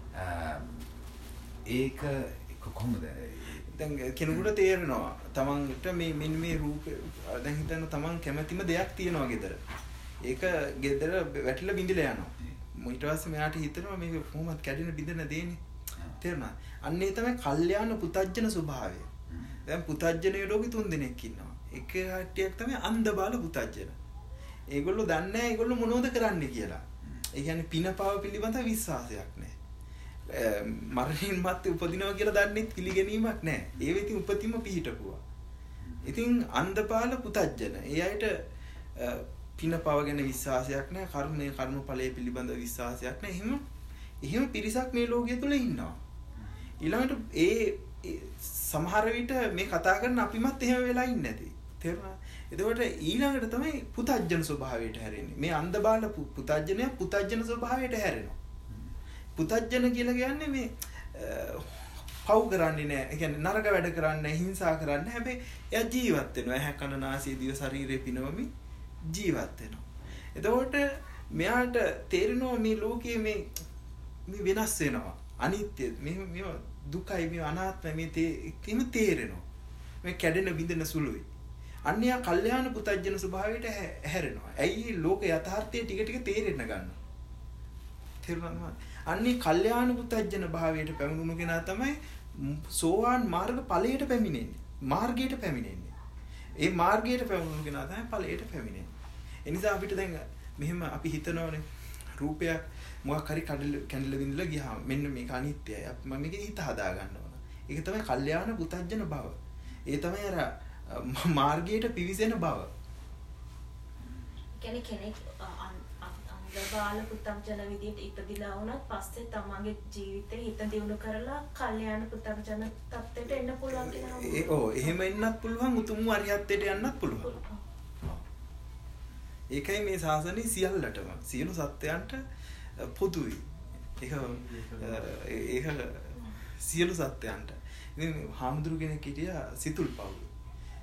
ඒක කොහොමද දැන් කෙනෙකුට තේරෙනවා තමන්ට මේ මෙන්න මේ රූපේ දැන් හිතන්න තමන් කැමතිම දෙයක් තියෙනවා ගෙදර. ඒක ගෙදර වැටිලා බිඳිලා යනවා. ඊට පස්සේ මෙයාට හිතෙනවා මේක කොහොමද කැඩෙන බිඳෙන දෙන්නේ. තේරුණා? අන්න ඒ තමයි කල්යාණ පුතඥ ස්වභාවය. දැන් පුතඥය ලෝකෙ තුන් දෙනෙක් ඉන්නවා. එක කට්ටියක් තමයි අන්ධ බාල පුතඥ. ඒගොල්ලෝ දන්නේ නැහැ ඒගොල්ලෝ මොනවද කරන්නේ කියලා. ඒ කියන්නේ පිනපාව පිළිබඳ විශ්වාසයක් නැහැ. මරණින් මත්තේ උපදිනවා කියලා දන්නේ පිළිගැනීමක් නැහැ. ඒ වෙතින් උපතින්ම පිහිටපුවා. ඉතින් අන්ධපාල පුතඥ. ඒ අයට පිනපාව ගැන විශ්වාසයක් නැහැ. කර්මයේ කර්මඵලයේ පිළිබඳ විශ්වාසයක් නැහැ. එහෙම එහෙම පිරිසක් මේ ලෝකයේ තුල ඉන්නවා. ඊළඟට ඒ සමහර විට මේ කතා කරන අපිමත් එහෙම වෙලා ඉන්නේ නැති. තේරුණා? එතකොට ඊළඟට තමයි පුතඥ ස්වභාවයට හැරෙන්නේ. මේ අන්ධබාල පුතඥය පුතඥ ස්වභාවයට හැරෙනවා. පුතඥ කියලා කියන්නේ මේ පව් කරන්නේ නැහැ. ඒ කියන්නේ නරක වැඩ කරන්නේ නැහැ, හිංසා කරන්නේ නැහැ. හැබැයි එයා ජීවත් වෙනවා. ඇහැ කන නාසය දිව ශරීරය පිනවමි ජීවත් වෙනවා. එතකොට මෙයාට තේරෙනවා මේ ලෝකයේ මේ මේ වෙනස් වෙනවා. අනිත්‍ය මේ මේ දුකයි මේ අනාත්මයි මේ තේම තේරෙනවා. මේ කැඩෙන බිඳෙන සුළුයි. අන්‍ය කල්යාණ පුතඥ ස්වභාවයට හැරෙනවා. ඇයි ලෝක යථාර්ථය ටික ටික තේරෙන්න ගන්නවා. තේරුණාද? අන්‍ය කල්යාණ පුතඥ භාවයට පැමිණුණු කෙනා තමයි සෝවාන් මාර්ග ඵලයට පැමිණෙන්නේ. මාර්ගයට පැමිණෙන්නේ. ඒ මාර්ගයට පැමිණුණු කෙනා තමයි ඵලයට පැමිණෙන්නේ. ඒ නිසා අපිට දැන් මෙහෙම අපි හිතනවානේ රූපයක් මොකක් හරි කඩල කැඩල විඳලා ගියාම මෙන්න මේක අනිත්‍යයි. අපි මම මේකේ හිත හදා ගන්න ඕන. ඒක තමයි කල්යාණ පුතඥ භව. ඒ තමයි අර මාර්ගයට පිවිසෙන බව. කියන්නේ කෙනෙක් අන්ධබාල පුතඥ විදියට ඉපදිලා වුණත් පස්සේ තමන්ගේ ජීවිතේ හිත දියුණු කරලා කල්යාණ පුතඥ තත්ත්වයට එන්න පුළුවන් කියලා. ඒ ඔව් එහෙම එන්නත් පුළුවන් උතුම් අරියත්තේට යන්නත් පුළුවන්. ඒකයි මේ ශාසනයේ සියල්ලටම සියලු සත්‍යයන්ට පොදුයි. ඒක ඒක සියලු සත්‍යයන්ට. ඉතින් හාමුදුරු කෙනෙක් හිටියා සිතුල්පව්ව.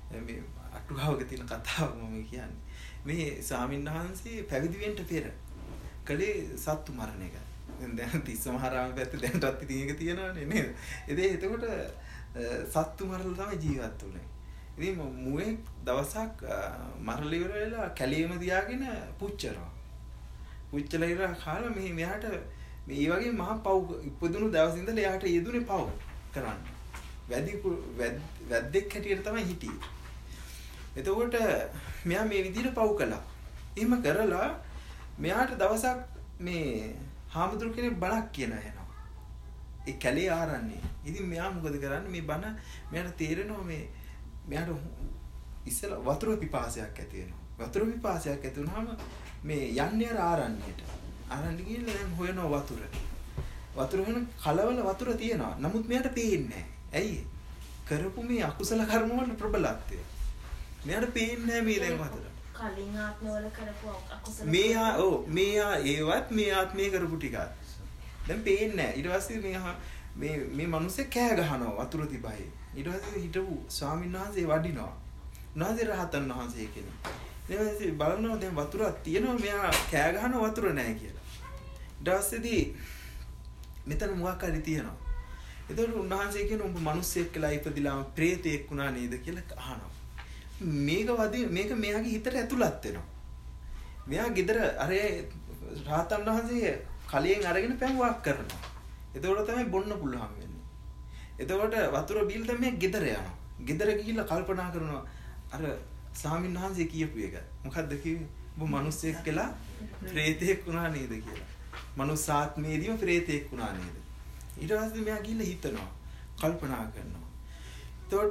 මේ අටුවාවක තියෙන කතාවක් මම කියන්නේ. මේ ස්වාමීන් වහන්සේ පැවිදි වෙන්න පෙර කලේ සත්තු මරණ එක. දැන් තිස්ස මහරාම පැත්තේ දැන්ටත් ඉතින් ඒක තියෙනවනේ නේද? ඉතින් එතකොට සත්තු මරලා තමයි ජීවත් වුනේ. ඉතින් මුවේ දවසක් මරලා ඉවර වෙලා කැලියම තියාගෙන පුච්චනවා. පුච්චලා ඉවර කාලා මේ මෙයාට මේ වගේ මහා පව් ඉපදුණු දවස් ඉඳලා එයාට යෙදුනේ පව් කරන්න. වැඩි වැද්දෙක් හැටියට තමයි හිටියේ. එතකොට මෙයා මේ විදිහට පව් කළා. එහෙම කරලා මෙයාට දවසක් මේ හාමුදුරු කෙනෙක් බණක් කියන ඇහෙනවා. ඒ කැලේ ආරන්නේ. ඉතින් මෙයා මොකද කරන්නේ? මේ බණ මෙයාට තේරෙනවා මේ මෙයාට ඉස්සෙල්ලා වතුර පිපාසයක් ඇති වෙනවා. වතුර පිපාසයක් ඇති වුනහම මේ යන්නේ අර ආරන්නේට. ආරන්න ගිහලා දැන් හොයනවා වතුර. වතුර වෙන කලවල වතුර තියෙනවා. නමුත් මෙයාට පේන්නේ නැහැ. ඇයි? කරපු මේ අකුසල කර්ම වල ප්‍රබලත්වය. මෙයාට පේන්නේ නැහැ මේ දැන් වතුර. කලින් ආත්මවල කරපු අකුසල මේ ඔව් මේ ඒවත් මේ ආත්මේ කරපු ටිකක්. දැන් පේන්නේ නැහැ. ඊට පස්සේ මේ මේ මේ මිනිස්සේ කෑ ගහනවා වතුර තිබයි. ඊට පස්සේ හිටපු ස්වාමීන් වහන්සේ වඩිනවා. උන්වහන්සේ රහතන් වහන්සේ කෙනෙක්. ඊට පස්සේ බලනවා දැන් වතුරක් තියෙනවා මෙයා කෑ ගහනවා වතුර නැහැ කියලා. ඊට පස්සේදී මෙතන මොකක් හරි තියෙනවා. එතකොට උන්වහන්සේ කියන උඹ මිනිස්සෙක් කියලා ඉපදිලාම ප්‍රේතෙක් වුණා නේද කියලා අහනවා. මේක වදී මේක මෙයාගේ හිතට ඇතුළත් වෙනවා. මෙයා ගෙදර අර රහතන් වහන්සේ කලියෙන් අරගෙන පැන් වාක් කරනවා. එතකොට තමයි බොන්න පුළුවන් වෙන්නේ. එතකොට වතුර බීලා තමයි මේ ගෙදර යනවා. ගෙදර ගිහිල්ලා කල්පනා කරනවා අර ස්වාමීන් වහන්සේ කියපු එක. මොකද්ද කිව්වේ? ඔබ මිනිස්සෙක් කියලා ප්‍රේතෙක් වුණා නේද කියලා. මනුස්සාත්මයේදීම ප්‍රේතෙක් වුණා නේද? ඊට පස්සේ මෙයා ගිහිල්ලා හිතනවා, කල්පනා කරනවා. එතකොට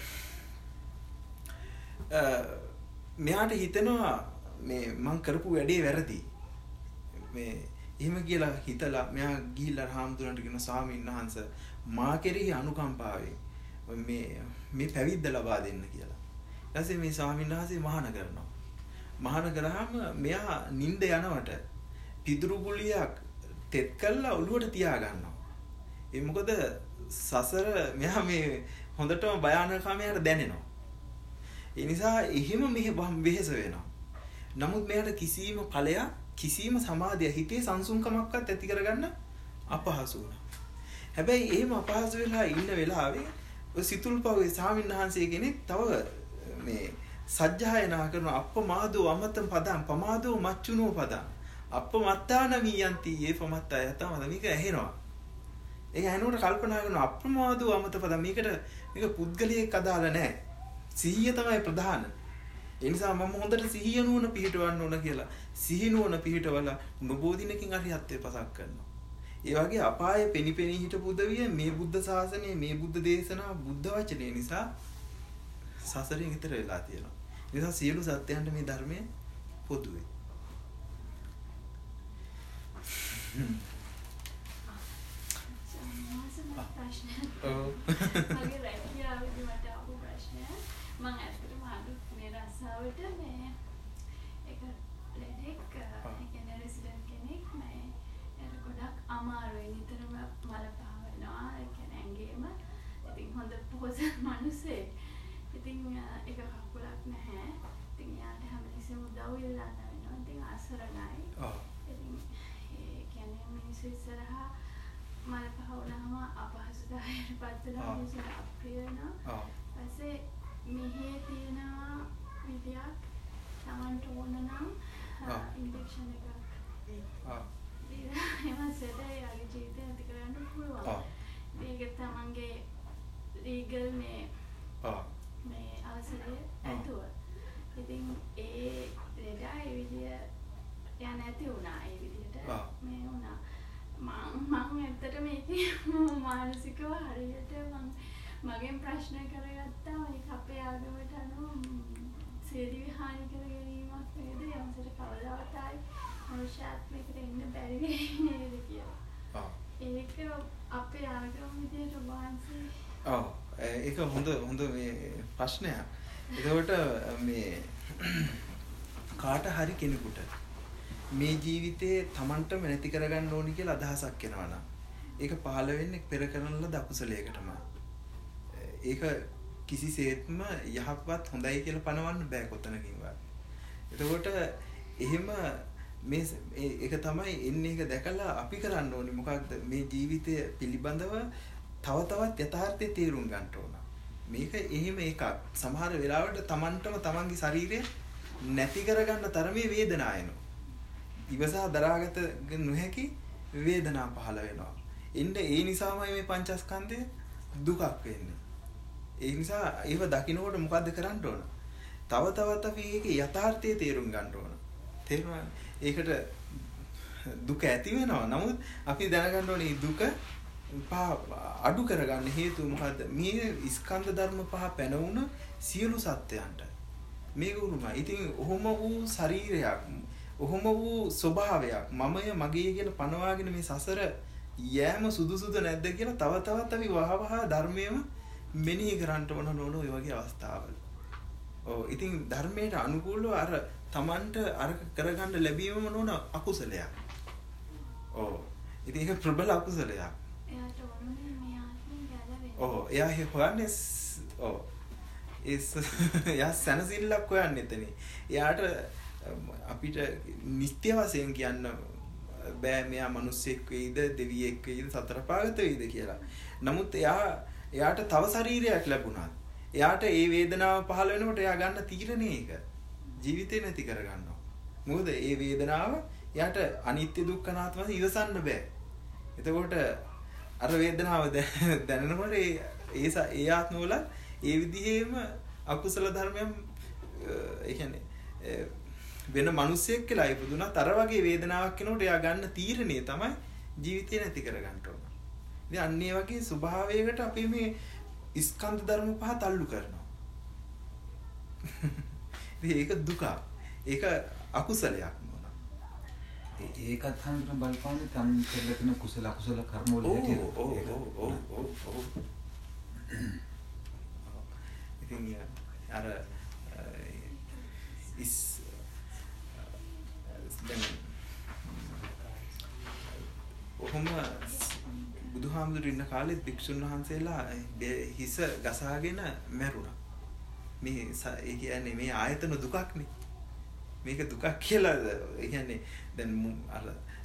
මෙයාට හිතෙනවා මේ මං කරපු වැඩේ වැරදි. මේ එහෙම කියලා හිතලා මෙයා ගිහිල්ලා හාමුදුරන්ට කියන ස්වාමීන් වහන්සේ මා කෙරෙහි අනුකම්පාවෙන් මේ මේ පැවිද්ද ලබා දෙන්න කියලා. ඊට පස්සේ මේ ස්වාමීන් වහන්සේ මහාන කරනවා. මහාන කරාම මෙයා නිින්ද යනවට පිදුරු ගුලියක් තෙත් කළා ඔළුවට තියා ගන්නවා. ඒ මොකද සසර මෙයා මේ හොඳටම භයානකමයට දැනෙනවා. ඒ නිසා එහෙම මෙහෙ වෙහෙස වෙනවා. නමුත් මෙයාට කිසිම ඵලයක් කිසිම සමාධිය හිතේ සංසුන්කමක්වත් ඇති කරගන්න අපහසු වුණා. හැබැයි එහෙම අපහසු වෙලා ඉන්න වෙලාවේ ඔය සිතුල්පව්වේ ස්වාමීන් වහන්සේ කෙනෙක් තව මේ සජ්ජායනා කරන අප්පමාදෝ අමතම් පදම් පමාදෝ මච්චුනෝ පදම් අප්පමත්තාන වියන්ති ඒ පමත්තා යතම මේක ඇහෙනවා. ඒක ඇහෙනකොට කල්පනා කරනවා අප්පමාදෝ අමත පදම් මේකට මේක පුද්ගලියෙක් අදාළ නැහැ. සිහිය තමයි ප්‍රධාන. ඒ නිසා මම හොඳට සිහිය නුවණ පිහිටවන්න ඕන කියලා සිහි නුවණ පිහිටවලා නොබෝධිනකින් අරිහත්ත්වයට පසක් කරනවා. ඒ වගේ අපායේ පෙනිපෙනී හිටපු උදවිය මේ බුද්ධ ශාසනය මේ බුද්ධ දේශනා බුද්ධ වචනේ නිසා සසරෙන් ඈතර වෙලා තියෙනවා. ඒ නිසා සියලු සත්‍යයන්ට මේ ධර්මය පොදුයි. ඔව්. මගේ රැකියාවේදී මට ආපු ප්‍රශ්නය මම ඇත්තටම ආපු මේ රස්සාවට මේ එක ලෙඩෙක් ඒ කියන්නේ රෙසිඩන්ට් කෙනෙක් මේ ඒක ගොඩක් අමාරුයි නිතරම මල පහ වෙනවා ඒ කියන්නේ ඇඟේම ඉතින් හොඳ පොහොසත් මිනිස්සෙක් ඉතින් ඒක කකුලක් නැහැ ඉතින් යාට හැමතිස්සෙම උදව් ඉල්ලන්න වෙනවා ඉතින් අසරණයි ඔව් ඉතින් ඒ කියන්නේ මිනිස්සු ඉස්සරහා මල පහ වුණාම අපහසුතාවයට පත් වෙනවා මිනිස්සු අප්‍රිය වෙනවා ඊපස්සේ මෙහි තියෙන විදියක් Tamanට ඕන නම් ඉන්ජෙක්ෂන් එකක් ආ එහෙම සෙටයි ආගේ ජීවිතය ඇති කරන්න පුළුවන් මේක තමන්ගේ ලීගල් මේ මේ අවසරය ඇතුව ඉතින් ඒ ලෙඩා ඒ විදිය යන්නේ නැති වුණා ඒ විදියට මේ වුණා මම මම ඇත්තට මේකේ මානසිකව හරියට මම මගෙන් ප්‍රශ්න කරගත්තා මේක අපේ ආගමට අනුව සියදිවි හානි කර ගැනීමක් නේද යම්සට කවදාවත් ආයි මනුෂ්‍යාත්මයකට එන්න බැරි වෙයි නේද කියලා. ඒක අපේ ආගම විදියට වහන්සේ ඔව් ඒක හොඳ හොඳ මේ ප්‍රශ්නයක්. ඒකට මේ කාට හරි කෙනෙකුට මේ ජීවිතේ Tamanටම නැති කරගන්න ඕනි කියලා අදහසක් එනවා නම් ඒක පහළ වෙන්නේ පෙර කරන ලද අකුසලයකටම. ඒක කිසිසේත්ම යහපත් හොඳයි කියලා පනවන්න බෑ කොතනකින්වත්. එතකොට එහෙම මේ ඒක තමයි එන්නේ එක දැකලා අපි කරන්න ඕනේ මොකක්ද මේ ජීවිතය පිළිබඳව තව තවත් යථාර්ථය තේරුම් ගන්න ඕන. මේක එහෙම එකක්. සමහර වෙලාවට Tamanටම Tamanගේ ශරීරය නැති කරගන්න තරමේ වේදනාව එනවා. ඉවසා දරාගත නොහැකි වේදනාව පහළ වෙනවා. එන්න ඒ නිසාමයි මේ පංචස්කන්ධය දුකක් වෙන්නේ. ඒ නිසා ඒව දකින්නකොට මොකද්ද කරන්න ඕන? තව තවත් අපි ඒකේ යථාර්ථය තේරුම් ගන්න ඕන. තේරුණාද? ඒකට දුක ඇති වෙනවා. නමුත් අපි දැනගන්න ඕනේ දුක අඩු කරගන්න හේතුව මොකද්ද? මේ ස්කන්ධ ධර්ම පහ පැනවුන සියලු සත්‍යයන්ට මේක උරුමයි. ඉතින් ඔහොම වූ ශරීරයක්, ඔහොම වූ ස්වභාවයක් මමය මගේ කියලා පනවාගෙන මේ සසර යෑම සුදුසුද නැද්ද කියලා තව තවත් අපි වහවහ ධර්මයේම මෙනෙහි කරන්න ඕන නෝන ඔය වගේ අවස්ථාවල. ඔව් ඉතින් ධර්මයට අනුකූලව අර Tamanට අර කරගන්න ලැබීමම නෝන අකුසලයක්. ඔව්. ඉතින් ඒක ප්‍රබල අකුසලයක්. එයාට ඕනේ මේ ආත්මෙන් ගැලවෙන්න. ඔව් එයා හොයන්නේ ඔව්. ඒස් එයා සනසිල්ලක් හොයන්නේ එතන. එයාට අපිට නිත්‍ය වශයෙන් කියන්න බෑ මෙයා මිනිස්සෙක් වෙයිද දෙවියෙක් වෙයිද සතර පාගත වෙයිද කියලා. නමුත් එයා එයාට තව ශරීරයක් ලැබුණා. එයාට ඒ වේදනාව පහළ වෙනකොට එයා ගන්න තීරණය ඒක ජීවිතේ නැති කර ගන්නවා. මොකද ඒ වේදනාව එයාට අනිත්‍ය දුක්ඛ අනාත්ම වශයෙන් ඉවසන්න බෑ. එතකොට අර වේදනාව දැනෙනකොට ඒ ඒ ආත්මවල ඒ විදිහේම අකුසල ධර්මයන් ඒ කියන්නේ වෙන මිනිසෙක් කියලා ඉපදුනා තර වගේ වේදනාවක් එනකොට එයා ගන්න තීරණය තමයි ජීවිතේ නැති කර ගන්න ඕන. ඉතින් අන්න ඒ වගේ ස්වභාවයකට අපි මේ ස්කන්ධ ධර්ම පහ තල්ලු කරනවා. ඉතින් ඒක දුක. ඒක අකුසලයක් නෝනා. ඒකත් හඳුන බලපාන්නේ තම කරලා තියෙන කුසල අකුසල කර්ම වල හැටියට. ඔව් ඔව් ඔව් ඔව් ඔව්. ඉතින් අර is දැන් ඔහොම බුදුහාමුදුරු ඉන්න කාලෙත් භික්ෂුන් වහන්සේලා හිස ගසාගෙන මැරුණා. මේ ඒ කියන්නේ මේ ආයතන දුකක්නේ. මේක දුකක් කියලා ඒ කියන්නේ දැන් අර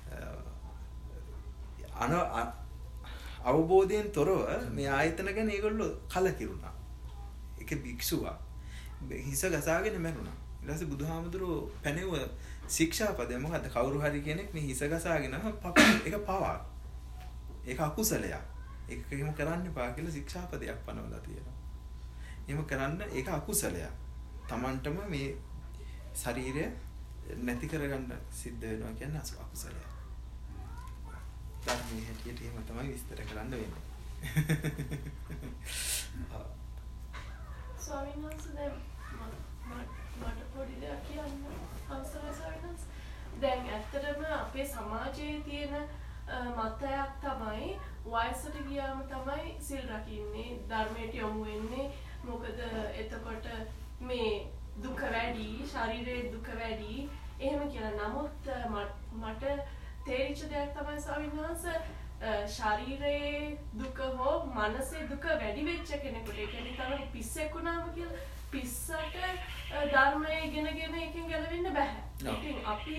අන අවබෝධයෙන් තොරව මේ ආයතන ගැන ඒගොල්ලෝ කලකිරුණා. ඒක භික්ෂුවා හිස ගසාගෙන මැරුණා. ඊට පස්සේ බුදුහාමුදුරුවෝ පැනෙව ශික්ෂාපදය මොකද්ද? කවුරු හරි කෙනෙක් මේ හිස ගසාගෙන පප ඒක පවා. ඒක අකුසලයක්. ඒක එහෙම කරන්න එපා කියලා ශික්ෂාපදයක් පනවලා තියෙනවා. එහෙම කරන්න ඒක අකුසලයක්. Tamanටම මේ ශරීරය නැති කරගන්න සිද්ධ වෙනවා කියන්නේ අකුසලයක්. ධර්මයේ හැටියට එහෙම තමයි විස්තර කරන්න වෙන්නේ. ස්වාමීන් වහන්සේ දැන් මට පොඩි දෙයක් කියන්න අවසරයි ස්වාමීන් වහන්සේ. දැන් ඇත්තටම අපේ සමාජයේ තියෙන මතයක් තමයි වයසට ගියාම තමයි සිල් රකින්නේ ධර්මයට යොමු වෙන්නේ. මොකද එතකොට මේ දුක වැඩි, ශරීරයේ දුක වැඩි. එහෙම කියලා. නමුත් මට තේරිච්ච දෙයක් තමයි ස්වාමීන් වහන්සේ ශරීරයේ දුක හෝ මනසේ දුක වැඩි වෙච්ච කෙනෙකුට ඒ කියන්නේ තමයි පිස්සෙක් වුණාම කියලා පිස්සට ධර්මයේ ඉගෙනගෙන එකෙන් ගැලවෙන්න බෑ. ඉතින් අපි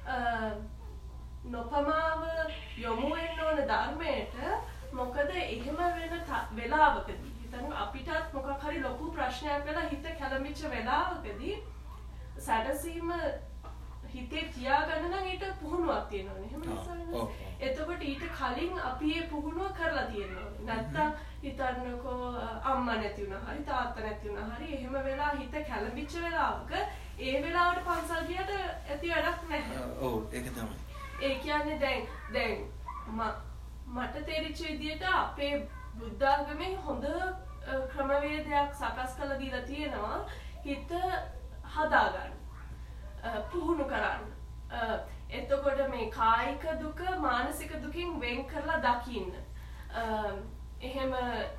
නොපමාව යොමු වෙන්න ඕන ධර්මයට. මොකද එහෙම වෙන වෙලාවකදී හිතන්න අපිටත් මොකක් හරි ලොකු ප්‍රශ්නයක් වෙලා හිත කැළඹිච්ච වෙලාවකදී සැඩසීම හිතේ තියාගන්න නම් ඊට පුහුණුවක් තියෙනවනේ. එහෙම නිසා එතකොට ඊට කලින් අපි මේ පුහුණුව කරලා තියෙනවා. නැත්තම් හිතන්නකෝ අම්මා නැති වුණා හරි තාත්තා නැති වුණා හරි එහෙම වෙලා හිත කැළඹිච්ච වෙලාවක ඒ වෙලාවට පන්සල් ගියට ඇති වැඩක් නැහැ. ඔව් ඒක තමයි. ඒ කියන්නේ දැන් දැන් මට තේරිච්ච විදිහට අපේ බුද්ධ ආගමේ හොඳ ක්‍රමවේදයක් සකස් කරලා දීලා තියෙනවා හිත හදාගන්න. පුහුණු කරන්න. එතකොට මේ කායික දුක මානසික දුකින් වෙන් කරලා දකින්න. එහෙම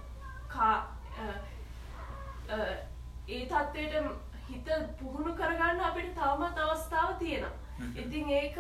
ඒ තත්ත්වයට හිත පුහුණු කරගන්න අපිට තවමත් අවස්ථාව තියෙනවා. ඉතින් ඒක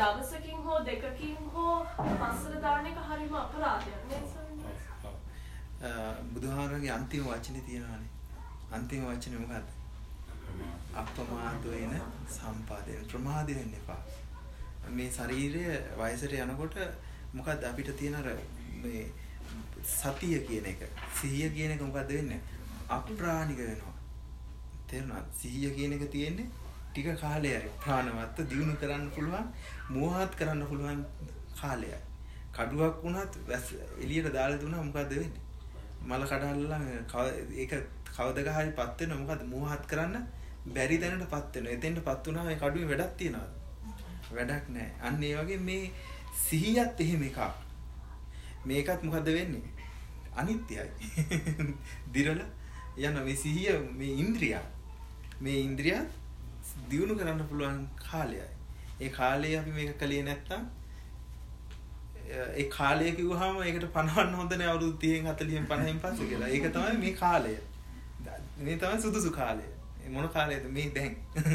දවසකින් හෝ දෙකකින් හෝ පස්සට දාන්න එක හරිම අපරාධයක් නේද? බුදුහාමරගේ අන්තිම වචනේ තියෙනවානේ. අන්තිම වචනේ මොකද්ද? අප්‍රමාදෝයන සම්පාදේ. ප්‍රමාද වෙන්න එපා. මේ ශරීරය වයසට යනකොට මොකද්ද අපිට තියෙන අර මේ සතිය කියන එක, සිහිය කියන එක මොකද්ද වෙන්නේ? අප්‍රාණික වෙනවා. තේරුණාද? සිහිය කියන එක තියෙන්නේ ටික කාලයයි. ප්‍රාණවත් දියුණු කරන්න පුළුවන්, මෝහත් කරන්න පුළුවන් කාලයයි. කඩුවක් වුණත් එළියට දාලා දුන්නා මොකද්ද වෙන්නේ? මල කඩල්ලා ඒක කවදක හරි පත් වෙනවා. මොකද්ද? මෝහත් කරන්න බැරි දැනටපත් වෙනවා. එතෙන්ටපත් වුණා මේ කඩුවේ වැඩක් තියනවාද? වැඩක් නැහැ. අන්න ඒ වගේ මේ සිහියත් එහෙම එකක්. මේකත් මොකද්ද වෙන්නේ? අනිත්‍යයි. දිරල යන මේ සිහිය මේ ඉන්ද්‍රිය. මේ ඉන්ද්‍රිය දියුණු කරන්න පුළුවන් කාලයයි. ඒ කාලේ අපි මේක කලේ නැත්තම් ඒ කාලය කිව්වහම ඒකට පණවන්න හොඳ නැහැ අවුරුදු තිහෙන් හතලිහෙන් පනහෙන් පස්සේ කියලා. ඒක තමයි මේ කාලය. මේ තමයි සුදුසු කාලය. මොන කාලයද මේ දැන්?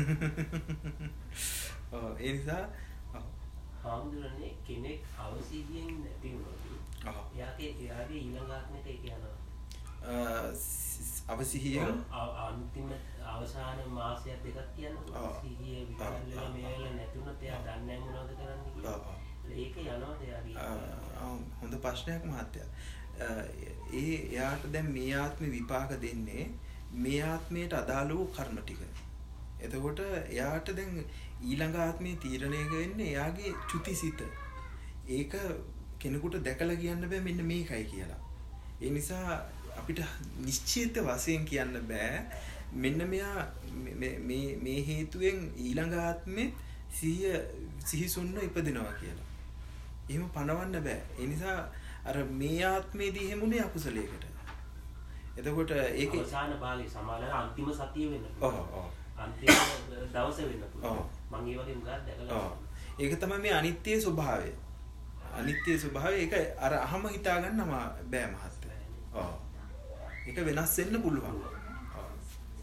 ඔව් ඒ නිසා හාමුදුරනේ කෙනෙක් අවසිහියෙන් නැති වුණොත් එයාගේ එයාගේ ඊළඟ ආත්මෙට ඒක යනවා. අවසිහියෙන් අන්තිම අවසාන මාසයක් දෙකක් කියනවා. සිහිය විකල් වෙලා මේ වෙලාව නැති වුණොත් එයා දන්නේ නැහැ මොනවද කරන්න කියලා. ඒක යනවාද එයාගේ? හොඳ ප්‍රශ්නයක් මහත්තයා. ඒ එයාට දැන් මේ ආත්මේ විපාක දෙන්නේ මේ ආත්මයට අදාළ වූ කර්ම ටික. එතකොට එයාට දැන් ඊළඟ ආත්මේ තීරණය වෙන්නේ එයාගේ චුතිසිත. ඒක කෙනෙකුට දැකලා කියන්න බෑ මෙන්න මේකයි කියලා. ඒ නිසා අපිට නිශ්චිත වශයෙන් කියන්න බෑ මෙන්න මෙයා මේ මේ හේතුවෙන් ඊළඟ ආත්මෙත් සිහිය සිහිසුන්න ඉපදිනවා කියලා. එහෙම පණවන්න බෑ. ඒ නිසා අර මේ ආත්මේදී හැමුනේ අකුසලයකට. එතකොට ඒකේ අවසාන භාගයේ සමාලර අන්තිම සතිය වෙන්න පුළුවන්. ඔව් ඔව්. අන්තිම දවසේ වෙන්න පුළුවන්. මම ඒ වගේ මුගක් දැකලා. ඔව්. ඒක තමයි මේ අනිත්‍ය ස්වභාවය. අනිත්‍ය ස්වභාවය ඒක අර අහම හිතා ගන්නම බෑ මහත්තයා. ඔව්. ඒක වෙනස් වෙන්න පුළුවන්. ඔව්.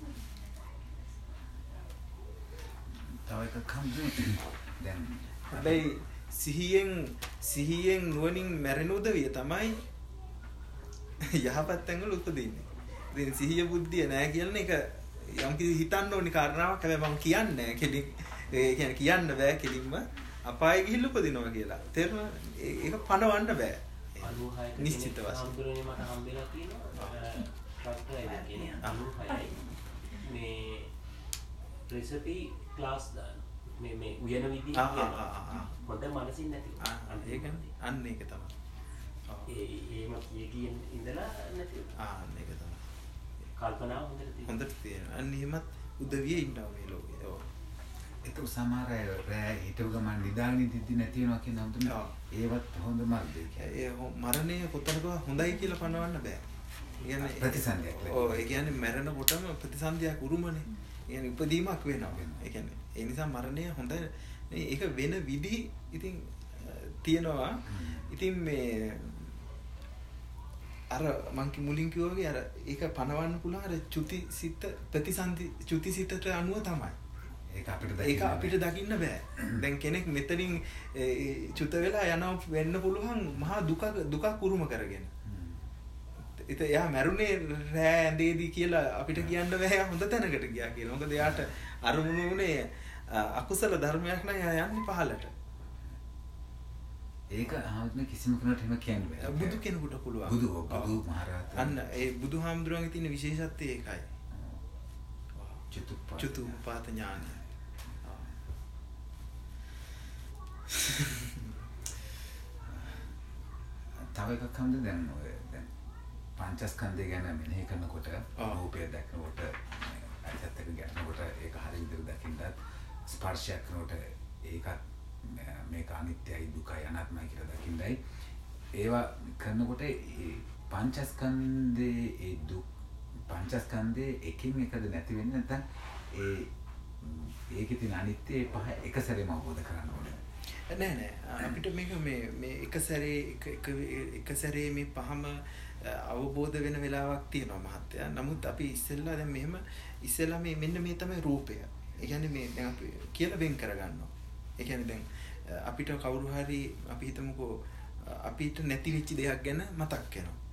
තව එකක් හම්බුනේ. දැන් හැබැයි සිහියෙන් සිහියෙන් නුවණින් මැරෙන උදවිය තමයි යහපත් තැන්වල උපදින්නේ. ඉතින් සිහිය බුද්ධිය නැහැ කියන එක යම් කිසි හිතන්න ඕනි කාරණාවක්. හැබැයි මම කියන්නේ නැහැ කෙලින් ඒ කියන්නේ කියන්න බෑ කෙලින්ම අපායේ ගිහිල්ලා උපදිනවා කියලා. තේරුණා? ඒක පණවන්න බෑ. අනුහයක නිශ්චිත වශයෙන්. හම්බුනේ මට හම්බෙලා තියෙනවා. ඩොක්ටර් කියන්නේ අනුහයයි මේ රෙසිපි ක්ලාස් දාන මේ මේ උයන විදිහ කියනවා. හොඳ මනසින් නැති. අන්න ඒකනේ. අන්න ඒක තමයි. ඒ ඒම කියන ඉඳලා නැති. ආ අන්න ඒක තමයි. කල්පනාව හොඳට තියෙනවා. හොඳට තියෙනවා. අන්න එහෙමත් උදවිය ඉන්නවා මේ ලෝකේ. ඔව්. ඒක සමහර අය රෑ හිටව ගමන් නිදාගෙන ඉඳිද්දි නැති වෙනවා කියන හඳුනන. ඒවත් හොඳ මාර්ගය. ඒ මරණය කොතනක හොඳයි කියලා පනවන්න බෑ. කියන්නේ ප්‍රතිසන්දියක්. ඔව් ඒ කියන්නේ මැරෙනකොටම ප්‍රතිසන්දියක් උරුමනේ. කියන්නේ උපදීමක් වෙනවා. ඒ කියන්නේ ඒ නිසා මරණය හොඳ ඒක වෙන විදි ඉතින් තියෙනවා. ඉතින් මේ අර මං මුලින් කිව්වා වගේ අර ඒක පනවන්න පුළුවන් අර චුතිසිත ප්‍රතිසන්දි චුතිසිතට අනුව තමයි. ඒක අපිට ඒක අපිට දකින්න බෑ. දැන් කෙනෙක් මෙතනින් චුත වෙලා යනවා වෙන්න පුළුවන් මහා දුක දුකක් උරුම කරගෙන. ඉතින් එයා මැරුණේ රෑ ඇඳේදී කියලා අපිට කියන්න බෑ හොඳ තැනකට ගියා කියලා. මොකද එයාට අරමුණු උනේ අකුසල ධර්මයක් නම් එයා යන්නේ පහලට. ඒක ආත්ම කිසිම කෙනෙකුට එහෙම කියන්න බෑ. බුදු කෙනෙකුට පුළුවන්. බුදු බුදු මහරහතන්. අන්න ඒ බුදුහාමුදුරන්ගේ තියෙන විශේෂත්වය ඒකයි. චතුප්පාත චතුප්පාත ඥානය. තව එකක් හම්ද දැන් ඔය දැන් පංචස්කන්ධය ගැන මෙනෙහි කරනකොට රූපය දැක්නකොට ඇසත් එක ගැටෙනකොට ඒක හරිය විදිහට දකින්නත් ස්පර්ශයක් කරනකොට ඒකත් මේක අනිත්‍යයි දුකයි අනාත්මයි කියලා දකින්නයි ඒවා කරනකොට ඒ පංචස්කන්ධේ ඒ දුක් පංචස්කන්ධේ එකින් එකද නැති වෙන්නේ නැත්නම් ඒ ඒකේ තියෙන අනිත්‍ය පහ එක සැරේම අවබෝධ කරගන්න ඕනේ. නෑ නෑ අපිට මේක මේ මේ එක සැරේ එක එක සැරේ මේ පහම අවබෝධ වෙන වෙලාවක් තියෙනවා මහත්තයා. නමුත් අපි ඉස්සෙල්ලා දැන් මෙහෙම ඉස්සෙල්ලා මේ මෙන්න මේ තමයි රූපය. ඒ කියන්නේ මේ දැන් අපි කියලා වෙන් කරගන්නවා. ඒ කියන්නේ දැන් අපිට කවුරු හරි අපි හිතමුකෝ අපිට නැති වෙච්ච දෙයක් ගැන මතක් වෙනවා.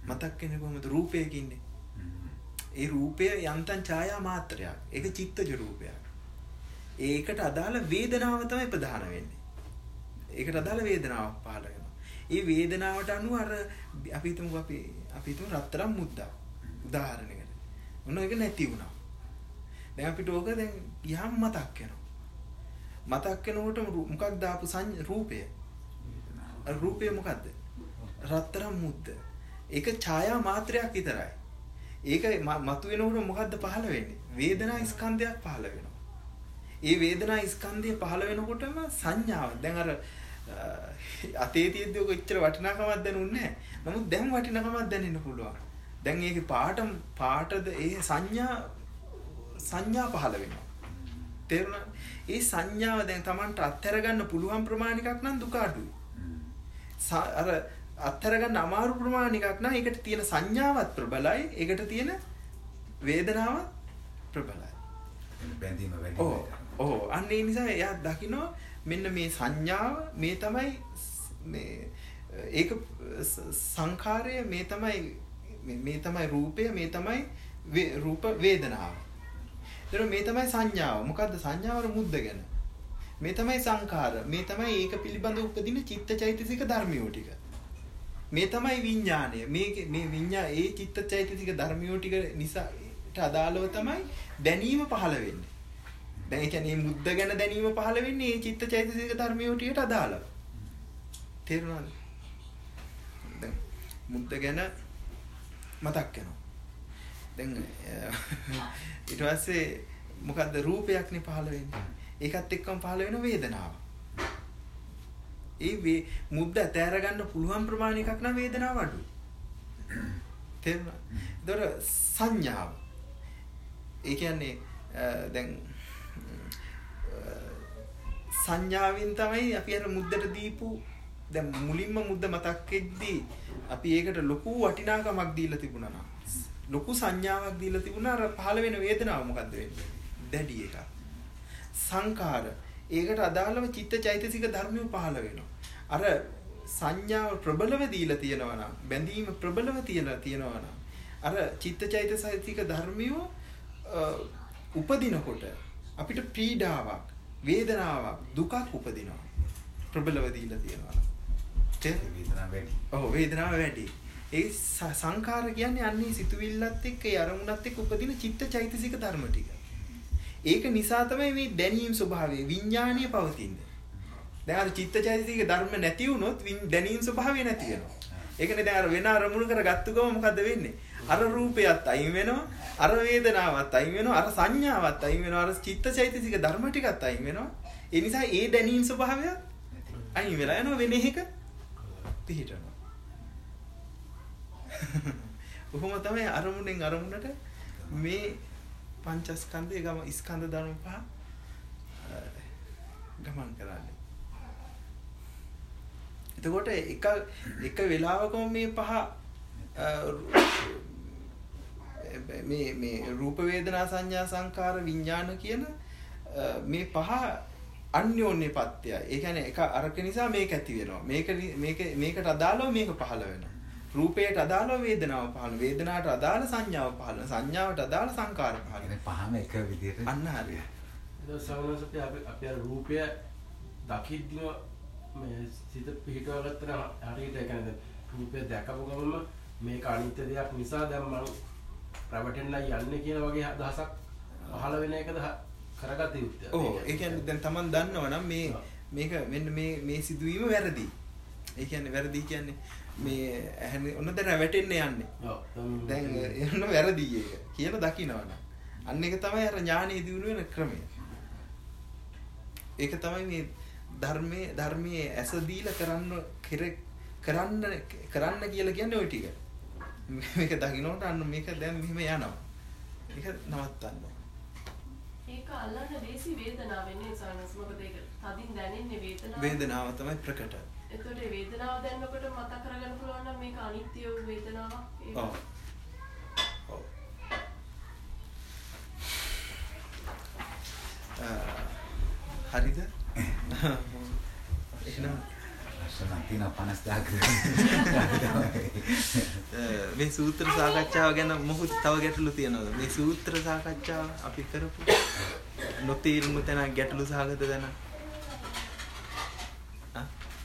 මතක් වෙන්නේ කොහොමද? රූපයක ඉන්නේ. ඒ රූපය යන්තම් ඡායා මාත්‍රයක්. ඒක චිත්තජ රූපයක්. ඒකට අදාළ වේදනාව තමයි ප්‍රධාන වෙන්නේ. ඒකට අදාළ වේදනාවක් පහළ වෙනවා. ඒ වේදනාවට අනුව අර අපි හිතමු අපි අපි හිතමු රත්තරන් මුද්දා. උදාහරණයකට. මොන එක නැති වුණා. දැන් අපිට ඕක දැන් යම් මතක් වෙනවා. මතක් වෙනකොට මොකක්ද ආපු රූපය? රූපය මොකද්ද? රත්තරන් මුද්ද. ඒක ඡායා මාත්‍රයක් විතරයි. ඒක මතු වෙනකොට මොකද්ද පහළ වෙන්නේ? වේදනා ස්කන්ධයක් පහළ වෙනවා. ඒ වේදනා ස්කන්ධය පහළ වෙනකොටම සංඥාව. දැන් අර අතේ තියෙද්දි ඔක එච්චර වටිනාකමක් දැනුන්නේ නැහැ. නමුත් දැන් වටිනාකමක් දැනෙන්න පුළුවන්. දැන් ඒකේ පාට පාටද ඒ සංඥා සංඥා පහළ වෙනවා. තේරුණා? ඒ සංඥාව දැන් Tamanට අත්හැර ගන්න පුළුවන් ප්‍රමාණිකක් නම් දුක අඩුයි. අර අත්හැර ගන්න අමාරු ප්‍රමාණිකක් නම් ඒකට තියෙන සංඥාවත් ප්‍රබලයි. ඒකට තියෙන වේදනාවත් ප්‍රබලයි. බැඳීම වැඩි. ඔව්. ඔව්. අන්න ඒ නිසා එයා දකිනවා මෙන්න මේ සංඥාව මේ තමයි මේ ඒක සංඛාරය මේ තමයි මේ තමයි රූපය මේ තමයි රූප වේදනාව. ඒතර මේ තමයි සංඥාව. මොකද්ද සංඥාවර මුද්ද ගැන? මේ තමයි සංඛාර. මේ තමයි ඒක පිළිබඳ උපදින චිත්තචෛතසික ධර්මියෝ ටික. මේ තමයි විඥාණය. මේ මේ විඥා ඒ චිත්තචෛතසික ධර්මියෝ ටික නිසාට අදාළව තමයි දැනීම පහළ වෙන්නේ. දැන් ඒ කියන්නේ මුද්ද ගැන දැනීම පහළ වෙන්නේ මේ චිත්තචෛතසික ධර්මියෝ ටිකට අදාළව. තේරුණාද? දැන් මුද්ද ගැන මතක් වෙනවා. දැන් ඊට පස්සේ මොකද්ද රූපයක් නේ පහළ වෙන්නේ. ඒකත් එක්කම පහළ වෙන වේදනාව. ඒ මුද්ද ඇතෑර ගන්න පුළුවන් ප්‍රමාණයකට නම් වේදනාව අඩුයි. තේරුණා? ඒතර සංඥාව. ඒ කියන්නේ දැන් සංඥාවෙන් තමයි අපි අර මුද්දට දීපු දැන් මුලින්ම මුද්ද මතක් වෙද්දී අපි ඒකට ලොකු වටිනාකමක් දීලා තිබුණා නම් ලොකු සංඥාවක් දීලා තිබුණා අර පහළ වෙන වේදනාව මොකද්ද වෙන්නේ? දැඩි එකක්. සංඛාර ඒකට අදාළව චිත්තචෛතසික ධර්මිය පහළ වෙනවා. අර සංඥාව ප්‍රබලව දීලා තියෙනවා නම් බැඳීම ප්‍රබලව තියලා තියෙනවා නම් අර චිත්තචෛතසික ධර්මිය උපදිනකොට අපිට පීඩාවක් වේදනාවක් දුකක් උපදිනවා. ප්‍රබලව දීලා තියෙනවා. වේදනාව වැඩි. ඔව් වේදනාව වැඩි. ඒ සංඛාර කියන්නේ අන්නේ සිතුවිල්ලත් එක්ක ඒ අරමුණත් එක්ක උපදින චිත්තචෛතසික ධර්ම ටික. ඒක නිසා තමයි මේ දැනීම් ස්වභාවය විඥානීය පවතින්නේ. දැන් අර චිත්තචෛතසික ධර්ම නැති වුණොත් දැනීම් ස්වභාවය නැති වෙනවා. ඒකනේ දැන් අර වෙන අරමුණු කරගත්තු ගම මොකද වෙන්නේ? අර රූපයත් අයින් වෙනවා, අර වේදනාවත් අයින් වෙනවා, අර සංඥාවත් අයින් වෙනවා, අර චිත්තචෛතසික ධර්ම ටිකත් අයින් වෙනවා. ඒ නිසා ඒ දැනීම් ස්වභාවය අයින් වෙලා යනවා වෙන එකක පිහිටනවා. කොහොම තමයි අරමුණෙන් අරමුණට මේ පංචස්කන්ධය ගම ස්කන්ධ ධර්ම පහ ගමන් කරන්නේ. එතකොට එක එක වෙලාවකම මේ පහ මේ මේ රූප වේදනා සංඥා සංකාර විඥාන කියන මේ පහ අන්‍යෝන්‍ය පත්‍යයි. ඒ කියන්නේ එක අරක නිසා මේක ඇති වෙනවා. මේක මේක මේකට අදාළව මේක පහළ වෙනවා. රූපයට අදාළව වේදනාව පහළ වෙනවා. වේදනාවට අදාළ සංඥාව පහළ වෙනවා. සංඥාවට අදාළ සංකාර පහළ වෙනවා. පහම එක විදිහට අන්න හරිය. ඒක සමනසපේ අපි අපි අර රූපය දකිද්දිම මේ සිත පිහිටව ගත්තට හරියට ඒ කියන්නේ රූපය දැකපු ගමන්ම මේක අනිත්‍ය දෙයක් නිසා දැන් මම ප්‍රවටෙන්නයි යන්නේ කියන වගේ අදහසක් පහළ වෙන එකද කරගත යුත්තේ. ඔව් ඒ කියන්නේ දැන් Taman දන්නවනම් මේ මේක මෙන්න මේ මේ සිදුවීම වැරදි. ඒ කියන්නේ වැරදි කියන්නේ මේ ඇහෙන ඔන්න දැන් වැටෙන්න යන්නේ. ඔව්. දැන් එන්න වැරදි ඒක කියලා දකින්නවනම්. අන්න ඒක තමයි අර ඥානෙ දිනු වෙන ක්‍රමය. ඒක තමයි මේ ධර්මයේ ධර්මයේ ඇස දීලා කරන්න කරන්න කරන්න කියලා කියන්නේ ওই ටික. මේක දකින්නට අන්න මේක දැන් මෙහෙම යනවා. ඒක නවත්තන්න. ඒක අල්ලන්න දේසි වේදනාවෙන් නේ සානස් මොකද ඒක තදින් දැනෙන්නේ වේදනාව. වේදනාව තමයි ප්‍රකට. එතකොට වේදනාව දැනනකොට මතක කරගන්න පුළුවන් නම් මේක අනිත්‍ය වූ වේදනාවක්. ඔව්. ඔව්. හරිද? එහෙනම් ලස්සන තින පනස් දාග. මේ සූත්‍ර සාකච්ඡාව ගැන මොහොත තව ගැටලු තියෙනවද? මේ සූත්‍ර සාකච්ඡාව අපි කරපු නොතීරුණු තැන ගැටලු සහගත තැන. ආ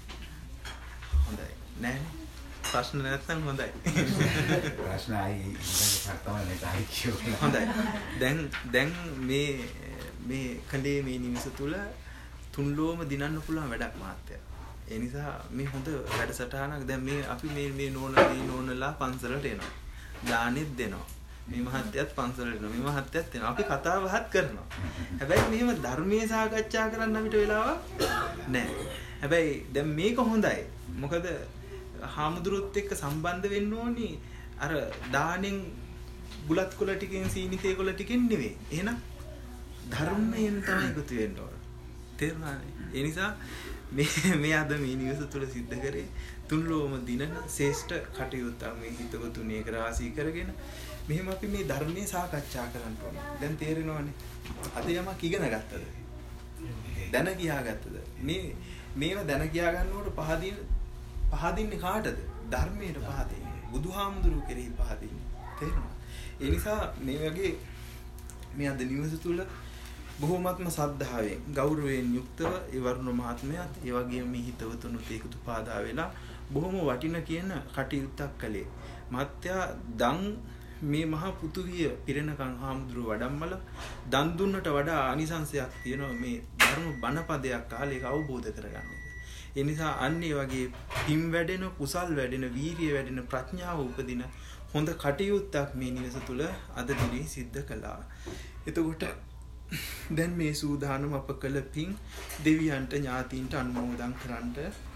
හොඳයි. නෑනේ. ප්‍රශ්න නැත්නම් හොඳයි. ප්‍රශ්න ආයි ඉඳන් තමයි නැතයි කියෝ. හොඳයි. දැන් දැන් මේ මේ කඳේ මේ නිමිස තුල තුන්ලෝම දිනන්න පුළුවන් වැඩක් මහත්තයා. ඒ නිසා මේ හොඳ වැඩසටහනක්. දැන් මේ අපි මේ මේ නෝනදී නෝනලා පන්සලට එනවා. දානෙත් දෙනවා. මේ මහත්තයත් පන්සලට එනවා. මේ මහත්තයත් එනවා. අපි කතා බහත් කරනවා. හැබැයි මෙහෙම ධර්මයේ සාකච්ඡා කරන්න අපිට වෙලාවක් නැහැ. හැබැයි දැන් මේක හොඳයි. මොකද හාමුදුරුවොත් එක්ක සම්බන්ධ වෙන්න ඕනි අර දානෙන් බුලත් කොළ ටිකෙන් සීනිතේ කොළ ටිකෙන් නෙවෙයි. එහෙනම් ධර්මයෙන් තමයි එකතු වෙන්න ඕන. තේරුණානේ? ඒ නිසා මේ මේ අද මේ නිවස තුල සිද්ධ කරේ තුන්ලෝම දිනන ශ්‍රේෂ්ඨ කටයුත්තක් මේ හිතවතුන් එක රාශී කරගෙන මෙහෙම අපි මේ ධර්මයේ සාකච්ඡා කරන්න ඕනේ. දැන් තේරෙනවනේ. අද යමක් ඉගෙන ගත්තද? දැන කියා ගත්තද? මේ මේව දැන කියා ගන්නකොට පහදින පහදින්නේ කාටද? ධර්මයට පහදින්නේ. බුදුහාමුදුරුවෝ කෙරෙහි පහදින්නේ. තේරෙනවද? ඒ නිසා මේ වගේ මේ අද නිවස තුල බොහෝමත්ම සද්ධාවෙන් ගෞරවයෙන් යුක්තව ඒ වරුණ මහත්මයාත් ඒ වගේම මේ හිතවතුනුත් ඒකතු පාදා වෙලා බොහොම වටින කියන කටයුත්තක් කළේ. මහත්තයා දන් මේ මහා පුතුවිය පිරෙනකන් හාමුදුරුව වඩම්මල දන් දුන්නට වඩා ආනිසංසයක් තියෙනවා මේ ධර්ම බණපදයක් අහලා ඒක අවබෝධ කරගන්න එක. ඒ නිසා අන්න ඒ වගේ පින් වැඩෙන, කුසල් වැඩෙන, වීරිය වැඩෙන, ප්‍රඥාව උපදින හොඳ කටයුත්තක් මේ නිවස තුල අද දිනේ සිද්ධ කළා. එතකොට දැන් මේ සූදානම අප කළ පින් දෙවියන්ට ඥාතීන්ට අනුමෝදන් කරන්නට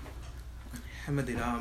හැමදෙනාම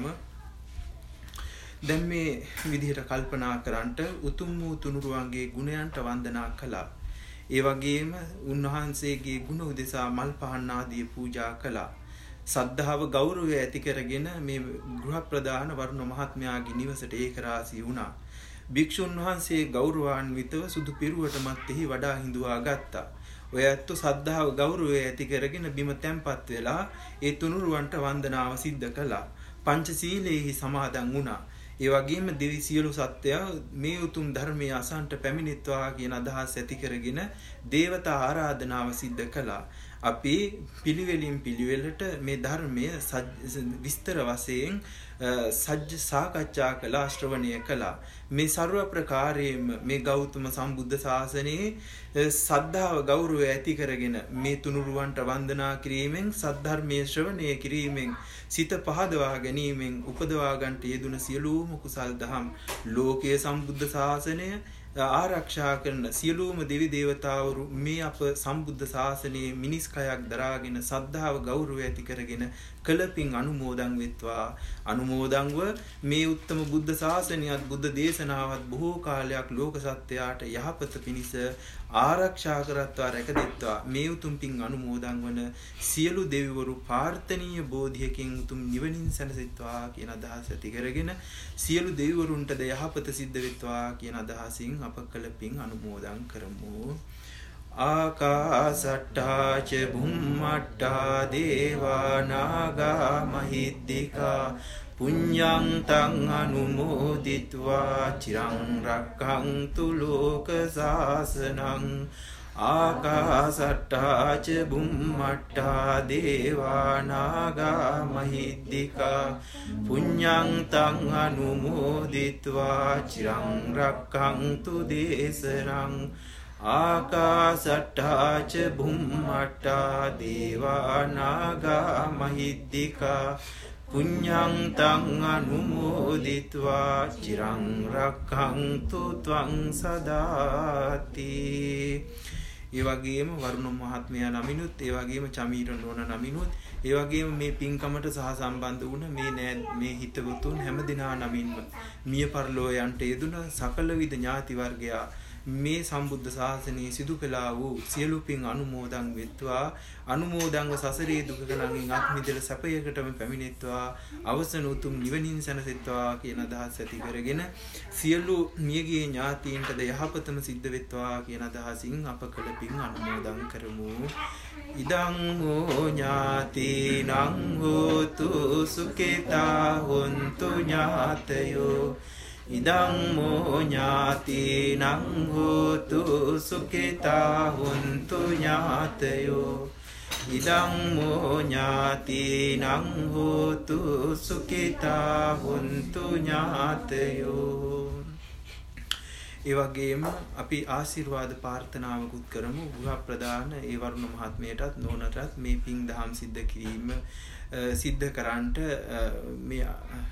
දැන් මේ විදිහට කල්පනා කරන්නට උතුම් වූ තුනුරුවන්ගේ ගුණයන්ට වන්දනා කළා. ඒ වගේම උන්වහන්සේගේ ගුණ උදෙසා මල් පහන් ආදී පූජා කළා. සද්ධාව ගෞරවය ඇති කරගෙන මේ ගෘහ ප්‍රදාන වරුණ මහත්මයාගේ නිවසට ඒක රාශී වුණා. භික්ෂුන් වහන්සේ ගෞරවාන්විතව සුදු පිරුවටමත් එහි වඩා හිඳුවා ගත්තා. ඔය ඇත්තෝ සද්ධාව ගෞරවය ඇති කරගෙන බිම තැන්පත් වෙලා ඒ තුනුරුවන්ට වන්දනාව සිද්ධ කළා. පංචශීලයේහි සමාදන් වුණා. ඒ වගේම දෙවි සියලු සත්වයා මේ උතුම් ධර්මයේ අසන්ට පැමිණෙත්වා කියන අදහස් ඇති කරගෙන දේවතා ආරාධනාව සිද්ධ කළා. අපි පිළිවෙලින් පිළිවෙලට මේ ධර්මය විස්තර වශයෙන් සජ්ජ සාකච්ඡා කළා, ශ්‍රවණය කළා. මේ ਸਰව ප්‍රකාරයෙන්ම මේ ගෞතම සම්බුද්ධ ශාසනයේ සද්ධාව ගෞරවය ඇති කරගෙන මේ තුනුරුවන්ට වන්දනා කිරීමෙන්, සද්ධර්මයේ ශ්‍රවණය කිරීමෙන්, සිත පහදවා ගැනීමෙන් උපදවා ගන්නට යෙදුන සියලුම කුසල් දහම් ලෝකයේ සම්බුද්ධ ශාසනය ආරක්ෂා කරන සියලුම දෙවි දේවතාවරු මේ අප සම්බුද්ධ ශාසනයේ මිනිස් කයක් දරාගෙන සද්ධාව ගෞරවය ඇති කරගෙන කළපින් අනුමෝදන් වෙත්වා. අනුමෝදන්ව මේ උත්තම බුද්ධ ශාසනයත් බුද්ධ දේශනාවත් බොහෝ කාලයක් ලෝක සත්‍යයට යහපත පිණිස ආරක්ෂා කරත්වා රැකදෙත්වා. මේ උතුම් පින් අනුමෝදන් වන සියලු දෙවිවරු ප්‍රාර්ථනීය බෝධියකින් උතුම් නිවනින් සැනසෙත්වා කියන අදහස ඇති කරගෙන සියලු දෙවිවරුන්ටද යහපත සිද්ධ වෙත්වා කියන අදහසින් අප කළ පින් අනුමෝදන් කරමු. ආකාසට්ටා ච බුම්මට්ටා දේවා නාග මහිද්దికා පුඤ්ඤං තං අනුමෝදිත්වා චිරං රක්ඛන්තු ලෝක සාසනං. ආකාසට්ටා ච බුම්මට්ටා දේවා නාග මහිද්దికා පුඤ්ඤං තං අනුමෝදිත්වා චිරං රක්ඛන්තු දේශනං. ආකාසට්ටා ච බුම්මට්ටා දේවා නාග මහිද්దికා පුඤ්ඤං තං අනුමෝදිත්වා චිරං රක්ඛන්තු ත්වං සදාති. ඒ වගේම වරුණ මහත්මයා නමිනුත්, ඒ වගේම චමීර නෝන නමිනුත්, ඒ වගේම මේ පින්කමට සහ සම්බන්ධ වුණ මේ නෑ මේ හිතවතුන් හැමදෙනා නමින්ම මිය පරලෝ යන්ට යෙදුන සකල විද ඥාති වර්ගයා මේ සම්බුද්ධ ශාසනයේ සිදු කළා වූ සියලු පින් අනුමෝදන් වෙත්වා. අනුමෝදන්ව සසරේ දුකකලංගෙන් අත් මිදෙල සැපයකටම පැමිණෙත්වා. අවසන උතුම් නිවනින් සැනසෙත්වා කියන අදහස් ඇති කරගෙන සියලු මියගිය ඥාතීන්ටද යහපතම සිද්ධ වෙත්වා කියන අදහසින් අප කළ පින් අනුමෝදන් කරමු. ඉදං හෝ ඥාතිනං හෝතු සුඛිතා හොන්තු ඥාතයෝ ඉදං මෝ ඥාතිනං හෝතු සුඛිතා හොන්තු ඥාතයෝ ඉදං මෝ ඥාතිනං හෝතු සුඛිතා හොන්තු ඥාතයෝ. ඒ වගේම අපි ආශිර්වාද ප්‍රාර්ථනාවකුත් කරමු ගෘහ ප්‍රදාන ඒ වරුණ මහත්මයටත් නෝනටත් මේ පින් දහම් සිද්ධ කිරීම සිද්ධ කරන්නට මේ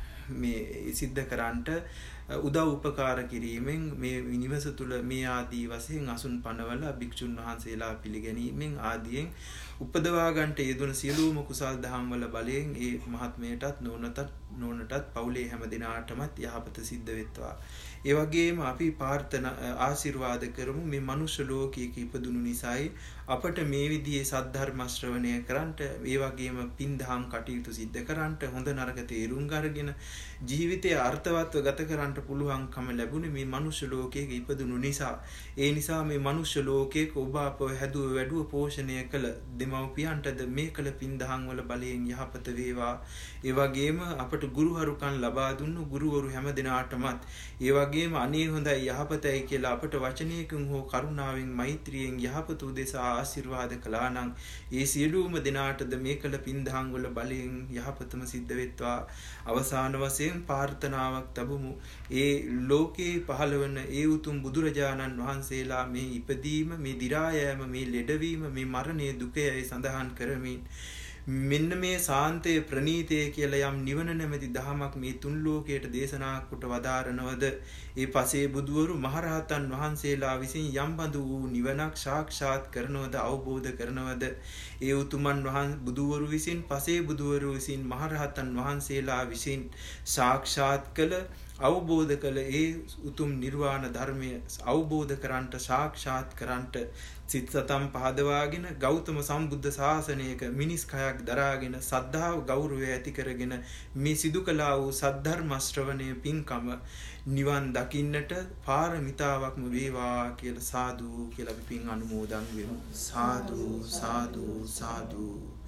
මේ සිද්ධ කරන්නට උදව් උපකාර කිරීමෙන් මේ නිවස තුල මේ ආදී වශයෙන් අසුන් පනවල භික්ෂුන් වහන්සේලා පිළිගැනීමෙන් ආදීන් උපදවා ගන්නට යෙදුන සියලුම කුසල් දහම් වල බලයෙන් ඒ මහත්මයටත් නෝනටත් නෝනටත් පවුලේ හැම දිනාටමත් යහපත සිද්ධ වෙත්වා. ඒ වගේම අපි ප්‍රාර්ථනා ආශිර්වාද කරමු මේ මනුෂ්‍ය ලෝකයක ඉපදුණු නිසායි අපට මේ විදිහේ සද්ධර්ම ශ්‍රවණය කරන්නට ඒ වගේම පින් දහම් කටයුතු සිද්ධ කරන්නට හොඳ නරක තේරුම් අරගෙන ජීවිතය අර්ථවත්ව ගත කරන්නට පුළුවන්කම ලැබුණේ මේ මනුෂ්‍ය ලෝකයක ඉපදුණු නිසා. ඒ නිසා මේ මනුෂ්‍ය ලෝකයක ඔබ අපව හැදුව වැඩුව පෝෂණය කළ දෙමව්පියන්ටද මේ කළ පින් දහම් වල බලයෙන් යහපත වේවා. ඒ වගේම අපට ගුරුහරුකම් ලබා දුන්නු ගුරුවරු හැම දිනාටමත් ඒ වගේම අනේ හොඳයි යහපතයි කියලා අපට වචනයකින් හෝ කරුණාවෙන් මෛත්‍රියෙන් යහපත උදෙසා ආශිර්වාද කළා නම් ඒ සියලුම දිනාටද මේ කළ පින් දහම් වල බලයෙන් යහපතම සිද්ධ වෙත්වා. අවසාන වශයෙන් ප්‍රාර්ථනාවක් තබමු. ඒ ලෝකේ පහළවන ඒ උතුම් බුදුරජාණන් වහන්සේලා මේ ඉපදීම මේ දි รา යෑම මේ ලෙඩවීම මේ මරණය දුකයි සඳහන් කරමින් මෙන්න මේ සාන්තය ප්‍රණීතය කියලා යම් නිවන නැමැති දහමක් මේ තුන් ලෝකයට දේශනා කොට වදාරනවද ඒ පසේ බුදුවරු මහරහතන් වහන්සේලා විසින් යම් බඳු වූ නිවනක් සාක්ෂාත් කරනවද අවබෝධ කරනවද ඒ උතුමන් වහන්සේ බුදුවරු විසින් පසේ බුදුවරු විසින් මහරහතන් වහන්සේලා විසින් සාක්ෂාත් කළ අවබෝධ කළ ඒ උතුම් නිර්වාණ ධර්මය අවබෝධ කරන්ට සාක්ෂාත් කරන්ට සිත සතම් පහදවාගෙන ගෞතම සම්බුද්ධ ශාසනයක මිනිස් කයක් දරාගෙන සද්ධාව ගෞරවය ඇති කරගෙන මේ සිදු කළා වූ සද්ධර්ම ශ්‍රවණය පින්කම නිවන් දකින්නට පාරමිතාවක්ම වේවා කියලා සාදු කියලා අපි පින් අනුමෝදන් වෙමු. සාදු සාදු සාදු.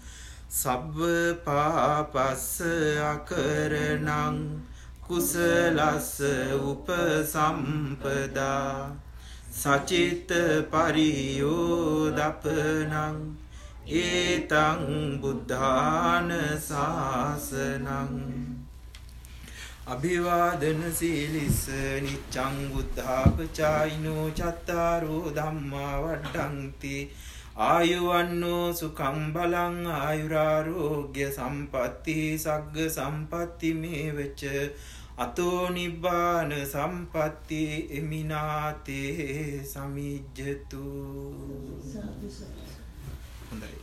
සබ්බ පාපස්ස අකරණං කුසලස්ස උපසම්පදා සචිත පරියෝදපනං ඒතං බුද්ධාන ශාසනං අභිවාදන සීලිස නිච්ඡං බුද්ධාපචායිනෝ චත්තාරෝ ධම්මා වඩ්ඩಂತಿ ආයුවන්නෝ සුඛං බලං ආයුරාෝග්‍ය සම්පatti සග්ග සම්පatti මේවච අතෝ නිබ්බාන සම්පatti එමිනාතේ සමිජ්ජතු. හොඳයි.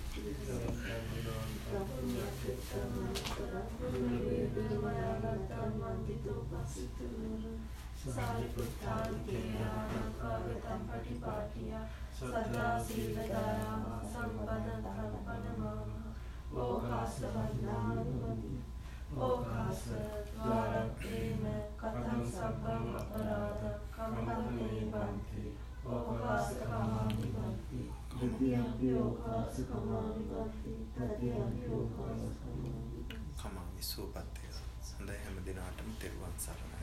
සදා සීල දායාම සම්පදං සම්පන්නමාම ඕකාස වන්දානුමති ඕකාස ද්වාරකේන කතං සබ්බං අපරාධ කම්පන්නේ බන්ති ඕකාස කමාමි බන්ති ද්විතියම්පි ඕකාස කමාමි බන්ති තතියම්පි ඕකාස කමාමි කමාමි සෝපත්තේ. සඳහන් හැම දිනාටම තෙරුවන් සරණයි.